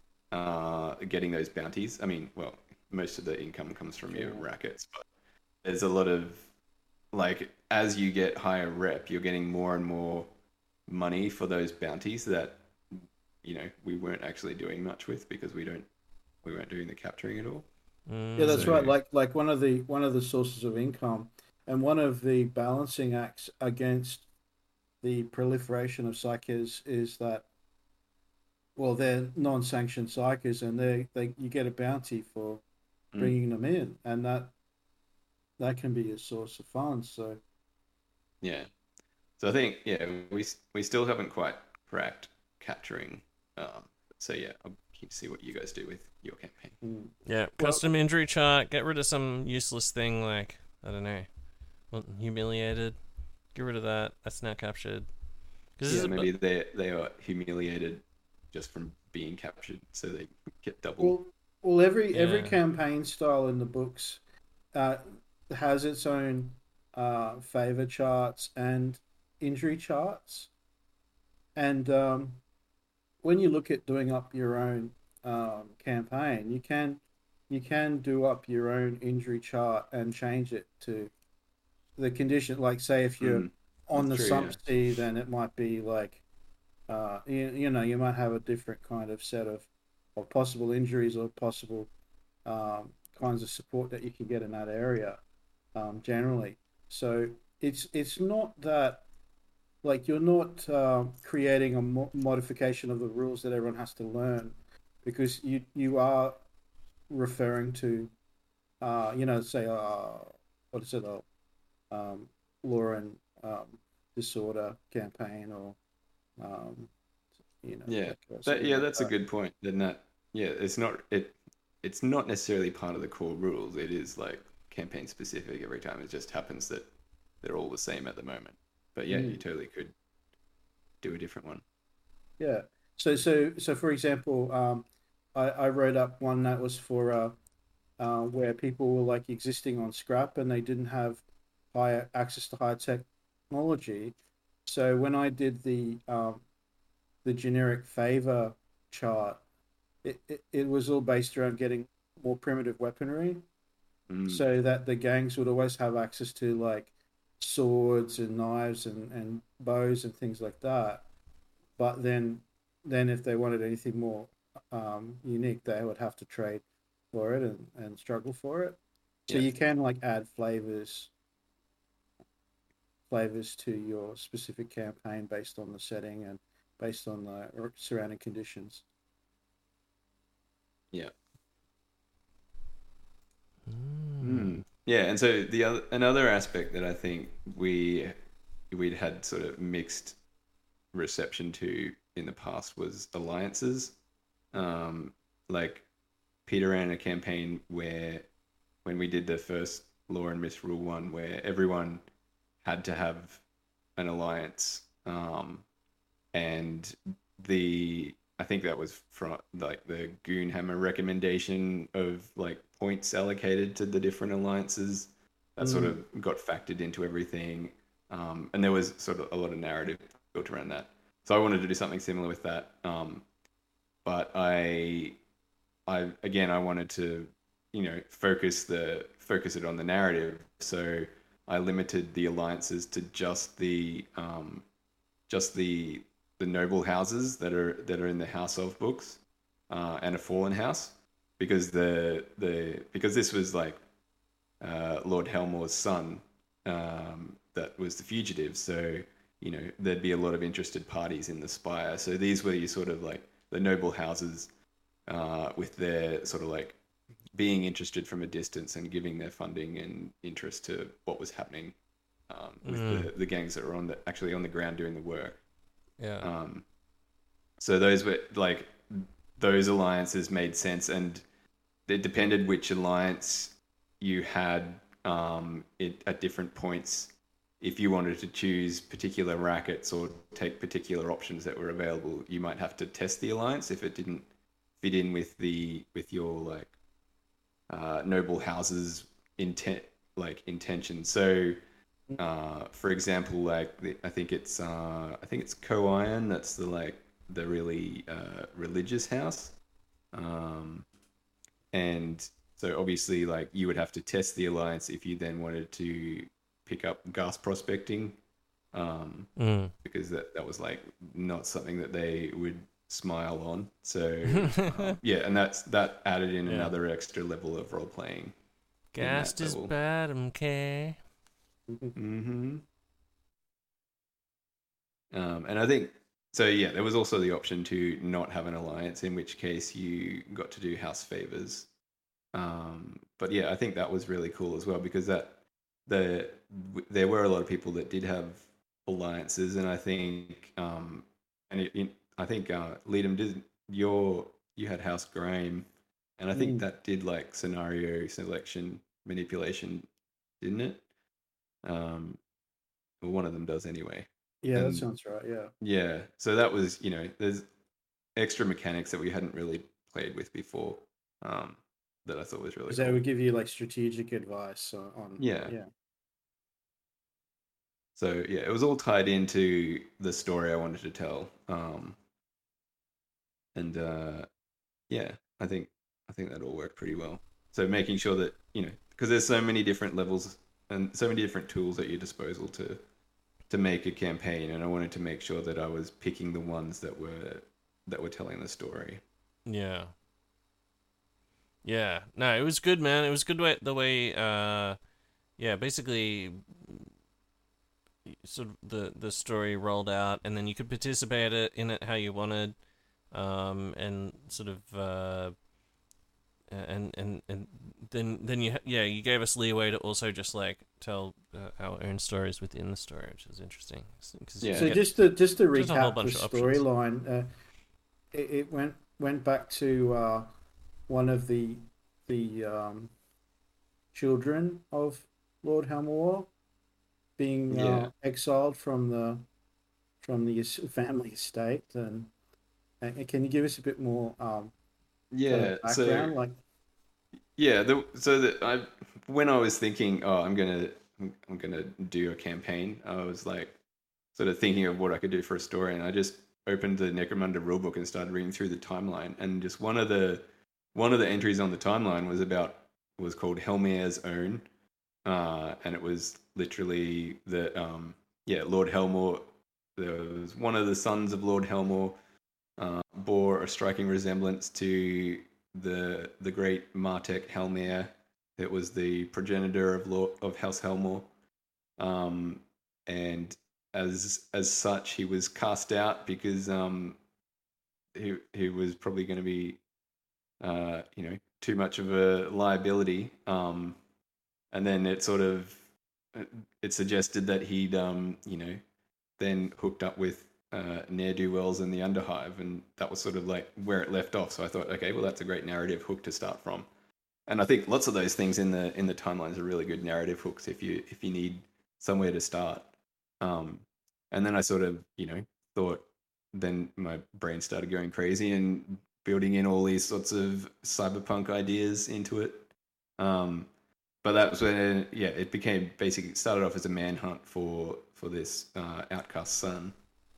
uh, getting those bounties. I mean, well, most of the income comes from your rackets, but there's a lot of like as you get higher rep, you're getting more and more money for those bounties that you know we weren't actually doing much with because we don't we weren't doing the capturing at all. Yeah, that's So- right. Like like one of the one of the sources of income and one of the balancing acts against the proliferation of psychers is that well they're non-sanctioned psychers and they they you get a bounty for Mm. bringing them in and that that can be a source of funds. So Yeah. So I think yeah we we still haven't quite cracked capturing. Um, so yeah, I'm keen to see what you guys do with your campaign. Yeah, custom injury chart. Get rid of some useless thing like I don't know, well, humiliated. Get rid of that. That's now captured. Because Yeah, maybe they they are humiliated just from being captured, so they get double. well well every every Yeah. campaign style in the books uh, has its own uh, favor charts and injury charts. And um, when you look at doing up your own um, campaign, you can you can do up your own injury chart and change it to the condition. Like, say, if you're Mm, on the that's true, sump yeah. sea, then it might be like, uh, you, you know, you might have a different kind of set of, of possible injuries or possible um, kinds of support that you can get in that area um, generally. So it's it's not that, like, you're not uh, creating a mo- modification of the rules that everyone has to learn, because you you are referring to, uh, you know, say, uh, what is it, uh, um, law and um, disorder campaign, or um, you know, Yeah, like, uh, that something yeah, like that's a that. good point. Then that yeah, it's not it. It's not necessarily part of the core rules. It is like campaign specific every time. It just happens that they're all the same at the moment. But yeah, you Mm. totally could do a different one. Yeah. So so so for example, um, I I wrote up one that was for uh, uh, where people were like existing on scrap and they didn't have high access to high technology. So when I did the um, the generic favor chart, it, it, it was all based around getting more primitive weaponry, Mm. so that the gangs would always have access to like swords and knives and, and bows and things like that. But then then if they wanted anything more um, unique, they would have to trade for it and, and struggle for it. So Yeah. you can like add flavors flavors to your specific campaign based on the setting and based on the surrounding conditions. Yeah. Mm. Yeah, and so the other another aspect that I think we we'd had sort of mixed reception to in the past was alliances. Um, like Peter ran a campaign where when we did the first Law and Misrule one, where everyone had to have an alliance, um, and the I think that was from like the Goonhammer recommendation of like points allocated to the different alliances that sort Mm. of got factored into everything, um, and there was sort of a lot of narrative built around that. So I wanted to do something similar with that, um, but I, I again I wanted to, you know, focus the focus it on the narrative. So I limited the alliances to just the um, just the the noble houses that are that are in the House of books, uh, and a fallen house, because the the because this was like uh, Lord Helmore's son, um, that was the fugitive. So you know there'd be a lot of interested parties in the Spire. So these were your sort of like the noble houses, uh, with their sort of like being interested from a distance and giving their funding and interest to what was happening, um, with Mm. the, the gangs that were on the actually on the ground doing the work. Yeah. Um, so those were like those alliances made sense, and it depended which alliance you had, um, it, at different points. If you wanted to choose particular rackets or take particular options that were available, you might have to test the alliance if it didn't fit in with the with your like uh, noble houses intent like intention. So, uh, for example, like the, I think it's uh, I think it's Co-Iron. That's the like the really uh, religious house, um, and so obviously like you would have to test the alliance if you then wanted to pick up gas prospecting, um, Mm. because that that was like not something that they would smile on. So um, yeah, and that's that added in Yeah. another extra level of role playing. Gast is bad, okay. Mm-hmm. Um, and I think so. Yeah, there was also the option to not have an alliance, in which case you got to do house favors. Um, but yeah, I think that was really cool as well, because that the w- there were a lot of people that did have alliances, and I think um, and it, it, I think uh, Leadham did your you had House Graham, and I think Mm. that did like scenario selection manipulation, didn't it? Um, well, one of them does anyway. Yeah, that And sounds right. Yeah. yeah, so that was, you know, there's extra mechanics that we hadn't really played with before, um, that I thought was really Because cool. they would give you like strategic advice on, on Yeah. yeah. So yeah, it was all tied into the story I wanted to tell. Um, and uh, yeah, I think I think that all worked pretty well. So making sure that, you know, because there's so many different levels and so many different tools at your disposal to to make a campaign, and I wanted to make sure that I was picking the ones that were that were telling the story. Yeah. Yeah. No, it was good, man. It was good way, the way, uh, yeah, basically, sort of the, the story rolled out, and then you could participate it, in it how you wanted, um, and sort of, uh, and, and, and then, then you, yeah, you gave us leeway to also just, like, tell uh, our own stories within the story, which was interesting. Cause yeah. So just to, just to just a whole recap bunch the of options. storyline, uh, it, it went, went back to, uh, one of the the um, children of Lord Helmore being Yeah. uh, exiled from the from the es- family estate, and, and can you give us a bit more um, Yeah, kind of background? so like, yeah, the, so that I when I was thinking, oh, I'm gonna I'm gonna do a campaign, I was like sort of thinking of what I could do for a story, and I just opened the Necromunda rulebook and started reading through the timeline, and just one of the one of the entries on the timeline was about was called Helmir's Own, uh, and it was literally the um, yeah Lord Helmore. There was one of the sons of Lord Helmore uh, bore a striking resemblance to the the great Martek Helmir. It was the progenitor of Lord, of House Helmore, um, and as as such, he was cast out because um, he he was probably going to be uh, you know too much of a liability. Um, and then it sort of it suggested that he'd um, you know then hooked up with uh, ne'er-do-wells in the Underhive, and that was sort of like where it left off. So I thought, okay, well, that's a great narrative hook to start from. And I think lots of those things in the in the timelines are really good narrative hooks if you if you need somewhere to start. Um, and then I sort of you know thought, then my brain started going crazy and building in all these sorts of cyberpunk ideas into it. Um, but that was when yeah, it became basically it started off as a manhunt for for this uh, outcast son,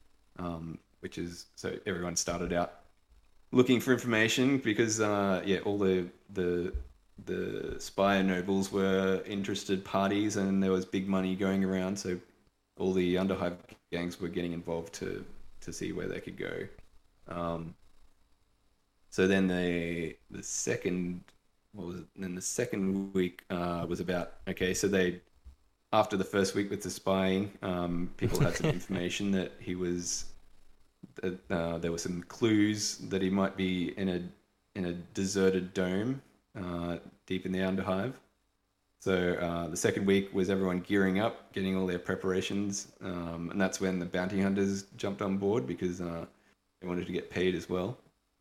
um, which is so everyone started out looking for information because uh, yeah, all the the the spire nobles were interested parties, and there was big money going around. So all the Underhive gangs were getting involved to to see where they could go. Um, so then the the second what was it? Then the second week uh, was about okay. So they after the first week with the spying, um, people had some information that he was. Uh, there were some clues that he might be in a in a deserted dome uh, deep in the Underhive. So uh, the second week was everyone gearing up, getting all their preparations, um, and that's when the bounty hunters jumped on board because uh, they wanted to get paid as well.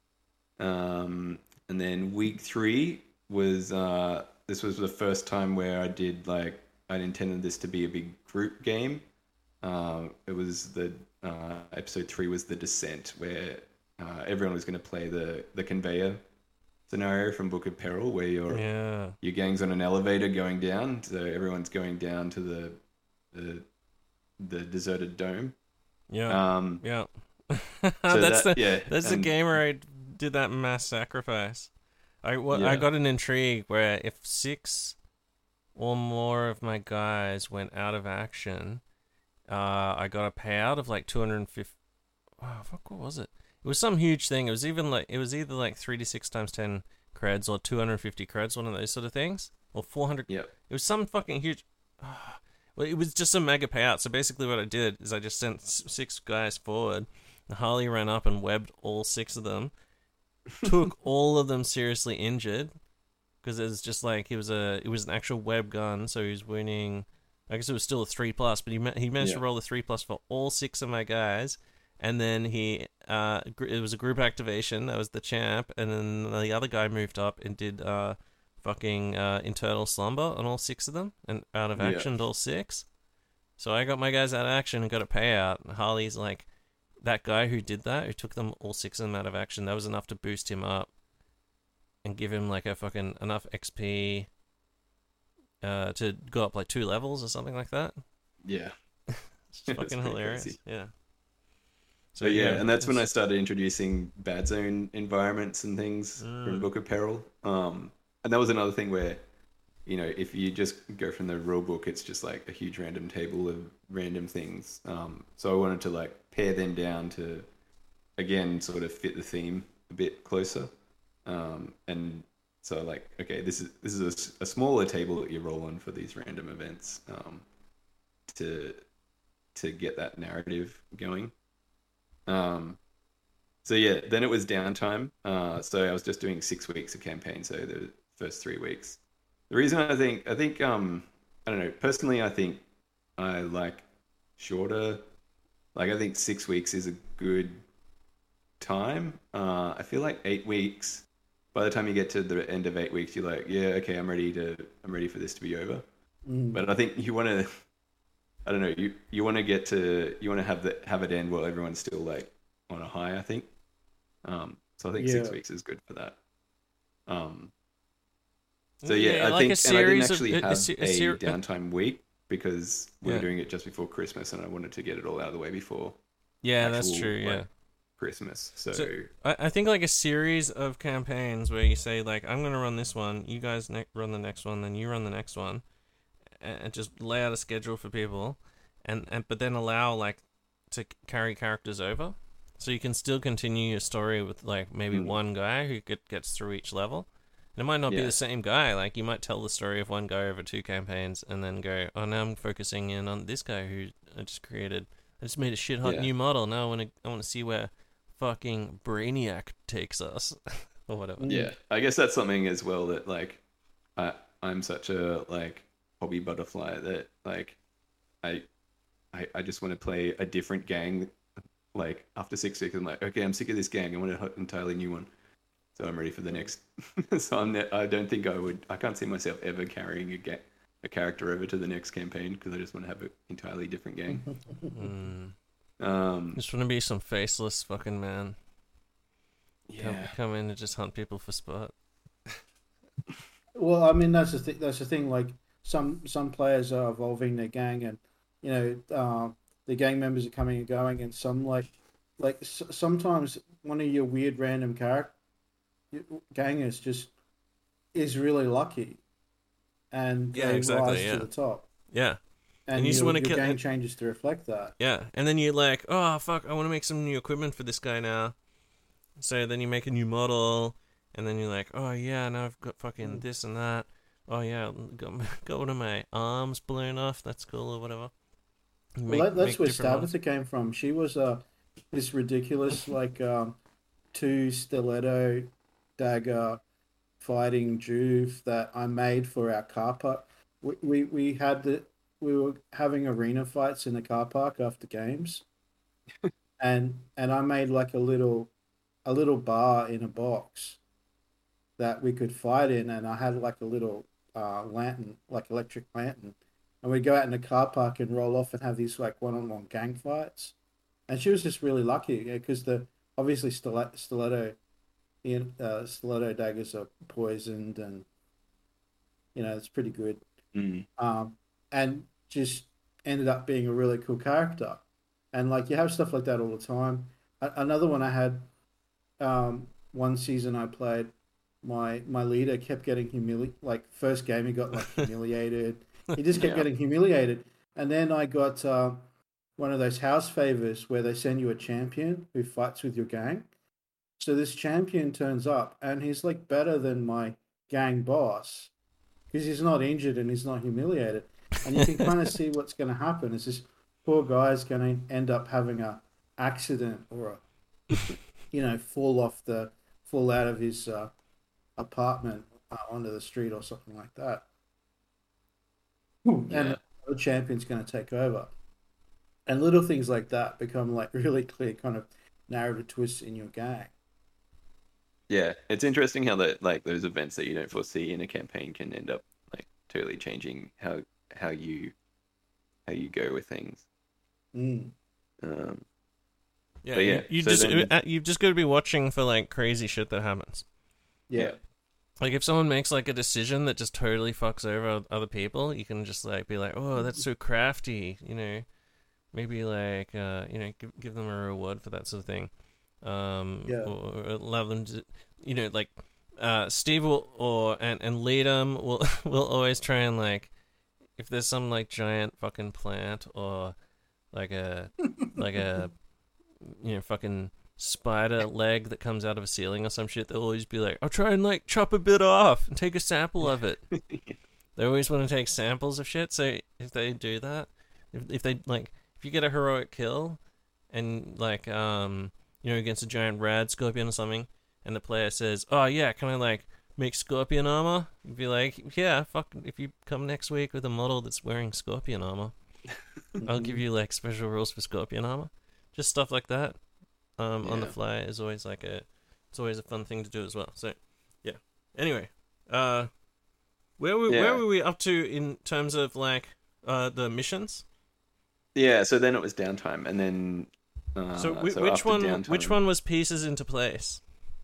Um, and then week three was uh, this was the first time where I did like I intended this to be a big group game. Uh, it was the uh, episode three was the descent, where uh, everyone was going to play the the conveyor scenario from Book of Peril, where your yeah. your gang's on an elevator going down, so everyone's going down to the the, the deserted dome. Yeah, um, yeah. so that's that, the yeah, that's the and- game where I did that mass sacrifice. I well, Yeah. I got an intrigue where if six or more of my guys went out of action. Uh, I got a payout of like two hundred fifty. Oh, fuck, what was it? It was some huge thing. It was even like it was either like three d six times ten creds or two hundred fifty creds, one of those sort of things, or four hundred. Yep. It was some fucking huge. Uh, well, it was just a mega payout. So basically, what I did is I just sent s- six guys forward. And Harley ran up and webbed all six of them. Took all of them seriously injured because it was just like it was a it was an actual web gun, so he was winning. I guess it was still a three plus, but he ma- he managed Yeah. to roll a three plus for all six of my guys, and then he uh gr- it was a group activation. That was the champ, and then the other guy moved up and did uh fucking uh internal slumber on all six of them, and out of Yeah. action all six. So I got my guys out of action and got a payout. And Harley's like that guy who did that, who took them all six of them out of action. That was enough to boost him up and give him like a fucking enough X P. Uh, to go up like two levels or something like that. Yeah. It's fucking pretty hilarious. crazy. Yeah. So yeah, and that's when I it's- started introducing bad zone environments and things from Mm. Book of Peril. Um, and that was another thing where, you know, if you just go from the rule book, it's just like a huge random table of random things. Um, so I wanted to like pare them down to, again, sort of fit the theme a bit closer. Um, and so like, okay, this is this is a s- a, smaller table that you roll on for these random events um, to to get that narrative going. Um, so yeah, then it was downtime. Uh, so I was just doing six weeks of campaign. So the first three weeks. The reason I think I think um, I don't know personally, I think I like shorter. Like I think six weeks is a good time. Uh, I feel like eight weeks. By the time you get to the end of eight weeks, you're like, yeah, okay, I'm ready to I'm ready for this to be over. Mm. But I think you want to. I don't know. You you want to get to you want to have the have it end while everyone's still like on a high. I think. Um, so I think six Yeah. weeks is good for that. Um, so yeah, I like think a series and I didn't actually of, a- a have se- a, a ser- downtime week because we Yeah. were doing it just before Christmas, and I wanted to get it all out of the way before. Yeah, that's actual, true. Yeah. like, Christmas. So, So I, I think like a series of campaigns where you say like I'm gonna run this one, you guys ne- run the next one, then you run the next one, and, and just lay out a schedule for people, and, and but then allow like to c- carry characters over, so you can still continue your story with like maybe Mm. one guy who get, gets through each level. And it might not be Yeah. the same guy. Like you might tell the story of one guy over two campaigns, and then go, oh, now I'm focusing in on this guy who I just created. I just made a shit hot Yeah. new model. Now I want to I want to see where fucking Brainiac takes us or whatever. yeah, I guess that's something as well that like I I'm such a like hobby butterfly that like I I, I just want to play a different gang. Like after six weeks, I'm like, okay, I'm sick of this gang. I want an entirely new one. So I'm ready for the next. so I'm. Ne- I don't think I would. I can't see myself ever carrying a ga- a character over to the next campaign because I just want to have an entirely different gang. Mm. Um, Just want to be some faceless fucking man. Come, Yeah. come in and just hunt people for spot. Well, I mean that's the th- that's the thing. Like some some players are evolving their gang, and you know uh, the gang members are coming and going, and some like like s- sometimes one of your weird random character gangers just is really lucky, and Yeah, they exactly, rise yeah. to the top. Yeah. And, And you just your, wanna your kill- gang and- changes to reflect that. Yeah, and then you're like, oh fuck, I want to make some new equipment for this guy now. So then you make a new model, and then you're like, oh yeah, now I've got fucking this and that. Oh yeah, got got one of my arms blown off. That's cool or whatever. Make- Well, that, that's make where different models. Stabatha came from. She was uh, this ridiculous, like, um, two stiletto dagger fighting Juve that I made for our car park. We, we, we had the we were having arena fights in the car park after games, and and I made like a little a little bar in a box that we could fight in, and I had like a little uh, lantern, like electric lantern. And we'd go out in the car park and roll off and have these like one-on-one gang fights. And she was just really lucky because the obviously stiletto, stiletto, you know, uh, stiletto daggers are poisoned, and you know it's pretty good. Mm. Um, and just ended up being a really cool character. And like you have stuff like that all the time. A- another one I had, um, one season I played, my my leader kept getting humiliated. Like first game he got like humiliated. He just kept Yeah. getting humiliated. And then I got uh, one of those house favors where they send you a champion who fights with your gang. So this champion turns up and he's like better than my gang boss because he's not injured and he's not humiliated. And you can kind of see what's going to happen. Is this poor guy's going to end up having a accident or a, you know, fall off the, fall out of his uh, apartment uh, onto the street or something like that. Yeah. And the champion's going to take over. And little things like that become like really clear kind of narrative twists in your gang. Yeah, it's interesting how that like those events that you don't foresee in a campaign can end up like totally changing how how you how you go with things. Mm. Um, Yeah, but yeah, you, you so just then- uh, you've just got to be watching for like crazy shit that happens. Yeah. Like if someone makes like a decision that just totally fucks over other people, you can just like be like, "Oh, that's so crafty," you know. maybe like uh, you know give give them a reward for that sort of thing. Um, Yeah. or, or allow them to, you know, like uh, Steve will or and and Liam will will always try and like if there's some like giant fucking plant or like a like a you know fucking spider leg that comes out of a ceiling or some shit, they'll always be like, I'll try and like chop a bit off and take a sample of it. They always want to take samples of shit, so if they do that, if if they like if you get a heroic kill and like um you know against a giant rad scorpion or something, and the player says, oh yeah, can I like make scorpion armor? You'd be like, yeah, fuck, if you come next week with a model that's wearing scorpion armor, I'll give you like special rules for scorpion armor. Just stuff like that. Um, yeah. On the fly is always like a, it's always a fun thing to do as well. So, yeah. Anyway, uh, where were Yeah. where were we up to in terms of like uh the missions? Yeah, so then it was downtime, and then. Uh, so, whi- so which after one? downtime- Which one was pieces into place?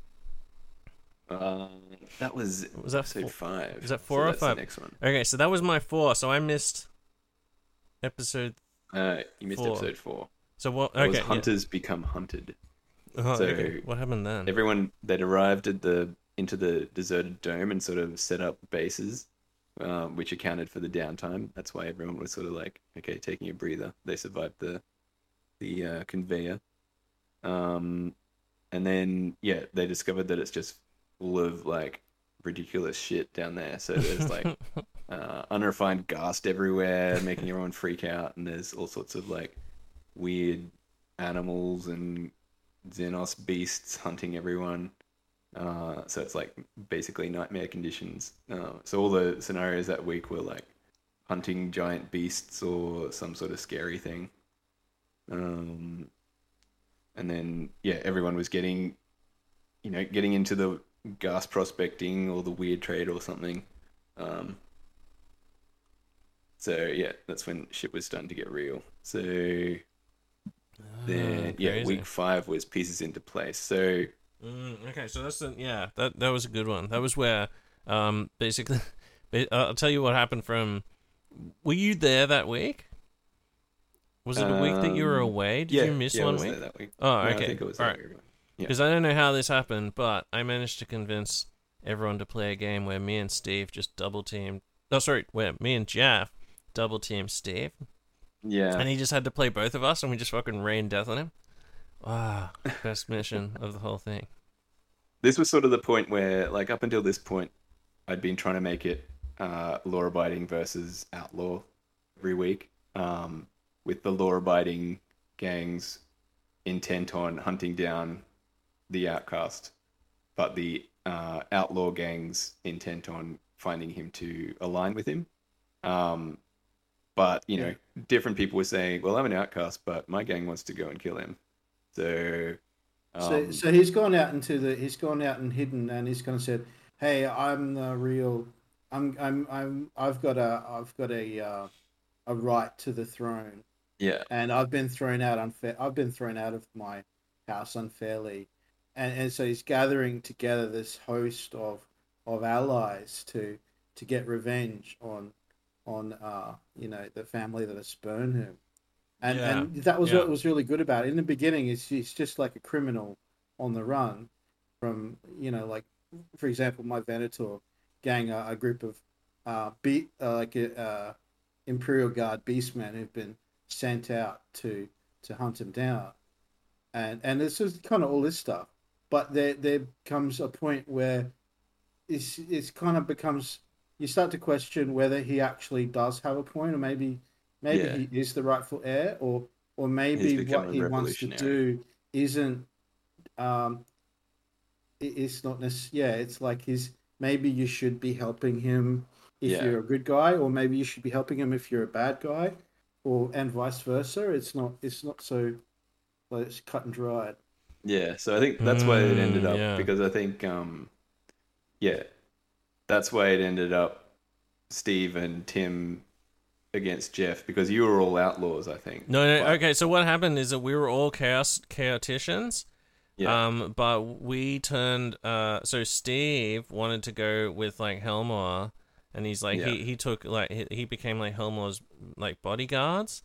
Uh, that was Was that episode four? five. Was that So four or that's the five? next one. Okay, so that was my four. So I missed episode. Uh, you missed four. episode four. So what? It Okay, was yeah. hunters become hunted. Oh, so okay. What happened then? Everyone they'd arrived at the into the deserted dome and sort of set up bases, um, which accounted for the downtime. That's why everyone was sort of like, okay, taking a breather. They survived the the uh, conveyor, um, and then yeah, they discovered that it's just full of like ridiculous shit down there. So there's like uh, unrefined ghast everywhere, making everyone freak out, and there's all sorts of like weird animals and Xenos beasts hunting everyone. Uh, so it's like basically nightmare conditions. Uh, so all the scenarios that week were like hunting giant beasts or some sort of scary thing. Um, and then yeah, everyone was getting, you know, getting into the gas prospecting or the weird trade or something. Um, so yeah, that's when shit was starting to get real. So then yeah, crazy. week five was pieces into place. So. Mm, okay, so that's the yeah that that was a good one. That was where um basically ba- uh, I'll tell you what happened from. Were you there that week? Was it a week that you were Um, away? Did yeah, you miss yeah, I one was week? there that week. Oh, No, I okay. think it was All that right. week. Yeah. Because I don't know how this happened, but I managed to convince everyone to play a game where me and Steve just double teamed. Oh, sorry, where me and Jeff double teamed Steve. Yeah. And he just had to play both of us, and we just fucking rained death on him. Ah, best mission of the whole thing. This was sort of the point where, like, up until this point, I'd been trying to make it uh, law-abiding versus outlaw every week, um, with the law-abiding gangs intent on hunting down the outcast, but the uh, outlaw gangs intent on finding him to align with him. Um, but, you know, different people were saying, well, I'm an outcast, but my gang wants to go and kill him. So... So, Um, so he's gone out into the. He's gone out and hidden, and he's kind of said, "Hey, I'm the real. I'm. I'm. I'm. I've got a. I've got a. Uh, a right to the throne. Yeah. And I've been thrown out unfair. I've been thrown out of my house unfairly, and and so he's gathering together this host of of allies to to get revenge on on uh you know the family that has spurned him. And Yeah, and that was yeah. what was really good about it. In the beginning, it's he's just like a criminal on the run from, you know, like, for example, my Venator gang are a group of uh, be, uh like uh, Imperial Guard beastmen who've been sent out to to hunt him down, and and it's just kind of all this stuff. But there there comes a point where it's it's kind of becomes you start to question whether he actually does have a point, or maybe. Maybe Yeah. he is the rightful heir, or or He's maybe become what a he wants to revolutionary. do isn't. Um, it- it's not necessarily. Yeah, it's like his. Maybe you should be helping him if Yeah. you're a good guy, or maybe you should be helping him if you're a bad guy, or and vice versa. It's not. It's not so. Like, it's cut and dried. Yeah, so I think that's why it ended Mm, up, yeah. because I think, um, yeah, that's why it ended up Steve and Tim against Jeff, because you were all outlaws, I think. No, no. But- Okay, so what happened is that we were all chaos chaoticians. Yeah. Um, but we turned. Uh, so Steve wanted to go with like Helmor, and he's like Yeah. he, he took like he, he became like Helmor's like bodyguards,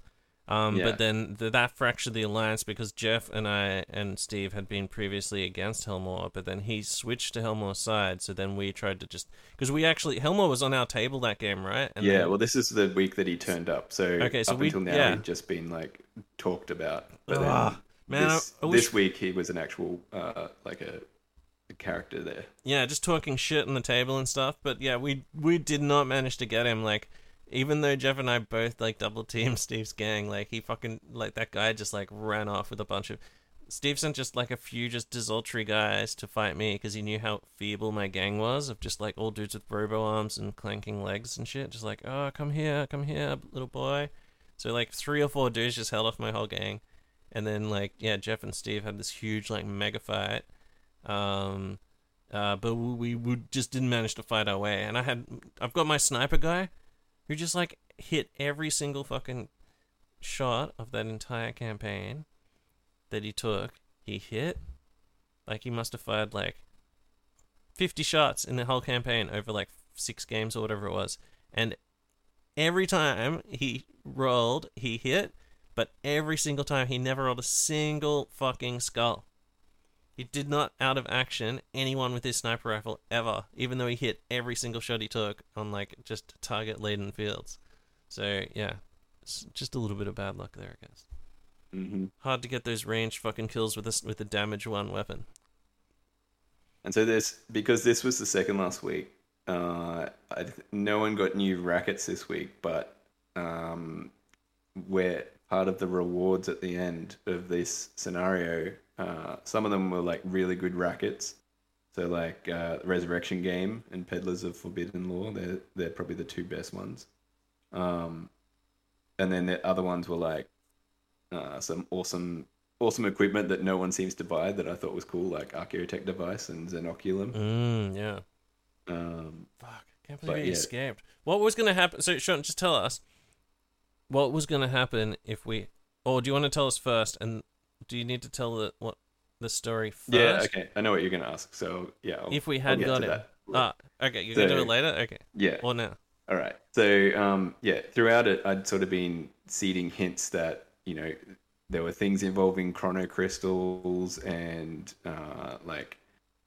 Um, Yeah. But then th- that fractured the alliance because Jeff and I and Steve had been previously against Helmore, but then he switched to Helmore's side. So then we tried to just because we actually Helmore was on our table that game, right? And yeah, then- well, this is the week that he turned up. So, Okay, so up we- until now, yeah. he'd just been like talked about. But Ah, then man, this, I- I wish- this week he was an actual uh, like a, a character there. Yeah, just talking shit on the table and stuff. But yeah, we we did not manage to get him. Like, even though Jeff and I both like double teamed Steve's gang, like he fucking like that guy just like ran off with a bunch of. Steve sent just like a few just desultory guys to fight me because he knew how feeble my gang was of just like all dudes with robo arms and clanking legs and shit. Just like, oh, come here, come here, little boy. So like three or four dudes just held off my whole gang, and then like yeah, Jeff and Steve had this huge like mega fight. Um, uh, but we, we just didn't manage to fight our way. And I had, I've got my sniper guy, who just like hit every single fucking shot of that entire campaign that he took. He hit, like he must have fired like fifty shots in the whole campaign over like six games or whatever it was. And every time he rolled, he hit, but every single time he never rolled a single fucking skull. He did not out of action anyone with his sniper rifle ever, even though he hit every single shot he took on like just target laden fields. So yeah, it's just a little bit of bad luck there, I guess. Mm-hmm. Hard to get those ranged fucking kills with a with a damage one weapon. And so this because this was the second last week. Uh, I, th- no one got new rackets this week, but um, where part of the rewards at the end of this scenario. Uh, some of them were like really good rackets, so like uh, Resurrection Game and Peddlers of Forbidden Lore. They're they're probably the two best ones. Um, and then the other ones were like uh, some awesome awesome equipment that no one seems to buy that I thought was cool, like Archaeotech Device and Xenoculum. Mm, yeah. Um, Fuck, can't believe he yeah. escaped. What was going to happen? So, Sean, just tell us what was going to happen if we. Or do you want to tell us first? And do you need to tell the what the story first? Yeah, okay. I know what you're going to ask. So, yeah. I'll, If we I'll had get got to him. that. Ah, okay. You're So- going to do it later? Okay. Yeah. Or now? All right. So, um, yeah, throughout it, I'd sort of been seeding hints that, you know, there were things involving chronocrystals and, uh, like,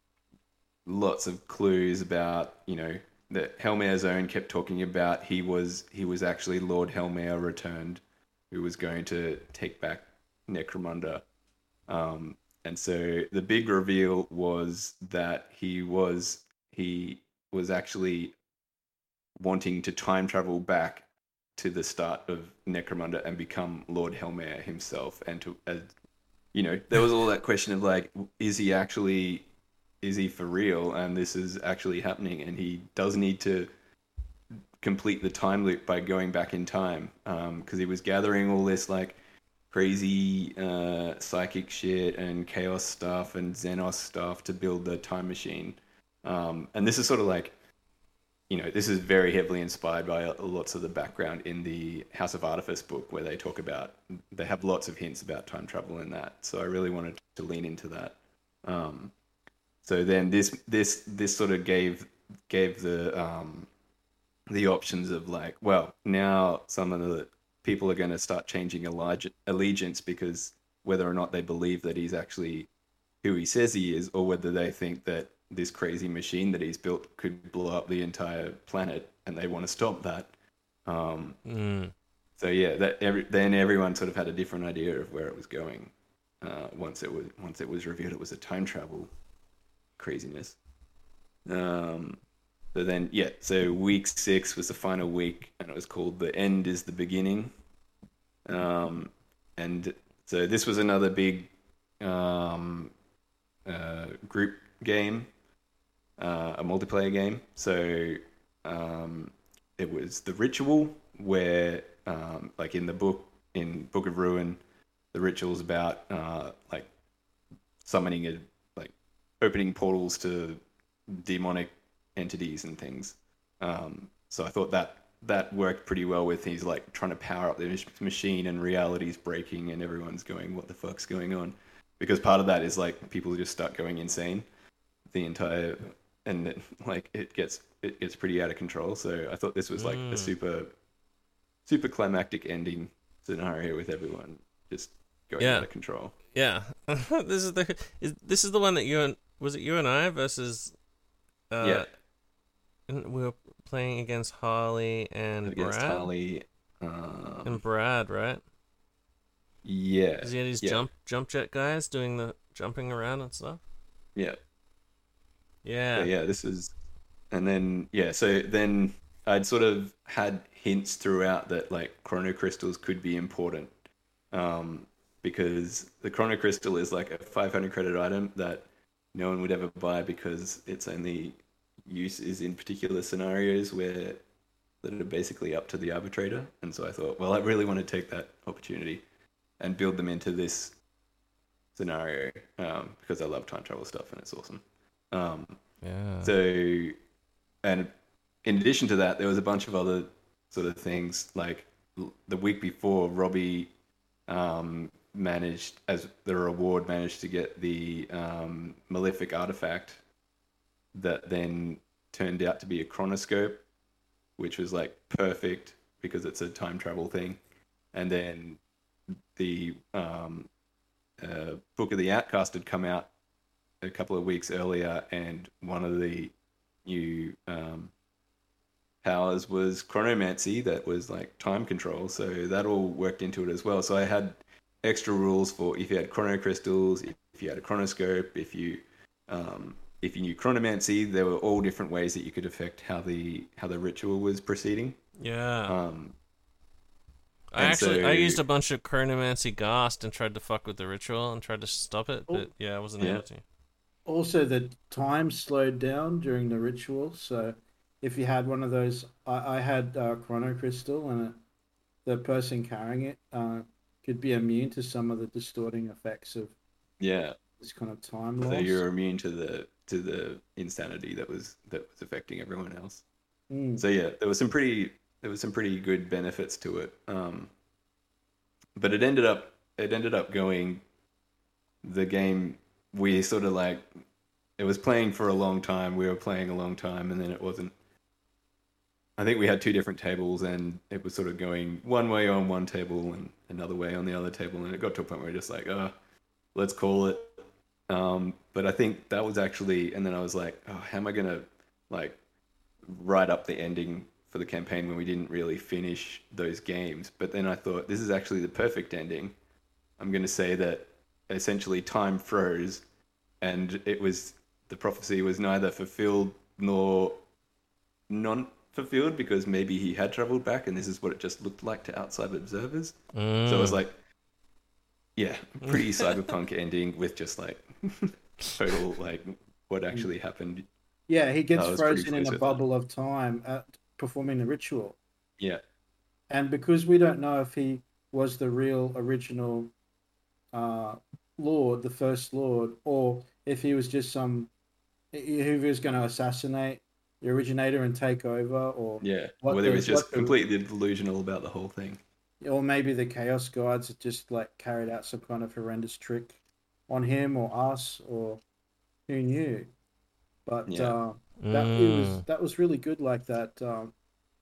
lots of clues about, you know, that Helmare's Own kept talking about he was he was actually Lord Helmare returned, who was going to take back Necromunda. Um, and so the big reveal was that he was he was actually wanting to time travel back to the start of Necromunda and become Lord Helmare himself. And to, uh, you know, there was all that question of like, is he actually, is he for real? And this is actually happening. And he does need to complete the time loop by going back in time. Um, cause he was gathering all this like crazy, uh, psychic shit and chaos stuff and Xenos stuff to build the time machine. Um, and this is sort of like, you know, this is very heavily inspired by lots of the background in the House of Artifice book, where they talk about, they have lots of hints about time travel in that. So I really wanted to lean into that. Um, so then this this this sort of gave gave the um, the options of like, well, now some of the people are going to start changing alleg- allegiance because whether or not they believe that he's actually who he says he is, or whether they think that this crazy machine that he's built could blow up the entire planet, and they want to stop that. Um, mm. So yeah, that every, then everyone sort of had a different idea of where it was going. Uh, once it was once it was revealed, it was a time travel craziness. Um, but then yeah, so week six was the final week, and it was called "The End Is the Beginning." Um, and so this was another big um, uh, group game. Uh, a multiplayer game. So um, it was the ritual where, um, like in the book, in Book of Ruin, the ritual's about uh, like summoning a like opening portals to demonic entities and things. Um, so I thought that that worked pretty well with he's like trying to power up the machine and reality's breaking and everyone's going, what the fuck's going on? Because part of that is like people just start going insane. The entire and it, like it gets it gets pretty out of control. So I thought this was like Mm. a super super climactic ending. scenario with everyone just going Yeah. out of control. Yeah, this is the is, this is the one that you and was it you and I versus. Uh, Yeah. and we were playing against Harley and Against Brad. Harley, um, and Brad, right? Yeah. Because he had his yeah. jump jump jet guys doing the jumping around and stuff. Yeah. Yeah. So, yeah, this is, and then yeah, so then I'd sort of had hints throughout that like chrono crystals could be important, um, because the chrono crystal is like a five hundred credit item that no one would ever buy because its only use is in particular scenarios where that are basically up to the arbitrator. And so I thought, well, I really want to take that opportunity and build them into this scenario um, because I love time travel stuff and it's awesome. Um, yeah. So, and in addition to that, there was a bunch of other sort of things. Like l- the week before, Robbie um, managed, as the reward, managed to get the um, Malefic artifact that then turned out to be a chronoscope, which was like perfect because it's a time travel thing. And then the um, uh, Book of the Outcast had come out a couple of weeks earlier, and one of the new um, powers was chronomancy, that was like time control. So that all worked into it as well. So I had extra rules for if you had chrono crystals, if you had a chronoscope, if you um, if you knew chronomancy, there were all different ways that you could affect how the how the ritual was proceeding. Yeah. Um, I and actually so- I used a bunch of chronomancy ghast and tried to fuck with the ritual and tried to stop it, but Oh. yeah, I wasn't Yeah. able to. Also, the time slowed down during the ritual. So, if you had one of those, I, I had uh, chrono crystal, and it, the person carrying it uh, could be immune to some of the distorting effects of Yeah. this kind of time So loss. you're immune to the to the insanity that was that was affecting everyone else. Mm. So yeah, there was some pretty there was some pretty good benefits to it. Um, but it ended up it ended up going the game we sort of like it was playing for a long time. We were playing a long time, and then it wasn't. I think we had two different tables, and it was sort of going one way on one table and another way on the other table, and it got to a point where we're just like, oh, let's call it. Um, but I think that was actually, and then I was like, oh, how am I gonna like write up the ending for the campaign when we didn't really finish those games? But then I thought, this is actually the perfect ending. I'm gonna say that essentially time froze, and it was the prophecy was neither fulfilled nor non-fulfilled because maybe he had traveled back, and this is what it just looked like to outside observers. Mm. So I was like, yeah, pretty cyberpunk ending with just like total like what actually happened. Yeah, he gets I was pretty frozen in pleased a with bubble of time at performing the ritual. Yeah, And because we don't know if he was the real original uh, Lord, the first Lord, or if he was just some, if he was going to assassinate the originator and take over, or yeah. what Whether the- it was just what the- completely delusional about the whole thing. or maybe the Chaos Guards had just like carried out some kind of horrendous trick on him or us, or who knew. But Yeah. uh, that it was Mm. that was really good, like that. Um,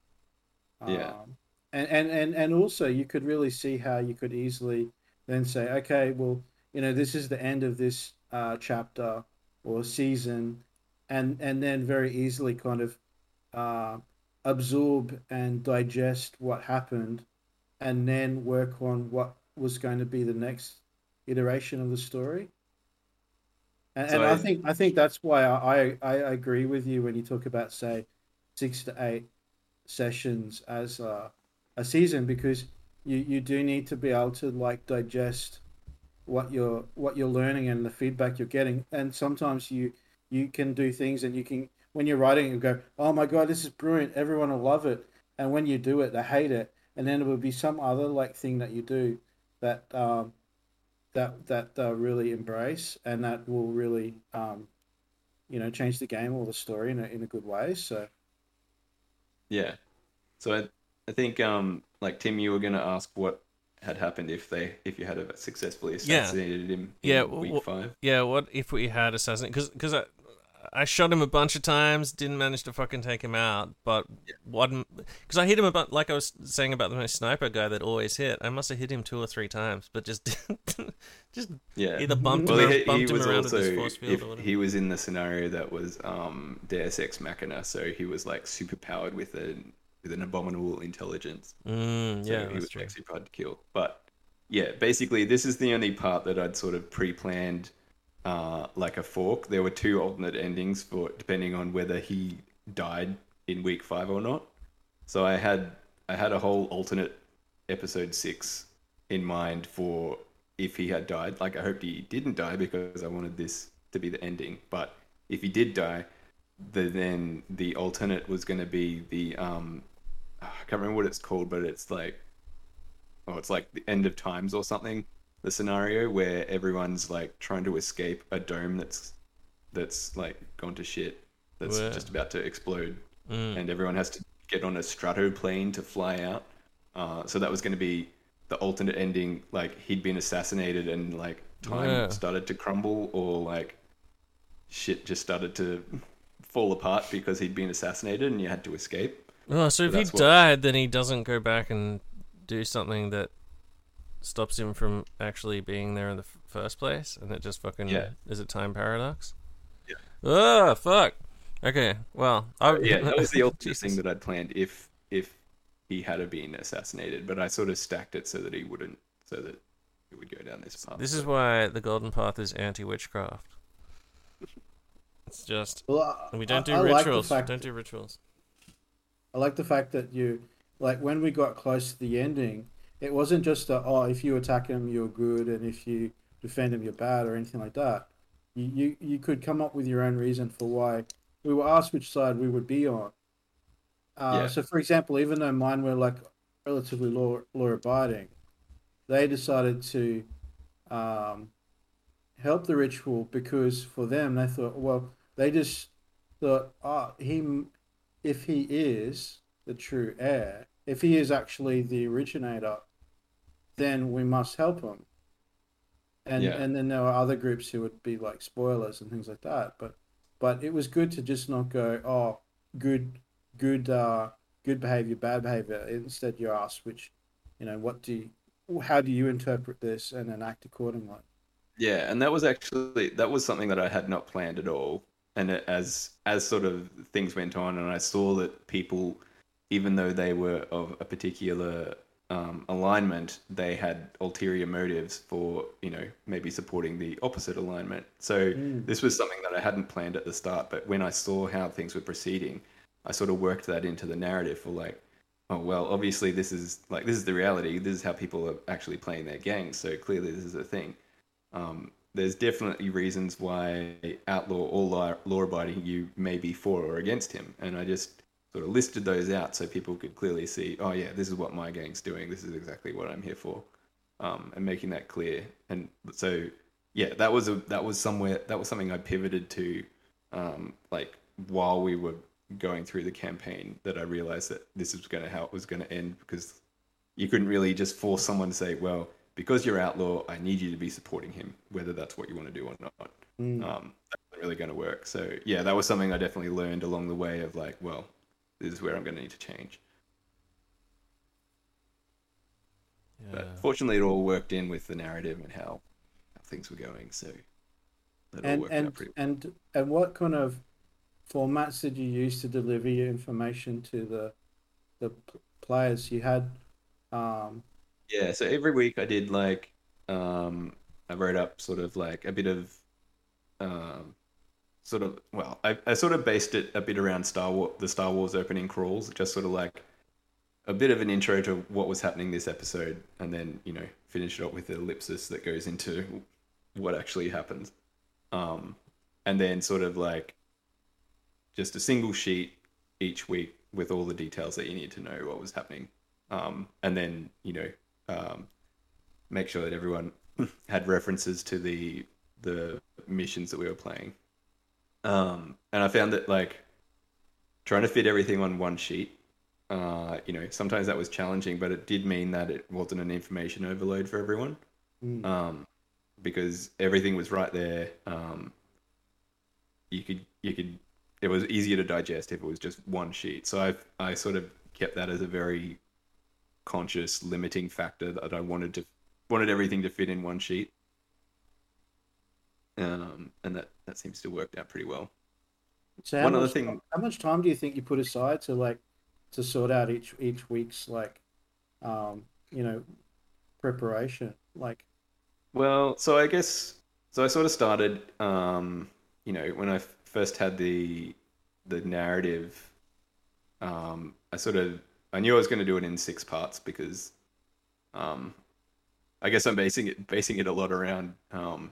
Yeah. um, and, and, and, and also you could really see how you could easily then say, okay, well, you know, this is the end of this uh, chapter or season, and and then very easily kind of uh, absorb and digest what happened, and then work on what was going to be the next iteration of the story. And, So and I, I- think I think that's why I, I, I agree with you when you talk about, say, six to eight sessions as a, a season, because you, you do need to be able to like digest what you're what you're learning and the feedback you're getting. And sometimes you you can do things, and you can, when you're writing, you go, oh my god, this is brilliant, everyone will love it. And when you do it, they hate it. And then it will be some other like thing that you do that um, that that uh, really embrace, and that will really um, you know, change the game or the story in a in a good way. So Yeah. So I, I think um like Tim, you were going to ask what had happened if they if you had have successfully Yeah. assassinated him in Yeah, week w- five. Yeah, what if we had assassinate? Because because I, I shot him a bunch of times, didn't manage to fucking take him out, but one because I hit him about like I was saying about the sniper guy that always hit. I must have hit him two or three times, but just just yeah. either bumped well, him, he, bumped he him was around also, with his force field if or whatever. he was in the scenario that was um, Deus Ex Machina, so he was like super powered with an with an abominable intelligence. Mm, so yeah, he that's was true. actually hard to kill. But yeah, basically, this is the only part that I'd sort of pre-planned. Uh, like a fork. There were two alternate endings for depending on whether he died in week five or not. So I had I had a whole alternate episode six in mind for if he had died. Like I hoped he didn't die because I wanted this to be the ending. But if he did die, the, then the alternate was going to be the um, I can't remember what it's called, but it's like oh, it's like the end of times or something. The scenario where everyone's like trying to escape a dome that's that's like gone to shit, that's Yeah. just about to explode, Mm. and everyone has to get on a stratoplane to fly out. Uh, so that was going to be the alternate ending. Like he'd been assassinated and like time Yeah. started to crumble, or like shit just started to fall apart because he'd been assassinated and you had to escape. Oh, so if he that's what- died, then he doesn't go back and do something that stops him from actually being there in the f- first place, and it just fucking Yeah. is it time paradox? Yeah. Oh fuck. Okay. Well, I, yeah, that was the ultimate Jesus. thing that I'd planned if if he had been assassinated, but I sort of stacked it so that he wouldn't, so that it would go down this path. This is why the golden path is anti-witchcraft. It's just Well, I- we don't do I- I like the rituals. fact- Don't do rituals. I like the fact that you, like, when we got close to the ending, it wasn't just a, oh, if you attack him, you're good, and if you defend him, you're bad, or anything like that. You, you, you could come up with your own reason for why we were asked which side we would be on. Uh, Yeah. So, for example, even though mine were, like, relatively law, law-abiding, they decided to um, help the ritual because for them, they thought, well, they just thought, oh, he, if he is the true heir, if he is actually the originator, then we must help him. And Yeah. and then there were other groups who would be like spoilers and things like that. But but it was good to just not go, oh, good good uh good behavior, bad behavior. Instead, you ask which, you know, what do you, how do you interpret this, and then act accordingly. Yeah, and that was actually that was something that I had not planned at all. And it, as as sort of things went on, and I saw that people, even though they were of a particular um, alignment, they had ulterior motives for, you know, maybe supporting the opposite alignment. So Mm. this was something that I hadn't planned at the start, but when I saw how things were proceeding, I sort of worked that into the narrative for like, oh, well, obviously this is like, this is the reality. This is how people are actually playing their gangs. So clearly this is a thing. Um, there's definitely reasons why outlaw or law, law-abiding you may be for or against him. And I just sort of listed those out so people could clearly see, oh yeah, this is what my gang's doing. This is exactly what I'm here for. Um, and making that clear. And so, yeah, that was a, that was somewhere, that was something I pivoted to, um, like while we were going through the campaign, that I realized that this was going to, how it was going to end, because you couldn't really just force someone to say, well, because you're outlaw, I need you to be supporting him, whether that's what you want to do or not. Mm. Um, that's not really going to work. So yeah, that was something I definitely learned along the way of like, well, this is where I'm going to need to change. Yeah. But fortunately, it all worked in with the narrative and how, how things were going. So that all And worked out and pretty well. and and what kind of formats did you use to deliver your information to the the p- players? You had, um, Yeah, so every week I did like um I wrote up sort of like a bit of um sort of well, I, I sort of based it a bit around Star Wars, the Star Wars opening crawls, just sort of like a bit of an intro to what was happening this episode, and then, you know, finish it up with the ellipsis that goes into what actually happens. Um and then sort of like just a single sheet each week with all the details that you need to know what was happening. Um and then, you know, um, make sure that everyone had references to the the missions that we were playing. Um, and I found that like trying to fit everything on one sheet, uh, you know, sometimes that was challenging, but it did mean that it wasn't an information overload for everyone, Mm. um, because everything was right there. Um, you could you could it was easier to digest if it was just one sheet. So I I sort of kept that as a very conscious limiting factor that I wanted to wanted everything to fit in one sheet. Um, and that, that seems to have worked out pretty well. So how One much, other thing, how much time do you think you put aside to like to sort out each each week's like, um, you know, preparation? Like, well, so I guess so. I sort of started, um, you know, when I f- first had the the narrative. Um, I sort of I knew I was going to do it in six parts because, um, I guess I'm basing it basing it a lot around, um,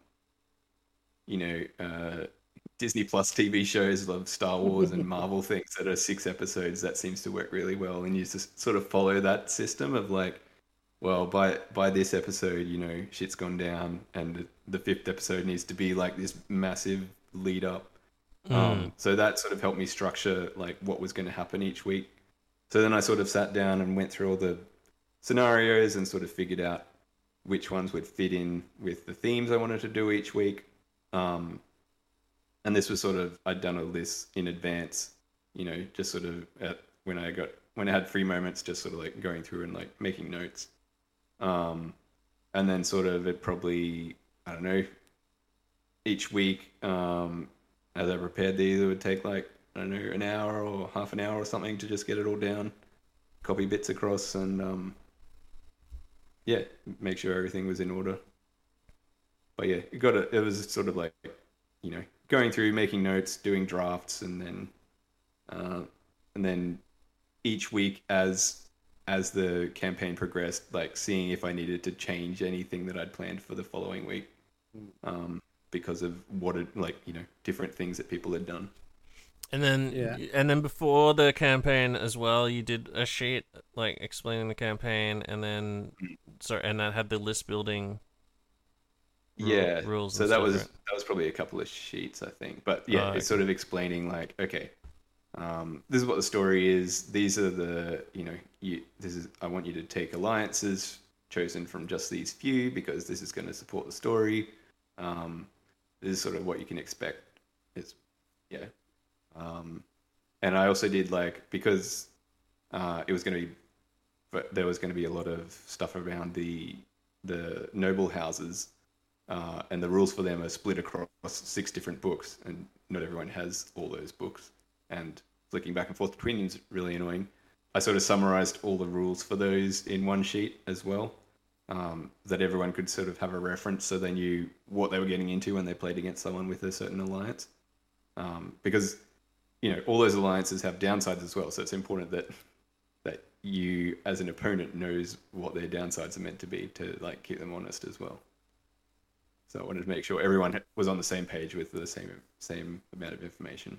you know, uh, Disney Plus T V shows of Star Wars and Marvel things that are six episodes. That seems to work really well, and you just sort of follow that system of like, well, by by this episode, you know, shit's gone down, and the, the fifth episode needs to be like this massive lead up. Mm. Um, so that sort of helped me structure like what was going to happen each week. So then I sort of sat down and went through all the scenarios and sort of figured out which ones would fit in with the themes I wanted to do each week. Um, and this was sort of, I'd done all this in advance, you know, just sort of at, when I got, when I had free moments, just sort of like going through and like making notes. Um, and then sort of it probably, I don't know, each week, um, as I prepared these, it would take like, I don't know, an hour or half an hour or something to just get it all down, copy bits across, and um, yeah, make sure everything was in order. But yeah, it got a, it was sort of like, you know, going through, making notes, doing drafts, and then uh, and then each week as as the campaign progressed, like seeing if I needed to change anything that I'd planned for the following week, um, because of what it, like, you know, different things that people had done. And then, Yeah. and then before the campaign as well, you did a sheet like explaining the campaign, and then sorry, and that had the list building. ru- Yeah, rules. so and that stuff, was right? that was probably a couple of sheets, I think. But yeah, Oh, it's sort of explaining like, okay, um, this is what the story is. These are the, you know, you, this is, I want you to take alliances chosen from just these few because this is going to support the story. Um, this is sort of what you can expect. It's yeah. Um, and I also did like, because uh, it was going to be, but there was going to be a lot of stuff around the the noble houses, uh, and the rules for them are split across six different books, and not everyone has all those books. And flicking back and forth between them is really annoying. I sort of summarized all the rules for those in one sheet as well, um, that everyone could sort of have a reference so they knew what they were getting into when they played against someone with a certain alliance. Um, because, you know, all those alliances have downsides as well, so it's important that that you, as an opponent, knows what their downsides are meant to be to like keep them honest as well. So I wanted to make sure everyone was on the same page with the same same amount of information.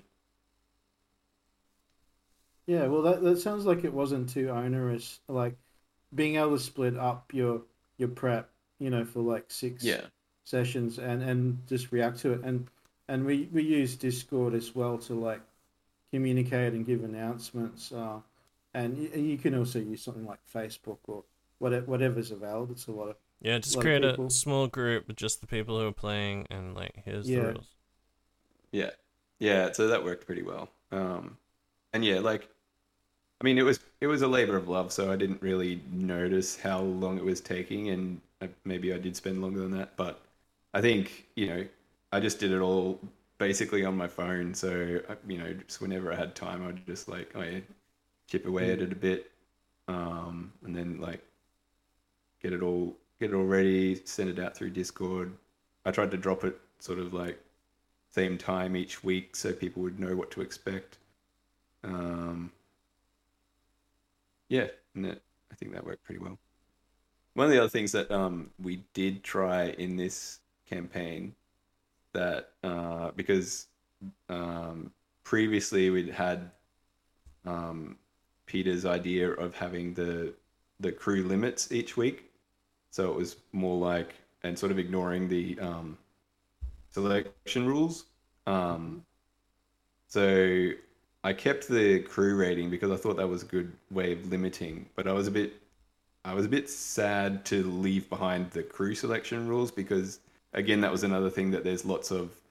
Yeah, well, that that sounds like it wasn't too onerous. Like being able to split up your your prep, you know, for like six Yeah. sessions and, and just react to it. And and we, we use Discord as well to like communicate and give announcements. Uh, and you, you can also use something like Facebook or whatever whatever's available. It's a lot of Yeah, just lot of create a people. small group with just the people who are playing, and like here's Yeah. the rules. Yeah, yeah. So that worked pretty well. Um, and yeah, like, I mean, it was it was a labor of love, so I didn't really notice how long it was taking, and I, maybe I did spend longer than that. But I think, you know, I just did it all basically on my phone. So I- you know, just whenever I had time, I'd just like, oh yeah, chip away at it a bit, um, and then like get it all get it all ready, send it out through Discord. I tried to drop it sort of like same time each week so people would know what to expect. Um, yeah, and that, I think that worked pretty well. One of the other things that um, we did try in this campaign that uh, because um, previously we'd had um, Peter's idea of having the the crew limits each week, so it was more like, and sort of ignoring the um, selection rules. Um, so I kept the crew rating because I thought that was a good way of limiting, but I was a bit I was a bit sad to leave behind the crew selection rules because, again, that was another thing that there's lots of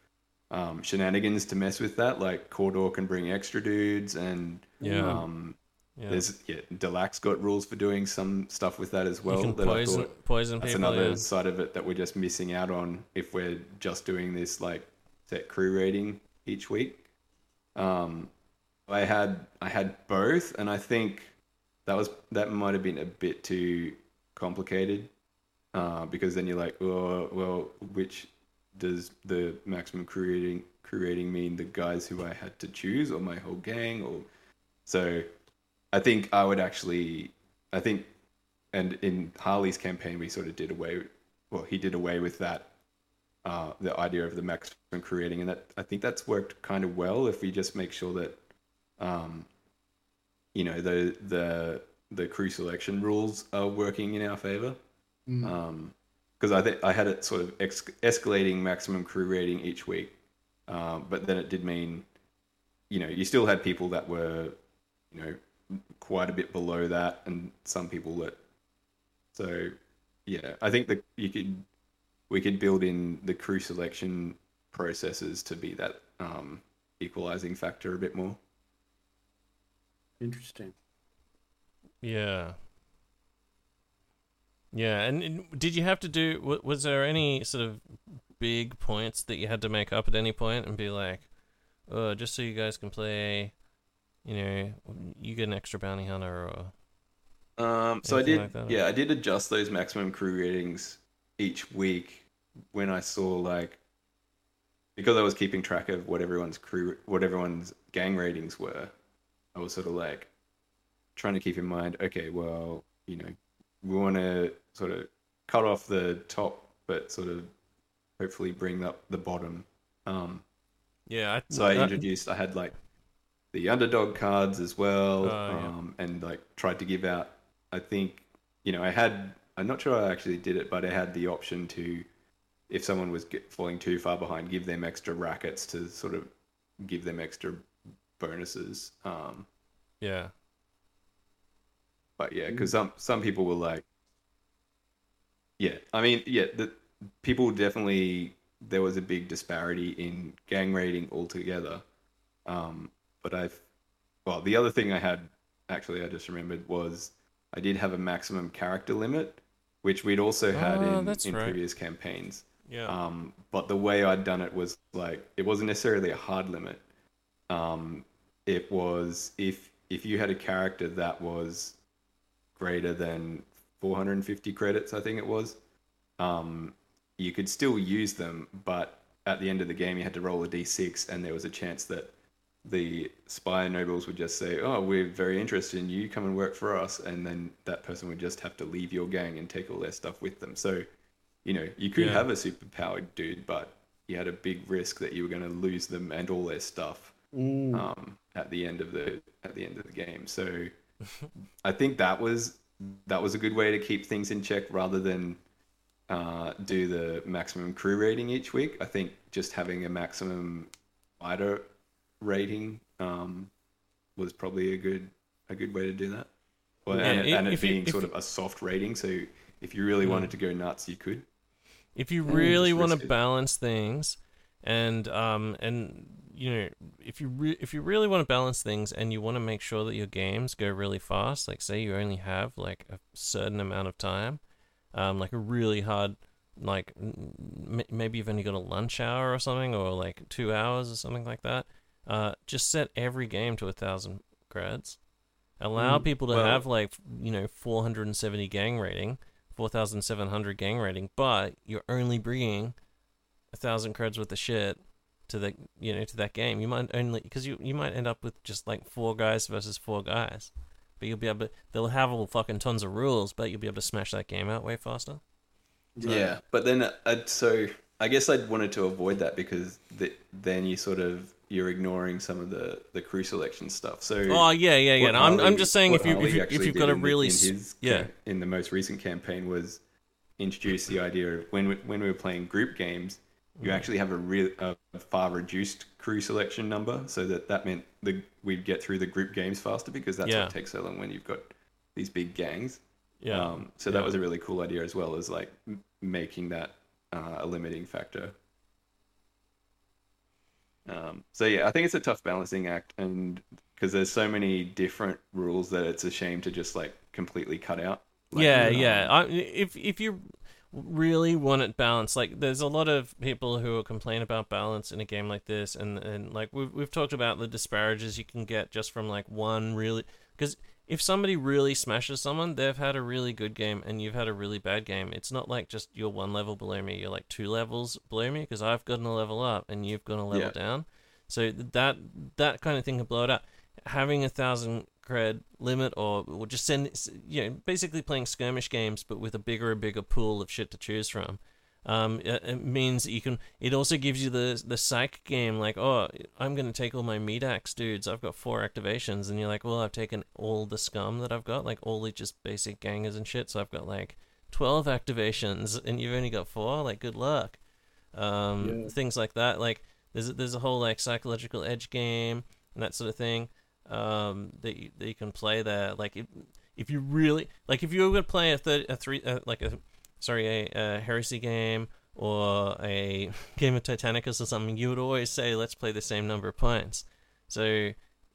um, shenanigans to mess with that. Like Cawdor can bring extra dudes, and Yeah. um, Yeah. there's yeah, Delax got rules for doing some stuff with that as well. can that poison- I thought poison that's people, another yeah. side of it that we're just missing out on if we're just doing this like set crew rating each week. Um, I had I had both, and I think that was that might have been a bit too complicated uh, because then you're like, oh well, which does the maximum crew rating crew rating mean? The guys who I had to choose, or my whole gang, or so. I think I would actually, I think, and in Harley's campaign we sort of did away, well, he did away with that, uh, the idea of the maximum crew rating, and that I think that's worked kind of well if we just make sure that, um, you know, the the the crew selection rules are working in our favor. Mm. Um, because I think I had it sort of ex- escalating maximum crew rating each week, um, but then it did mean, you know, you still had people that were, you know, quite a bit below that, and some people that. So, yeah, I think that you could, we could build in the crew selection processes to be that um, equalizing factor a bit more. Interesting. Yeah. Yeah, and, and did you have to do? wa- Was there any sort of big points that you had to make up at any point and be like, "Oh, just so you guys can play, you know, you get an extra bounty hunter," or Um, so I anything did, like that? yeah, I did adjust those maximum crew ratings each week when I saw like, because I was keeping track of what everyone's crew, what everyone's gang ratings were. I was sort of like trying to keep in mind, okay, well, you know, we want to sort of cut off the top, but sort of hopefully bring up the bottom. Um, Yeah, I- so I I- introduced, I had like the underdog cards as well, Oh, yeah. um, and like tried to give out. I think, you know, I had. I'm not sure I actually did it, but I had the option to, if someone was get, falling too far behind, give them extra rackets to sort of give them extra bonuses. Um, yeah. But yeah, because some some people were like, yeah, I mean, yeah, the people definitely, there was a big disparity in gang rating altogether. Um, but I've, well, the other thing I had, actually, I just remembered was I did have a maximum character limit, which we'd also had Oh, in, that's in right. previous campaigns. Yeah. Um, but the way I'd done it was like, it wasn't necessarily a hard limit. Um, it was if if you had a character that was greater than four hundred fifty credits, I think it was, um, you could still use them, but at the end of the game you had to roll a d six, and there was a chance that the Spire nobles would just say, oh, we're very interested in you, come and work for us, and then that person would just have to leave your gang and take all their stuff with them. So, you know, you could Yeah. have a superpowered dude, but you had a big risk that you were going to lose them and all their stuff Mm. um, at the end of the at the end of the game. So I think that was that was a good way to keep things in check rather than uh, do the maximum crew rating each week. I think just having a maximum fighter rating um, was probably a good a good way to do that. Well, Yeah, and, i- and it if you- being if sort you- of a soft rating, so if you really Mm. wanted to go nuts, you could. If you Mm, really just want risk to it. balance things, and um and you know if you re- if you really want to balance things and you want to make sure that your games go really fast, like say you only have like a certain amount of time, um like a really hard, like m- maybe you've only got a lunch hour or something, or like two hours or something like that. Uh, just set every game to a thousand creds. Allow Mm, people to well- have like you know four hundred seventy gang rating, four thousand seven hundred gang rating, but you're only bringing a thousand creds worth of shit to the you know to that game. You might only because you you might end up with just like four guys versus four guys, but you'll be able to, they'll have all fucking tons of rules, but you'll be able to smash that game out way faster. So- Yeah, but then I'd, so I guess I'd wanted to avoid that because the, then you sort of you're ignoring some of the, the crew selection stuff. So Oh, yeah, yeah, yeah. what No, I'm- I'm Harley- just saying what if you- if Harley you- if actually you've did got a in the- really in s- his yeah. ca- in the most recent campaign was introduce the idea of when we, when we were playing group games, you Mm. actually have a real a far reduced crew selection number, so that that meant the we'd get through the group games faster because that's Yeah. what takes so long when you've got these big gangs. Yeah. Um, so that Yeah. was a really cool idea as well as like m- making that uh, a limiting factor. Um, so yeah, I think it's a tough balancing act, and because there's so many different rules that it's a shame to just like completely cut out. Like, yeah, um, yeah. I, if if you really want it balanced, like there's a lot of people who will complain about balance in a game like this, and and like we've we've talked about the disparages you can get just from like one really, because if somebody really smashes someone, they've had a really good game and you've had a really bad game. It's not like just you're one level below me, you're like two levels below me, because I've gotten a level up and you've gone a level Yeah. down. So that that kind of thing can blow it up. Having a thousand cred limit, or, or just send, you know, basically playing skirmish games, but with a bigger and bigger pool of shit to choose from. Um, it, it means that you can. It also gives you the the psych game, like, oh, I'm gonna take all my meat axe dudes. I've got four activations, and you're like, well, I've taken all the scum that I've got, like all the just basic gangers and shit. So I've got like twelve activations, and you've only got four. Like, good luck. Um, Yeah. Things like that. Like, there's there's a whole like psychological edge game and that sort of thing. Um, that you, that you can play there. Like, if if you really like, if you were gonna play a third, a three, uh, like a sorry, a, a heresy game or a game of Titanicus or something, you would always say, let's play the same number of points. So,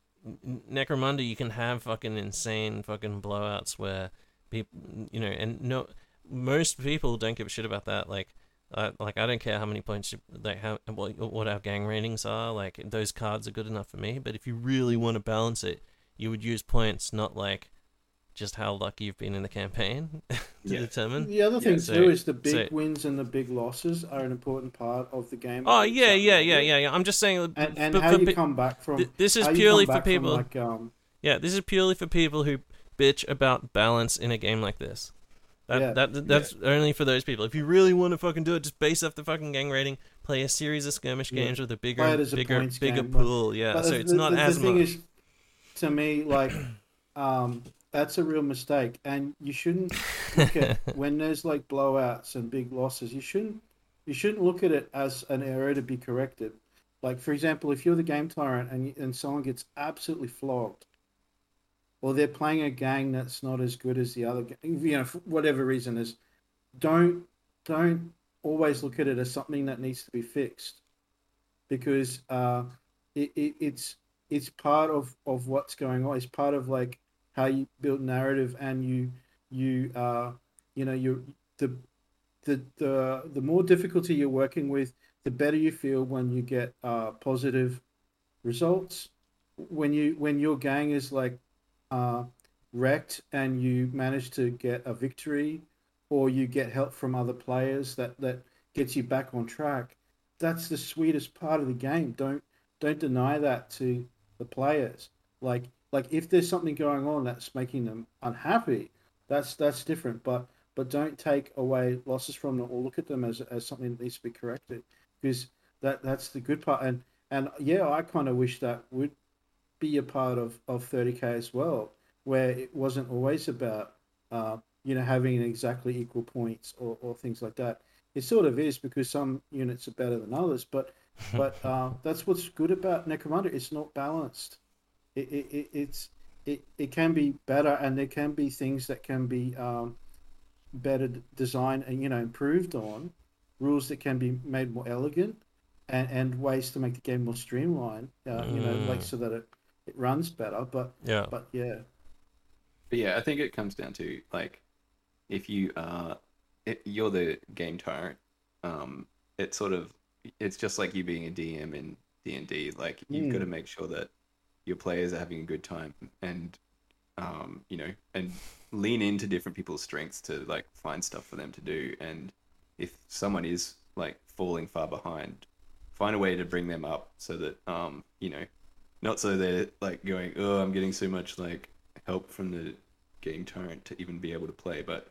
N- Necromunda, you can have fucking insane fucking blowouts where people, you know, and no, most people don't give a shit about that. Like, uh, like I don't care how many points you, like how what, what our gang ratings are. Like, those cards are good enough for me. But if you really want to balance it, you would use points, not like just how lucky you've been in the campaign to Yeah. determine. The other thing so- too is the big so- wins and the big losses are an important part of the game. Oh yeah, yeah, yeah, yeah, yeah. I'm just saying, And, and but how for you pe- come back from th- this is how you purely come for back from, people. like, um, Yeah, this is purely for people who bitch about balance in a game like this. That Yeah. that that's only for those people. If you really want to fucking do it, just base off the fucking gang rating. Play a series of skirmish Yeah. games with a Play it bigger, as a bigger, points bigger game, but- pool. Yeah, but so the- it's the- not the, as the thing much. is, to me, like, um, that's a real mistake, and you shouldn't look at when there's like blowouts and big losses. You shouldn't you shouldn't look at it as an error to be corrected. Like, for example, if you're the game tyrant and you- and someone gets absolutely flogged, or they're playing a gang that's not as good as the other, ga- you know, for whatever reason is, don't don't always look at it as something that needs to be fixed, because uh, it, it it's it's part of, of what's going on. It's part of like how you build narrative, and you you uh you know you the the the the more difficulty you're working with, the better you feel when you get uh positive results. When you when your gang is like uh wrecked and you manage to get a victory, or you get help from other players that that gets you back on track, that's the sweetest part of the game. Don't don't deny that to the players. Like like if there's something going on that's making them unhappy, that's that's different. But but don't take away losses from them, or look at them as as something that needs to be corrected, because that that's the good part. And and yeah, I kind of wish that would be a part of of thirty K as well, where it wasn't always about uh, you know having exactly equal points or, or things like that. It sort of is, because some units are better than others, but but uh, that's what's good about Necromunda. It's not balanced. It, it, it it's it, it can be better, and there can be things that can be um, better d- designed and you know improved on, rules that can be made more elegant, and, and ways to make the game more streamlined. Uh, You know, like Mm. so that it, it runs better. But Yeah. but yeah. But yeah, I think it comes down to like, if you are, it, you're the game tyrant. Um, it's sort of, it's just like you being a D M in D and D. Like, you've Mm. got to make sure that your players are having a good time, and um, you know, and lean into different people's strengths to like find stuff for them to do. And if someone is like falling far behind, find a way to bring them up so that um, you know, not so they're like going, oh, I'm getting so much like help from the game tyrant to even be able to play, but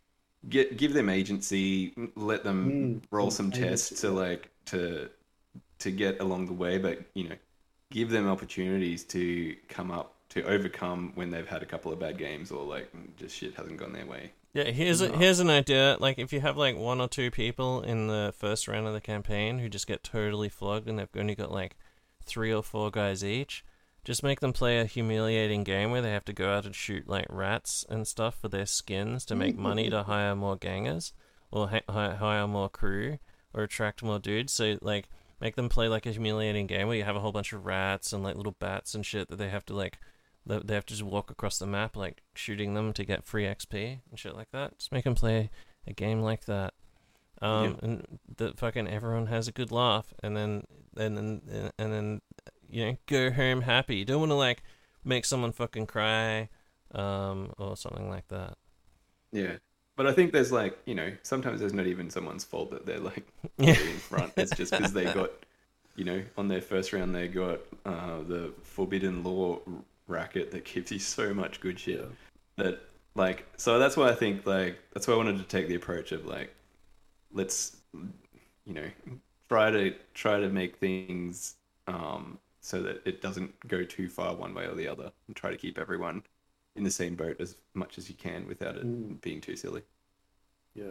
get give them agency, let them Mm, roll some agency, tests to like to to get along the way, but you know, give them opportunities to come up to overcome when they've had a couple of bad games, or like just shit hasn't gone their way. Yeah, here's a, No. here's an idea. Like, if you have like one or two people in the first round of the campaign who just get totally flogged, and they've only got like three or four guys each, just make them play a humiliating game where they have to go out and shoot like rats and stuff for their skins to make money to hire more gangers, or hi- hi- hire more crew, or attract more dudes. So like, make them play like a humiliating game where you have a whole bunch of rats and like little bats and shit that they have to like, that they have to just walk across the map like shooting them to get free X P and shit like that. Just make them play a game like that. Um, Yeah. and that fucking everyone has a good laugh, and then and then and then you know go home happy. You don't want to like make someone fucking cry, um, or something like that. Yeah. But I think there's like, you know, sometimes there's not even someone's fault that they're like Yeah. in front. It's just because they got, you know, on their first round they got uh, the Forbidden Law racket that gives you so much good shit that like. So that's why I think like that's why I wanted to take the approach of like, let's, you know, try to try to make things um, so that it doesn't go too far one way or the other, and try to keep everyone in the same boat as much as you can without it Mm. being too silly. Yeah.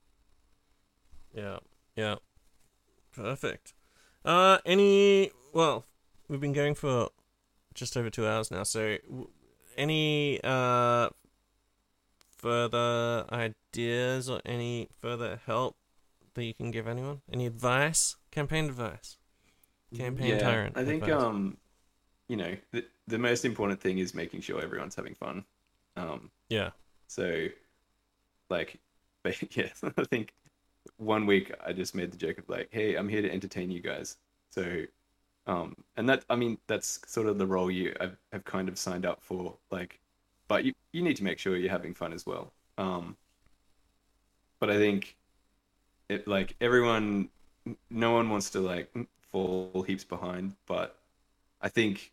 Yeah, yeah, perfect. Uh, any? Well, we've been going for just over two hours now. So, w- any uh further ideas or any further help that you can give anyone? Any advice? Campaign advice. Campaign yeah, tyrant. I think advice. um, you know, the the most important thing is making sure everyone's having fun. Um, yeah. So, like, but yeah, I think one week I just made the joke of like, hey, I'm here to entertain you guys. So, um, and that I mean that's sort of the role you have, have kind of signed up for. Like, but you you need to make sure you're having fun as well. Um, but I think it like everyone, no one wants to like fall heaps behind, but I think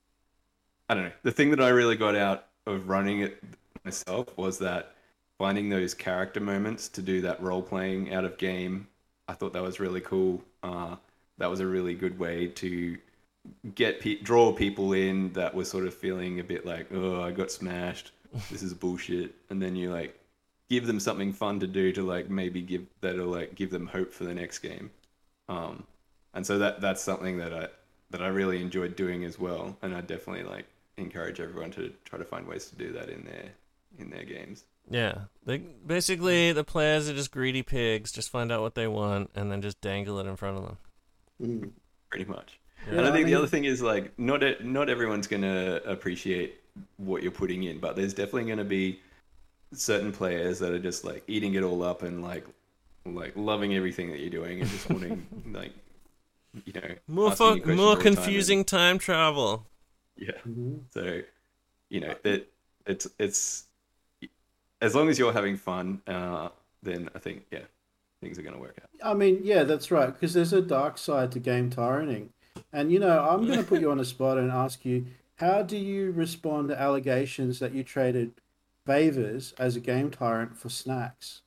I don't know. The thing that I really got out of running it myself was that finding those character moments to do that role playing out of game. I thought that was really cool. Uh, that was a really good way to get pe- draw people in that were sort of feeling a bit like, oh, I got smashed. This is bullshit. And then you like give them something fun to do to like maybe give that'll like give them hope for the next game. Um, and so that that's something that I that I really enjoyed doing as well. And I definitely like encourage everyone to try to find ways to do that in their in their games. Yeah, they basically the players are just greedy pigs. Just find out what they want and then just dangle it in front of them. Mm. Pretty much. Yeah. And I think I the mean- other thing is like not e- not everyone's gonna appreciate what you're putting in, but there's definitely gonna be certain players that are just like eating it all up and like like loving everything that you're doing and just wanting like you know More asking you fo- questions more all the time confusing time travel. and- yeah. Mm-hmm. So you know that it's it's as long as you're having fun, uh, then I think yeah things are gonna work out. I mean, yeah, that's right. Because there's a dark side to game tyranning, and you know, I'm going to put you on the spot and ask you, how do you respond to allegations that you traded favors as a game tyrant for snacks?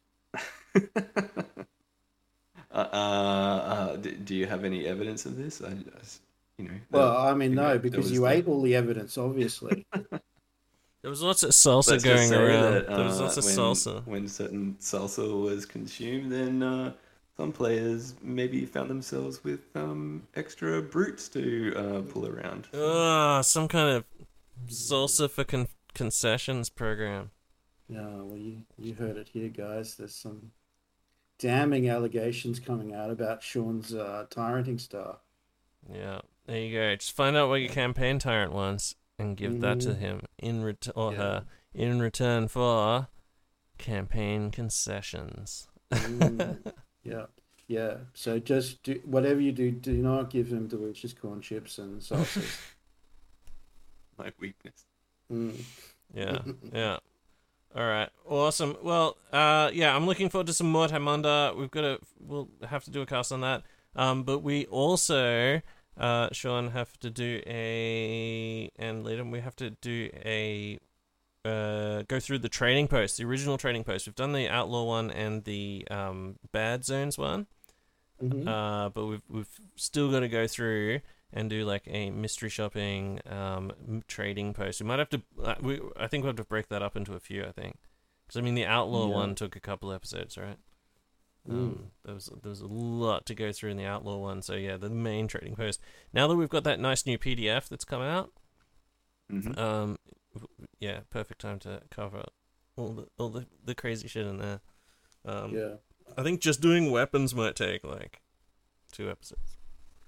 Uh, uh, uh, do, do you have any evidence of this? I, I you know. Well, that- I mean, no, that because was you the- ate all the evidence, obviously. There was lots of salsa Let's just going say around. that, there was uh, lots of when, salsa. When certain salsa was consumed, then uh, some players maybe found themselves with um, extra brutes to uh, pull around. Ah, some kind of salsa for con- concessions program. Yeah, well, you, you heard it here, guys. There's some damning allegations coming out about Sean's uh, tyranting star. Yeah, there you go. Just find out what your campaign tyrant wants and give that to Mhm. him in ret- or Yeah. her in return for campaign concessions. Mm, yeah, yeah. So just do whatever you do. Do not give him delicious corn chips and sauces. My weakness. Mm. Yeah, yeah. All right, awesome. Well, uh, yeah, I'm looking forward to some more Taimanda. We've got to, we'll have to do a cast on that. Um, but we also, uh, Sean, have to do a, and later we have to do a, uh, go through the trading post, the original trading post. We've done the outlaw one and the um bad zones one. Mhm. Uh, but we've we've still got to go through and do like a mystery shopping um m- trading post. We might have to. Uh, we I think we have to break that up into a few. I think because I mean the outlaw Yeah. one took a couple episodes, right? Um, there was there was a lot to go through in the outlaw one. So yeah, the main trading post. Now that we've got that nice new P D F that's come out, Mhm. um, w- yeah, perfect time to cover all the all the, the crazy shit in there. Um, Yeah. I think just doing weapons might take like two episodes.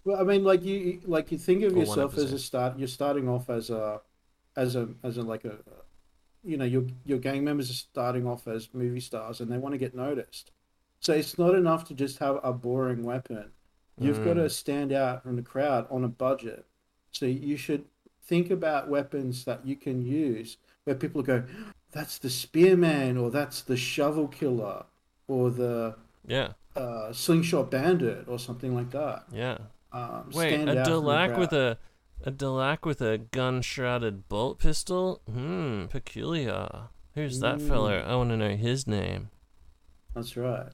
Well, I mean, like you, like you think of Or yourself as a one episode. start. You're starting off as a, as a, as a like a, you know, your your gang members are starting off as movie stars, and they want to get noticed. So it's not enough to just have a boring weapon. You've got to Mm. stand out from the crowd on a budget. So you should think about weapons that you can use where people go, "That's the spearman," or "That's the shovel killer," or the Yeah. uh, slingshot bandit, or something like that. Yeah. Um, Wait, stand a out from the Delac with crowd. a a Delac with a gun shrouded bolt pistol? Hmm, peculiar. Who's that Mm. fellow? I want to know his name. That's right.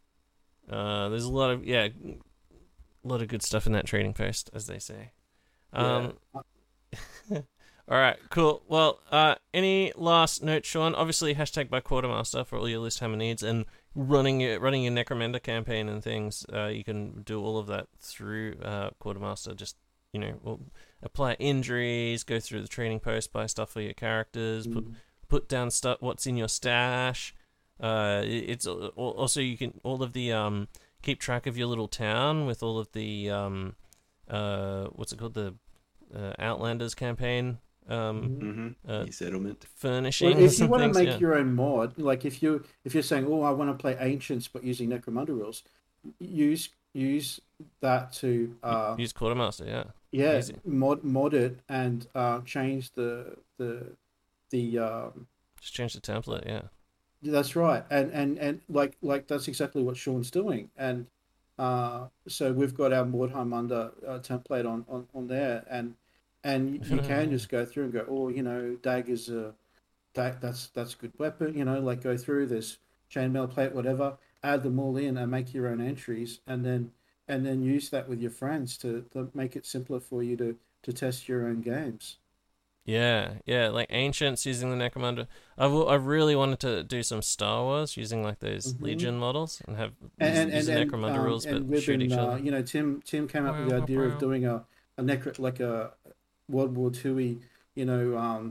Uh, there's a lot of yeah, a lot of good stuff in that trading post, as they say. Um, all right, cool. Well, uh, any last note, Sean? Obviously, hashtag by Quartermaster for all your list hammer needs, and running your running your Necromunda campaign and things. Uh, you can do all of that through uh, Quartermaster. Just you know, we'll apply injuries, go through the trading post, buy stuff for your characters, put Mm. put down stuff. What's in your stash? Uh, it- it's al- also you can all of the um keep track of your little town with all of the um uh what's it called, the uh, Outlanders campaign um Mm-hmm. uh, Your settlement. furnishings. Well, if you and want to things, make yeah. your own mod, like if you if you're saying, "Oh, I want to play Ancients," but using Necromunda rules, use use that to uh, use Quartermaster, yeah. yeah, Easy. mod mod it and uh, change the the the um, Just change the template, yeah. that's right, and and and like like that's exactly what Sean's doing, and uh, so we've got our Mordheim under uh, template on, on on there, and and you can just go through and go, oh, you know, daggers a that that's that's a good weapon, you know, like go through this chainmail plate, whatever, add them all in and make your own entries, and then and then use that with your friends to, to make it simpler for you to to test your own games. Yeah, yeah, like Ancients using the Necromunda. I've I really wanted to do some Star Wars using like those Mhm. Legion models and have And use, and, use and, the and, Necromunda um, rules, and but we've shoot been, each uh, other. you know, Tim Tim came up with the idea of doing a a necro like a World War Two-y, you know, um,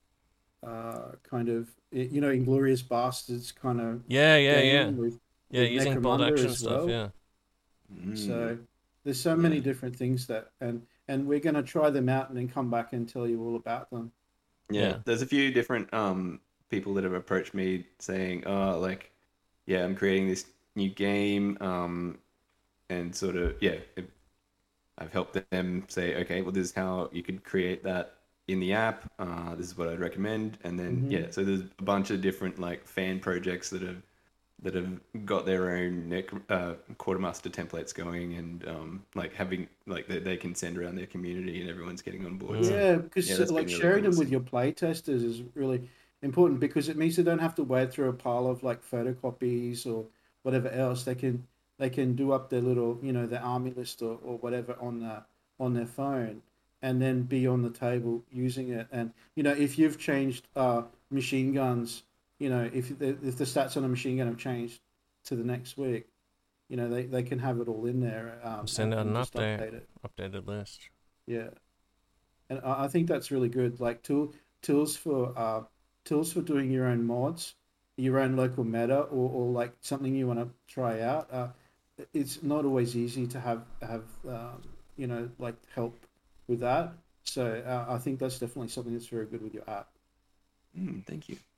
uh, kind of you know, Inglorious Bastards kind of Yeah, yeah, game yeah. with- Yeah, with using bolt Necromunda action as stuff, well. yeah. Mm. So there's so many different things that, and and we're going to try them out and then come back and tell you all about them. Yeah, Yeah. there's a few different um people that have approached me saying, "Oh, like, yeah, I'm creating this new game," um, and sort of, yeah, it, I've helped them say, "Okay, well, this is how you could create that in the app. Uh, this is what I'd recommend," and then Mhm. yeah, so there's a bunch of different like fan projects that have that have got their own nec- uh, quartermaster templates going, and um, like having like they, they can send around their community, and everyone's getting on board. So, Yeah, because yeah, that's like been really sharing cool them to with see. your play testers is really important because it means they don't have to wade through a pile of like photocopies or whatever else. They can they can do up their little, you know, their army list or, or whatever on the on their phone, and then be on the table using it. And you know, if you've changed uh, machine guns, you know, if the, if the stats on a machine gun have changed to the next week, you know, they, they can have it all in there. Um, Send and- out an and just update, update it. updated list. Yeah, and I I think that's really good. Like tool tools for uh, tools for doing your own mods, your own local meta, or, or like something you want to try out. Uh, it's not always easy to have have um, you know, like help with that. So uh, I think that's definitely something that's very good with your app. Mm, thank you.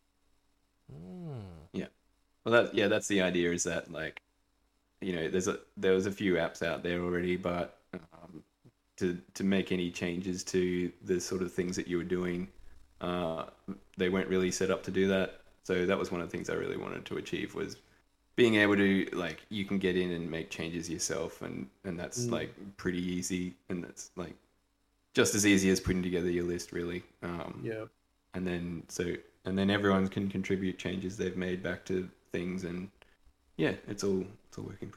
Mm. Yeah. Well, that yeah, that's the idea. Is that like, you know, there's a there was a few apps out there already, but um, to to make any changes to the sort of things that you were doing, uh, they weren't really set up to do that. So that was one of the things I really wanted to achieve was being able to like you can get in and make changes yourself, and and that's Mm. like pretty easy, and that's like just as easy as putting together your list, really. Um, Yeah. and then so and then everyone can contribute changes they've made back to things, and yeah, it's all it's all working pretty